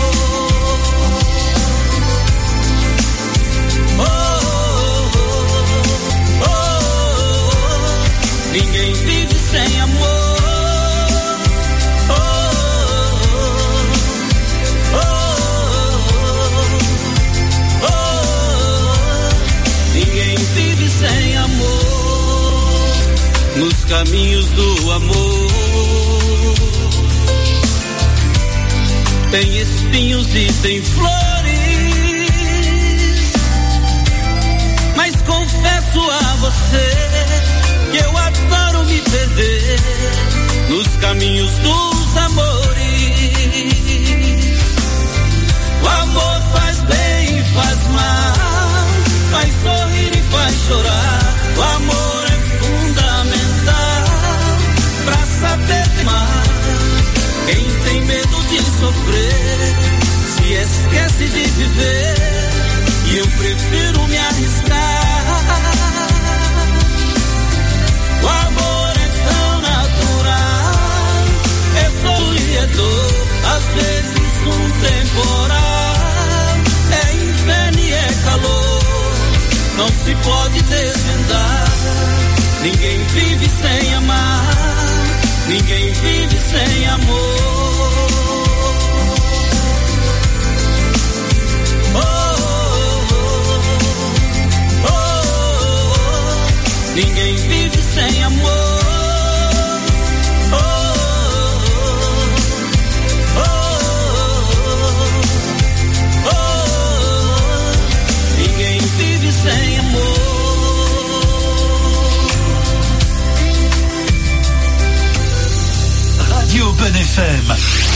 Speaker 14: Oh, oh, oh, oh, oh. Ninguém vive sem amor. Oh, oh, oh, oh, oh. Ninguém vive sem amor. Nos caminhos do amor tem espinhos e tem flores, mas confesso a você que eu adoro me perder nos caminhos dos amores. O amor faz bem e faz mal, faz sorrir e faz chorar. O amor é fundamental pra saber amar. Quem tem medo de sofrer se esquece de viver. E eu prefiro me arriscar. O amor é tão natural, é sol e é dor, às vezes um temporal. É inverno e é calor, não se pode desvendar. Ninguém vive sem amar, ninguém vive sem amor. Oh, oh, oh, oh. Ninguém vive sem amor. Oh, oh, oh, oh. Ninguém vive sem amor.
Speaker 5: Radio Open F M.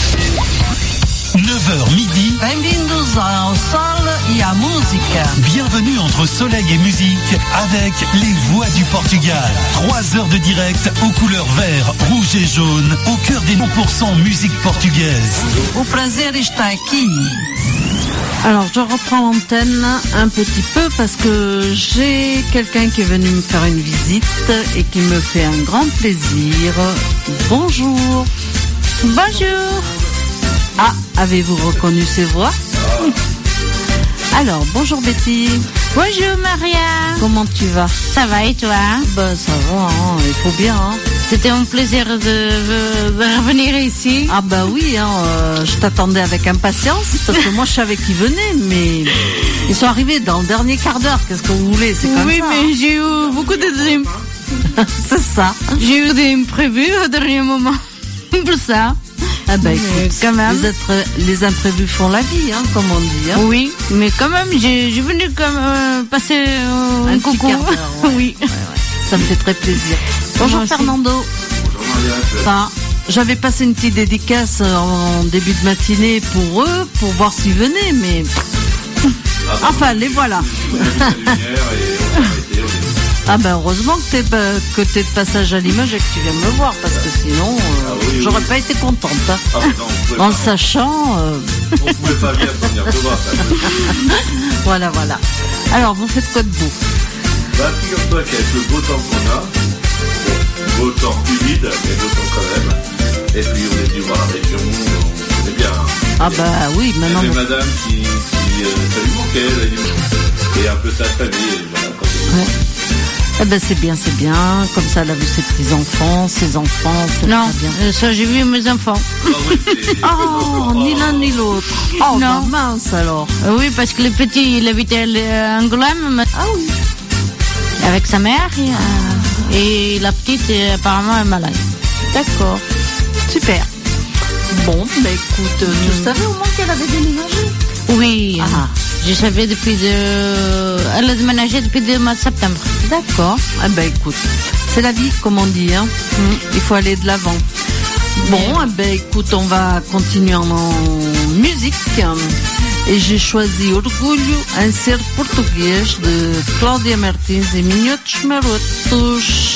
Speaker 5: neuf heures midi.
Speaker 1: Bem-vindos ao Sol e à Música.
Speaker 5: Bienvenue entre soleil et musique avec les voix du Portugal. Trois heures de direct aux couleurs vert, rouge et jaune, au cœur des cent pour cent musique portugaise.
Speaker 1: O prazer está aqui. Alors, je reprends l'antenne un petit peu parce que j'ai quelqu'un qui est venu me faire une visite et qui me fait un grand plaisir. Bonjour.
Speaker 8: Bonjour.
Speaker 1: Ah, avez-vous reconnu ces voix? Alors, bonjour Betty.
Speaker 8: Bonjour Maria.
Speaker 1: Comment tu vas?
Speaker 8: Ça va et toi?
Speaker 1: Ben, ça va, hein, il faut bien. Hein.
Speaker 8: C'était un plaisir de, de, de revenir ici.
Speaker 1: Ah bah oui, hein, euh, je t'attendais avec impatience parce que moi je savais qu'ils venaient, mais ils sont arrivés dans le dernier quart d'heure. Qu'est-ce que vous voulez? C'est comme
Speaker 8: oui,
Speaker 1: ça.
Speaker 8: Oui, mais hein. J'ai eu beaucoup de...
Speaker 1: C'est ça.
Speaker 8: J'ai eu des imprévus au dernier moment. Pour ça.
Speaker 1: Ah bah écoute,
Speaker 8: quand même.
Speaker 1: Les, être, les imprévus font la vie, hein, comme on dit. Hein.
Speaker 8: Oui, mais quand même, j'ai, j'ai venu comme euh, passer euh,
Speaker 1: un
Speaker 8: un coucou.
Speaker 1: Quart d'heure, ouais.
Speaker 8: Oui.
Speaker 1: Ouais, ouais. Ça me fait très plaisir. Bonjour
Speaker 8: Moi
Speaker 1: Fernando.
Speaker 15: Bonjour Maria.
Speaker 1: Enfin, j'avais passé une petite dédicace en début de matinée pour eux, pour voir s'ils venaient, mais ah bah, enfin les voilà. Ah ben heureusement que t'es, que t'es de passage à Limoges et que tu viens me voir, parce que sinon euh, ah oui, j'aurais oui. pas été contente. Hein.
Speaker 15: Ah, non,
Speaker 1: en le sachant. Euh...
Speaker 15: On pouvait pas bien venir te voir. Ça.
Speaker 1: Voilà, voilà. Alors vous faites quoi de beau?
Speaker 15: Bah figure-toi qu'avec le beau temps qu'on a, bon, beau temps humide, mais beau temps quand même. Et puis on est venu voir la région, on est bien. Hein.
Speaker 1: Ah bah oui, maintenant.
Speaker 15: Il y avait madame qui, qui euh, ça lui manquait, là, et un peu sa famille, voilà. Quand
Speaker 1: ouais. Eh ben c'est bien, c'est bien. Comme ça, elle a vu ses petits-enfants, ses enfants. C'est
Speaker 8: non,
Speaker 1: très bien.
Speaker 8: Euh, ça j'ai vu mes enfants.
Speaker 15: Ah oui,
Speaker 1: oh, ni l'un ni l'autre. Oh, non. Bah mince alors.
Speaker 8: Euh, oui, parce que le petit, il habitait à Angoulême.
Speaker 1: Ah oui.
Speaker 8: Avec sa mère. Et, euh, et la petite, est, apparemment, est malade.
Speaker 1: D'accord. Super. Bon, bah écoute, mmh. tu savais au moins qu'elle avait déménagé?
Speaker 8: Oui.
Speaker 1: Ah.
Speaker 8: Je savais depuis de... Elle a déménagé depuis le mois de septembre.
Speaker 1: D'accord. Ah ben écoute, c'est la vie, comme on dit. Hein. Mm. Il faut aller de l'avant. Bon, ah ben écoute, on va continuer en, en musique. Et j'ai choisi Orgulho em Ser Português de Cláudia Martins e Minhotos Marotos.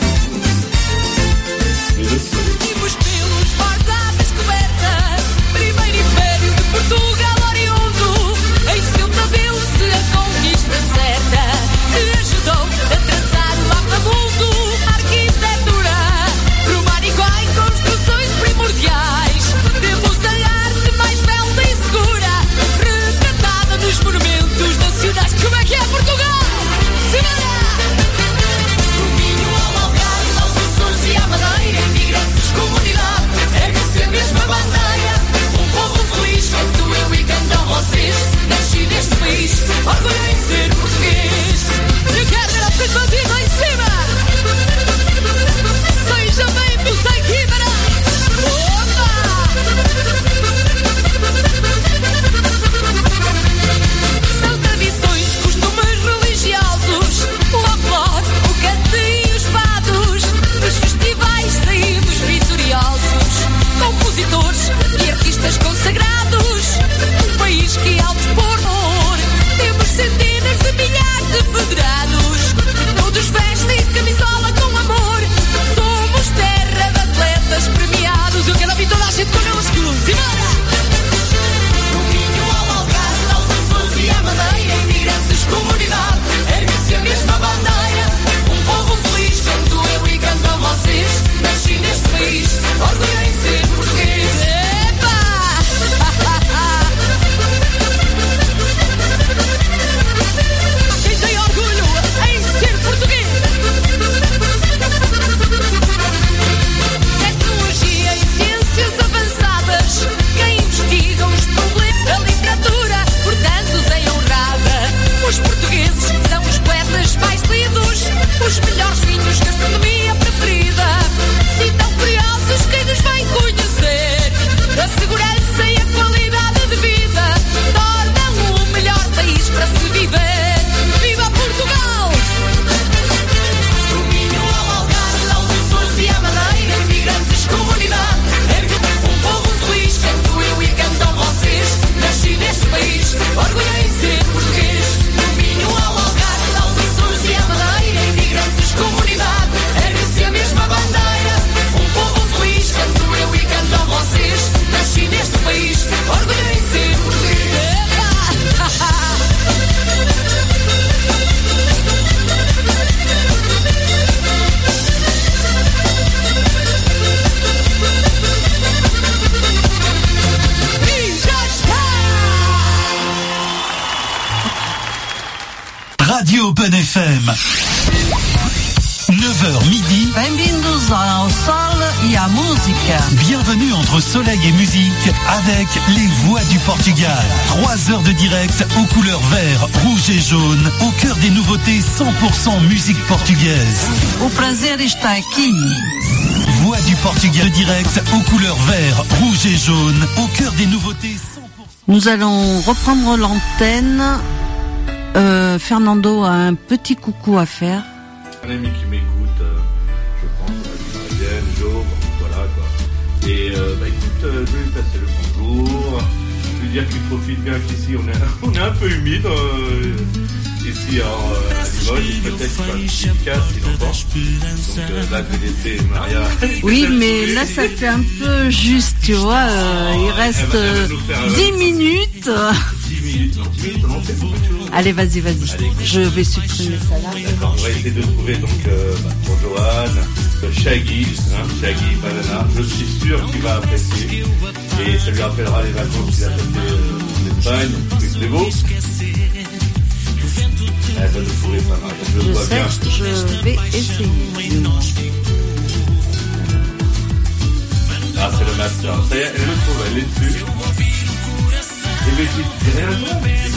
Speaker 3: Portugal oriundo, em seu tabelo-se a conquista certa, que ajudou a traçar o mapa mundo, a arquitetura românica em construções primordiais. Temos a arte mais bela e segura, retratada nos monumentos nacionais. Como é que é Portugal? Simbora! Do Minho ao Algarve, aos Açores e à Madeira, imigrantes, comunidade, ergue-se a mesma bandeira. Um povo feliz, canto eu e cantam vocês. Nasci neste país, orgulho em ser português. Eu quero ver as pessoas lá em cima. Seja bem-vindos aqui para... Opa! São tradições, costumes religiosos, o folclore, o canto e os fados. Nos festivais saímos vitoriosos, compositores e artistas consagrados. Um país que ao dispor temos centenas de milhares de federados. Todos vestem camisola com amor. Somos terra de atletas premiados. Eu quero ouvir toda a gente connosco. Simbora! Do Minho ao Algarve, aos Açores e à Madeira, imigrantes, comunidade, ergue-se a mesma bandeira. Um povo feliz, canto eu e cantam vocês. Nasci neste país, orgulho em ser português. Quem tem orgulho em ser português? Tecnologia e ciências avançadas, quem investiga os problemas da literatura, portanto tem honrada. Os portugueses são os poetas mais lidos, os melhores vinhos, gastronomia preferida. Se tão curiosos, quem nos vai conhecer? A segurança e a qualidade de vida tornam o melhor país para se viver. Viva Portugal! Do Minho ao Algarve, aos Açores e à Madeira, imigrantes, comunidade, ergue um povo feliz, canto eu e cantam vocês. Nasci neste país, orgulho em ser português. Do Minho ao Algarve, aos Açores e à Madeira, imigrantes, comunidade, ergue-se a mesma bandeira. Um povo feliz, canto eu e cantam vocês. Nasci neste país, orgulho em ser português. E já está!
Speaker 5: Radio Open F M. neuf heures midi.
Speaker 1: Bem-vindos ao Sol e à Música.
Speaker 5: Bienvenue entre soleil et musique avec les voix du Portugal. Trois heures de direct aux couleurs vert, rouge et jaune, au cœur des nouveautés cent pour cent musique portugaise.
Speaker 1: O prazer está aqui.
Speaker 5: Voix du Portugal direct aux couleurs vert, rouge et jaune, au cœur des nouveautés cent pour cent.
Speaker 1: Nous allons reprendre l'antenne. Euh, Fernando a un petit coucou à faire.
Speaker 15: Un ami qui m'écoute, euh, je pense, euh, Marianne, Jo, voilà quoi. Et euh, bah écoute, euh, je vais lui passer le bonjour, lui dire qu'il profite bien qu'ici on est, on est un peu humide, euh, ici alors, euh, à Limoges, peut-être pas efficace, il en pense. Donc euh, là je vais laisser Maria.
Speaker 1: Oui, mais là ça fait un peu juste, tu vois, euh, il reste euh, dix minutes.
Speaker 15: dix minutes, non, dix minutes, non, c'est beaucoup de choses.
Speaker 1: Allez, vas-y, vas-y. Allez, je vais supprimer ça là.
Speaker 15: D'accord, on va essayer de trouver donc euh, bah, pour Johan, euh, Shaggy, hein, Shaggy, Banana. Je suis sûr qu'il va apprécier. Et ça lui rappellera les vacances qu'il a passées euh, en Espagne, c'est très beau. Elle va nous trouver pas mal. Je,
Speaker 1: Je
Speaker 15: vois
Speaker 1: sais,
Speaker 15: bien.
Speaker 1: je vais essayer.
Speaker 15: Ah, c'est le master. Ça y est, elle le trouve, elle est dessus. Et mais tu dis rien à toi.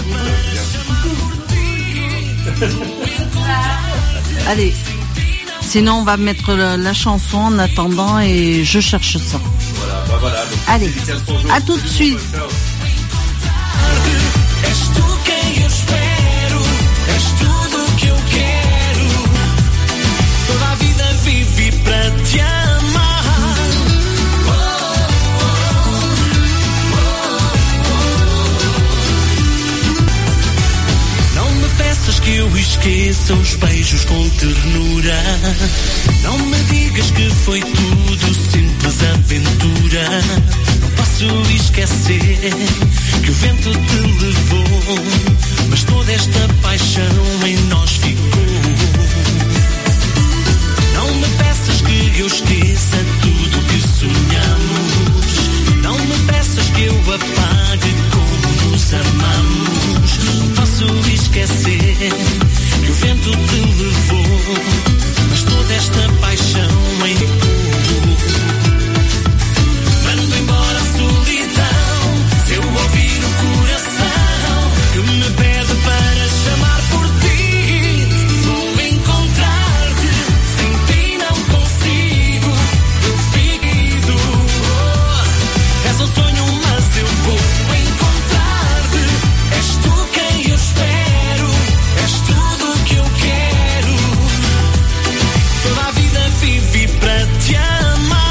Speaker 1: Allez, sinon on va mettre la, la chanson en attendant et je cherche ça.
Speaker 15: Voilà, bah voilà. Donc,
Speaker 1: allez,
Speaker 15: dédicace pour Jo.
Speaker 1: à tout de suite.
Speaker 15: Ciao.
Speaker 3: És tu quem eu espero, és tudo que eu quero. Toda a vida vivi para te amar.
Speaker 10: esqueça os beijos com ternura. Não me digas que foi tudo simples aventura. Não posso esquecer que o vento te levou, mas toda esta paixão em nós ficou. Não me peças que eu esqueça tudo que sonhamos. Não me peças que eu apague como nos amamos. Não posso esquecer que o vento te levou, mas toda esta paixão em mando embora a solidão. Se eu ouvir o coração que me pede para chamar por ti, vou encontrar-te. Sem ti não consigo, eu fico. Oh, és um sonho, mas eu vou encontrar-te. És tu quem eu espero, és tudo que eu quero. Toda a vida vivi para te amar.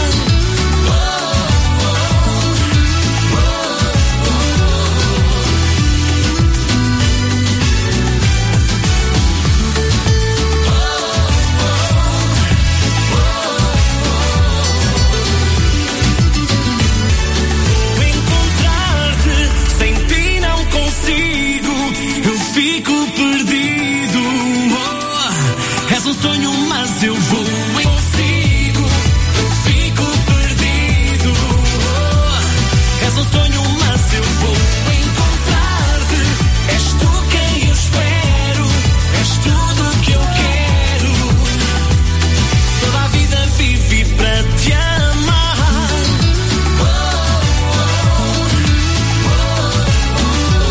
Speaker 10: Um sonho, mas eu vou e consigo. Eu fico perdido. Oh, és um sonho, mas eu vou encontrar-te. És tu quem eu espero. És tudo que eu quero. Toda a vida vivi para te amar. Oh, oh, oh,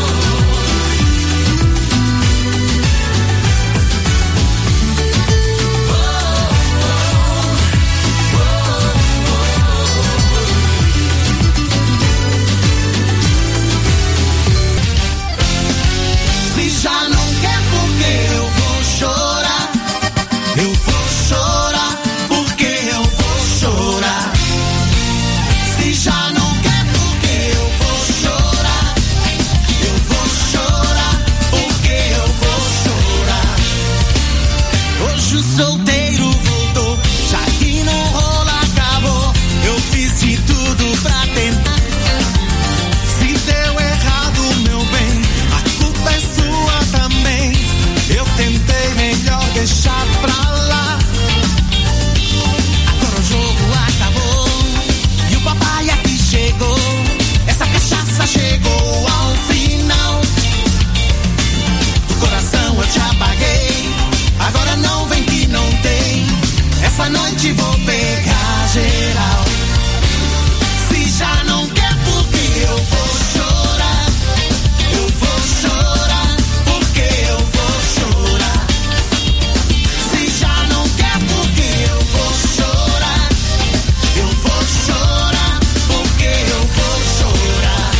Speaker 12: Já não quer porque eu vou chorar. Eu vou chorar porque eu vou chorar. Se já não quer porque eu vou chorar. Eu vou chorar porque eu vou chorar. Hoje o solteiro voltou, já que não rola acabou. Eu fiz de tudo pra tentar. Se deu errado, meu bem, a culpa é sua também. Eu tentei, melhor deixar pra lá. Agora o jogo acabou e o papai aqui chegou. Essa cachaça chegou ao final. Do coração eu te apaguei. Agora não vem que não tem. Essa noite vou pegar geral. Se já não quer porque eu vou chorar. Eu vou chorar porque eu vou chorar. Se já não quer porque eu vou chorar. Eu vou chorar porque eu vou chorar.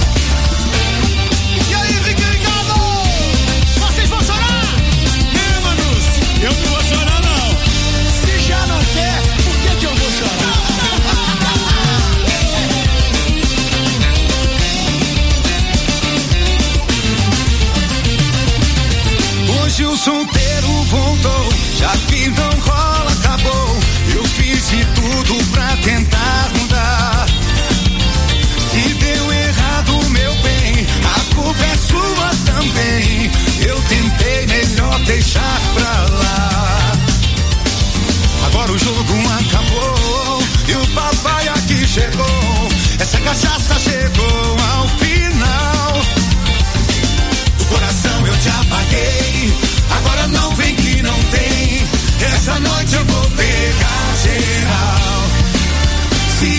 Speaker 12: E aí, Ricardo? Vocês vão chorar? Ei, manos, eu não vou chorar não. Se já não quer, por que que eu vou chorar? Hoje o solteiro voltou, já que não rola, acabou. Eu fiz de tudo pra tentar mudar. Se deu errado, meu bem, a culpa é sua também. Eu tentei, melhor deixar pra lá. Agora o jogo acabou e o papai aqui chegou. Essa cachaça chegou ao final. Do coração eu te apaguei. Agora não vem que não tem. Essa noite eu vou pegar geral. Se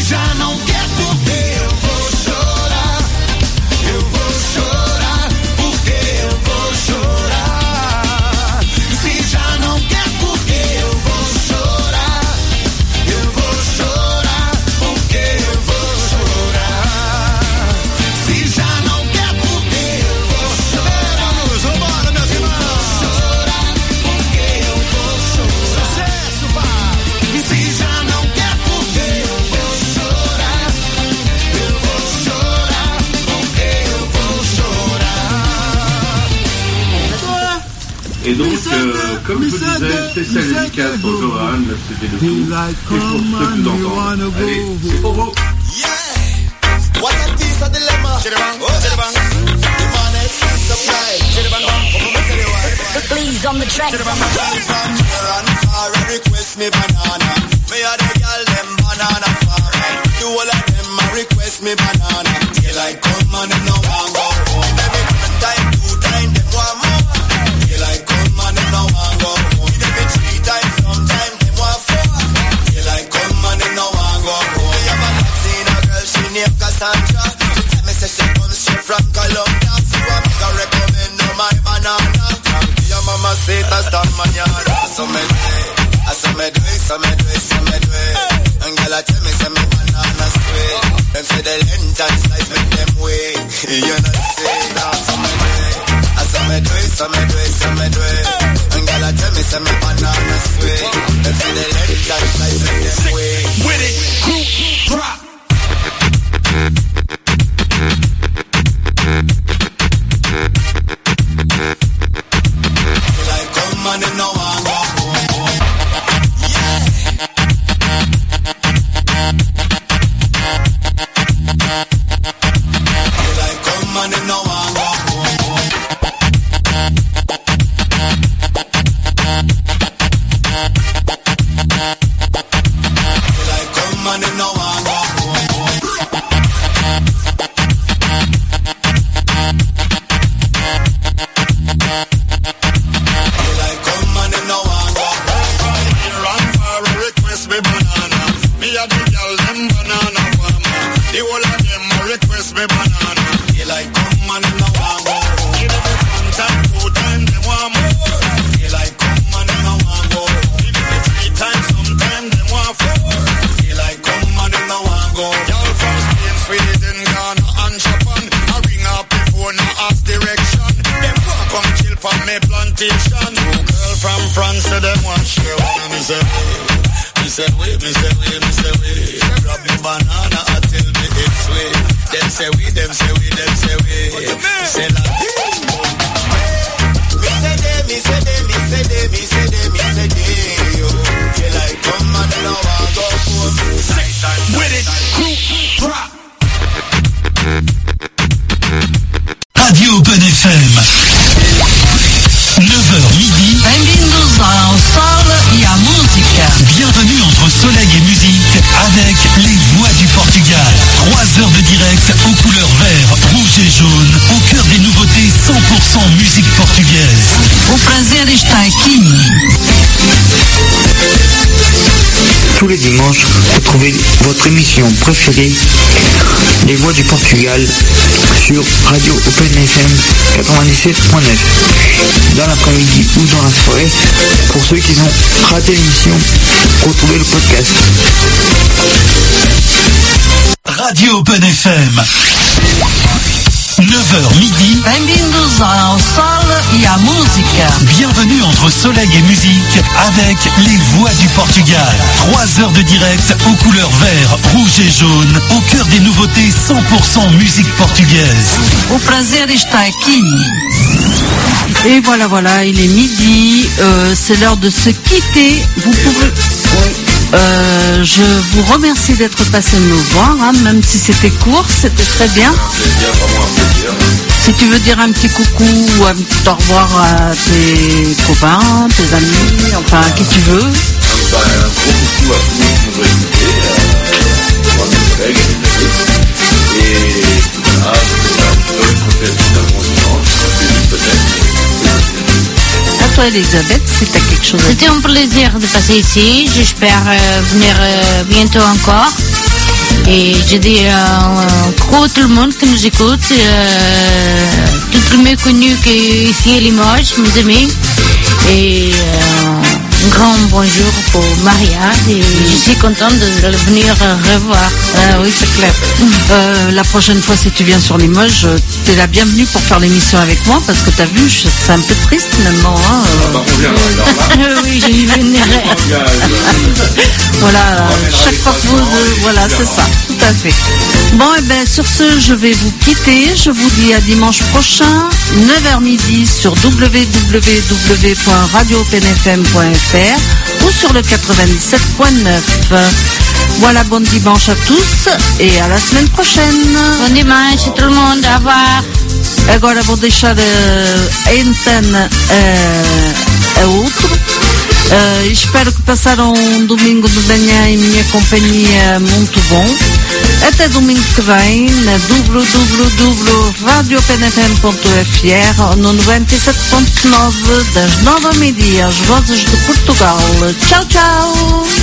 Speaker 15: Et donc, euh, comme je vous disais, spécial dédicace pour Johan, c'était le tout. Et pour ceux qui nous entendent. Allez, c'est pour vous.
Speaker 2: What a piece of dilemma. Oh, the money supply.
Speaker 4: Please on the track.
Speaker 2: From here and far, request me banana. Me a the girl them banana farmer. Do all of them a request me banana. Daylight come and them no want go home. Every one time, two time, them want more. Daylight come and them no want go home. Every three times, sometime them want four. Daylight come and them no want go home. Me have a seen a girl, she named Cassandra. She tell me say she comes straight from Colombia. So I make her recommend no my banana. Your mama say that's the manana. So me do it, so me do it, so me do it, so me do it. And girl I tell me say me banana sweet. Them say the length and size make them wait. You know say that. So me do it, so me do it, so me do it, so me do it. And girl I tell me say me banana sweet. Them say the length and size make them wait.
Speaker 12: With it, group, drop.
Speaker 2: Like come on and no one go home. Yeah. Like come on and no one go home. Like come on and no one go home. Like come on and no one go home. Here and far request me banana. Me a the girl them banana farmer. The whole of them a request me banana. They like come on and no one go home. Give them one time, two time, them want more. They like come on and no one go home. Give them three times, sometime them want four. They like come on and no one go home. Y'all from Spain, Sweden, Ghana and Japan. I ring up before no ask direction. Them walk come chill from me plantation. Two girl from France, so them want share one. Me say me say we, me say we, me say we. Grab me banana until me it's sweet. Them say we, them say we, them say we. Say la. Me say they, me say they, me say they, me say they, me say they. Yo, you like come and now I go home.
Speaker 12: With it, group, drop.
Speaker 5: Radio Open F M. neuf heures midi.
Speaker 1: Bem-vindos ao Sol e à Música.
Speaker 5: Bienvenue entre soleil et musique avec les voix du Portugal. Trois heures de direct aux couleurs vert, rouge et jaune, au cœur des nouveautés cent pour cent musique portugaise.
Speaker 1: O prazer está aqui.
Speaker 16: Tous les dimanches, retrouvez votre émission préférée, Les Voix du Portugal, sur Radio Open F M quatre-vingt-dix-sept point neuf. Dans l'après-midi ou dans la soirée, pour ceux qui ont raté l'émission, retrouvez le podcast.
Speaker 5: Radio Open F M. neuf heures midi.
Speaker 1: Bem-vindos ao Sol e à Música.
Speaker 5: Bienvenue entre soleil et musique avec les voix du Portugal. Trois heures de direct aux couleurs vert, rouge et jaune, au cœur des nouveautés cent pour cent musique portugaise.
Speaker 1: O prazer está aqui. Et voilà, voilà, il est midi, euh, c'est l'heure de se quitter. Vous pouvez... Euh, je vous remercie d'être passé me voir, hein, même si c'était court, c'était très bien. Si tu veux dire un petit coucou ou un petit au revoir à tes copains, tes amis, enfin à qui tu veux.
Speaker 15: Bah, un gros coucou à tous qui nous ont écoutés, à mes collègues, à mes amis. Et voilà, c'est un peu une profession d'un bon dimanche, peut-être.
Speaker 1: À toi Elisabeth, si tu as quelque chose à dire.
Speaker 8: C'était un plaisir de passer ici. J'espère euh, venir euh, bientôt encore. Et je dis euh, coucou à tout le monde qui nous écoute. Euh, tout le mieux connu qu'ici à Limoges, mes amis. Et euh, un grand bonjour pour Maria. Et je suis contente de le venir revoir.
Speaker 1: Ah oui, c'est clair. Euh, la prochaine fois, si tu viens sur Limoges, tu es la bienvenue pour faire l'émission avec moi, parce que tu as vu, je- c'est un peu triste maintenant. Hein, euh.
Speaker 15: Ah bah, on viendra alors là.
Speaker 8: Oui, je y viendrai.
Speaker 1: Voilà, chaque fois que vous... euh, voilà, c'est ça. tout à fait. Bon, et ben sur ce, je vais vous quitter. Je vous dis à dimanche prochain, neuf heures midi sur w w w point radio open f m point f r ou sur le quatre-vingt-dix-sept point neuf. Voilà, bon dimanche à tous et à la semaine prochaine.
Speaker 8: Bon dimanche tout le monde, au revoir.
Speaker 1: Agora vou deixar a antena a, a outro. Uh, espero que passaram um domingo de manhã em minha companhia muito bom. Até domingo que vem na w w w ponto radio open f m ponto f r no noventa e sete ponto nove das nove ao meio-dia, as vozes de Portugal. Tchau, tchau!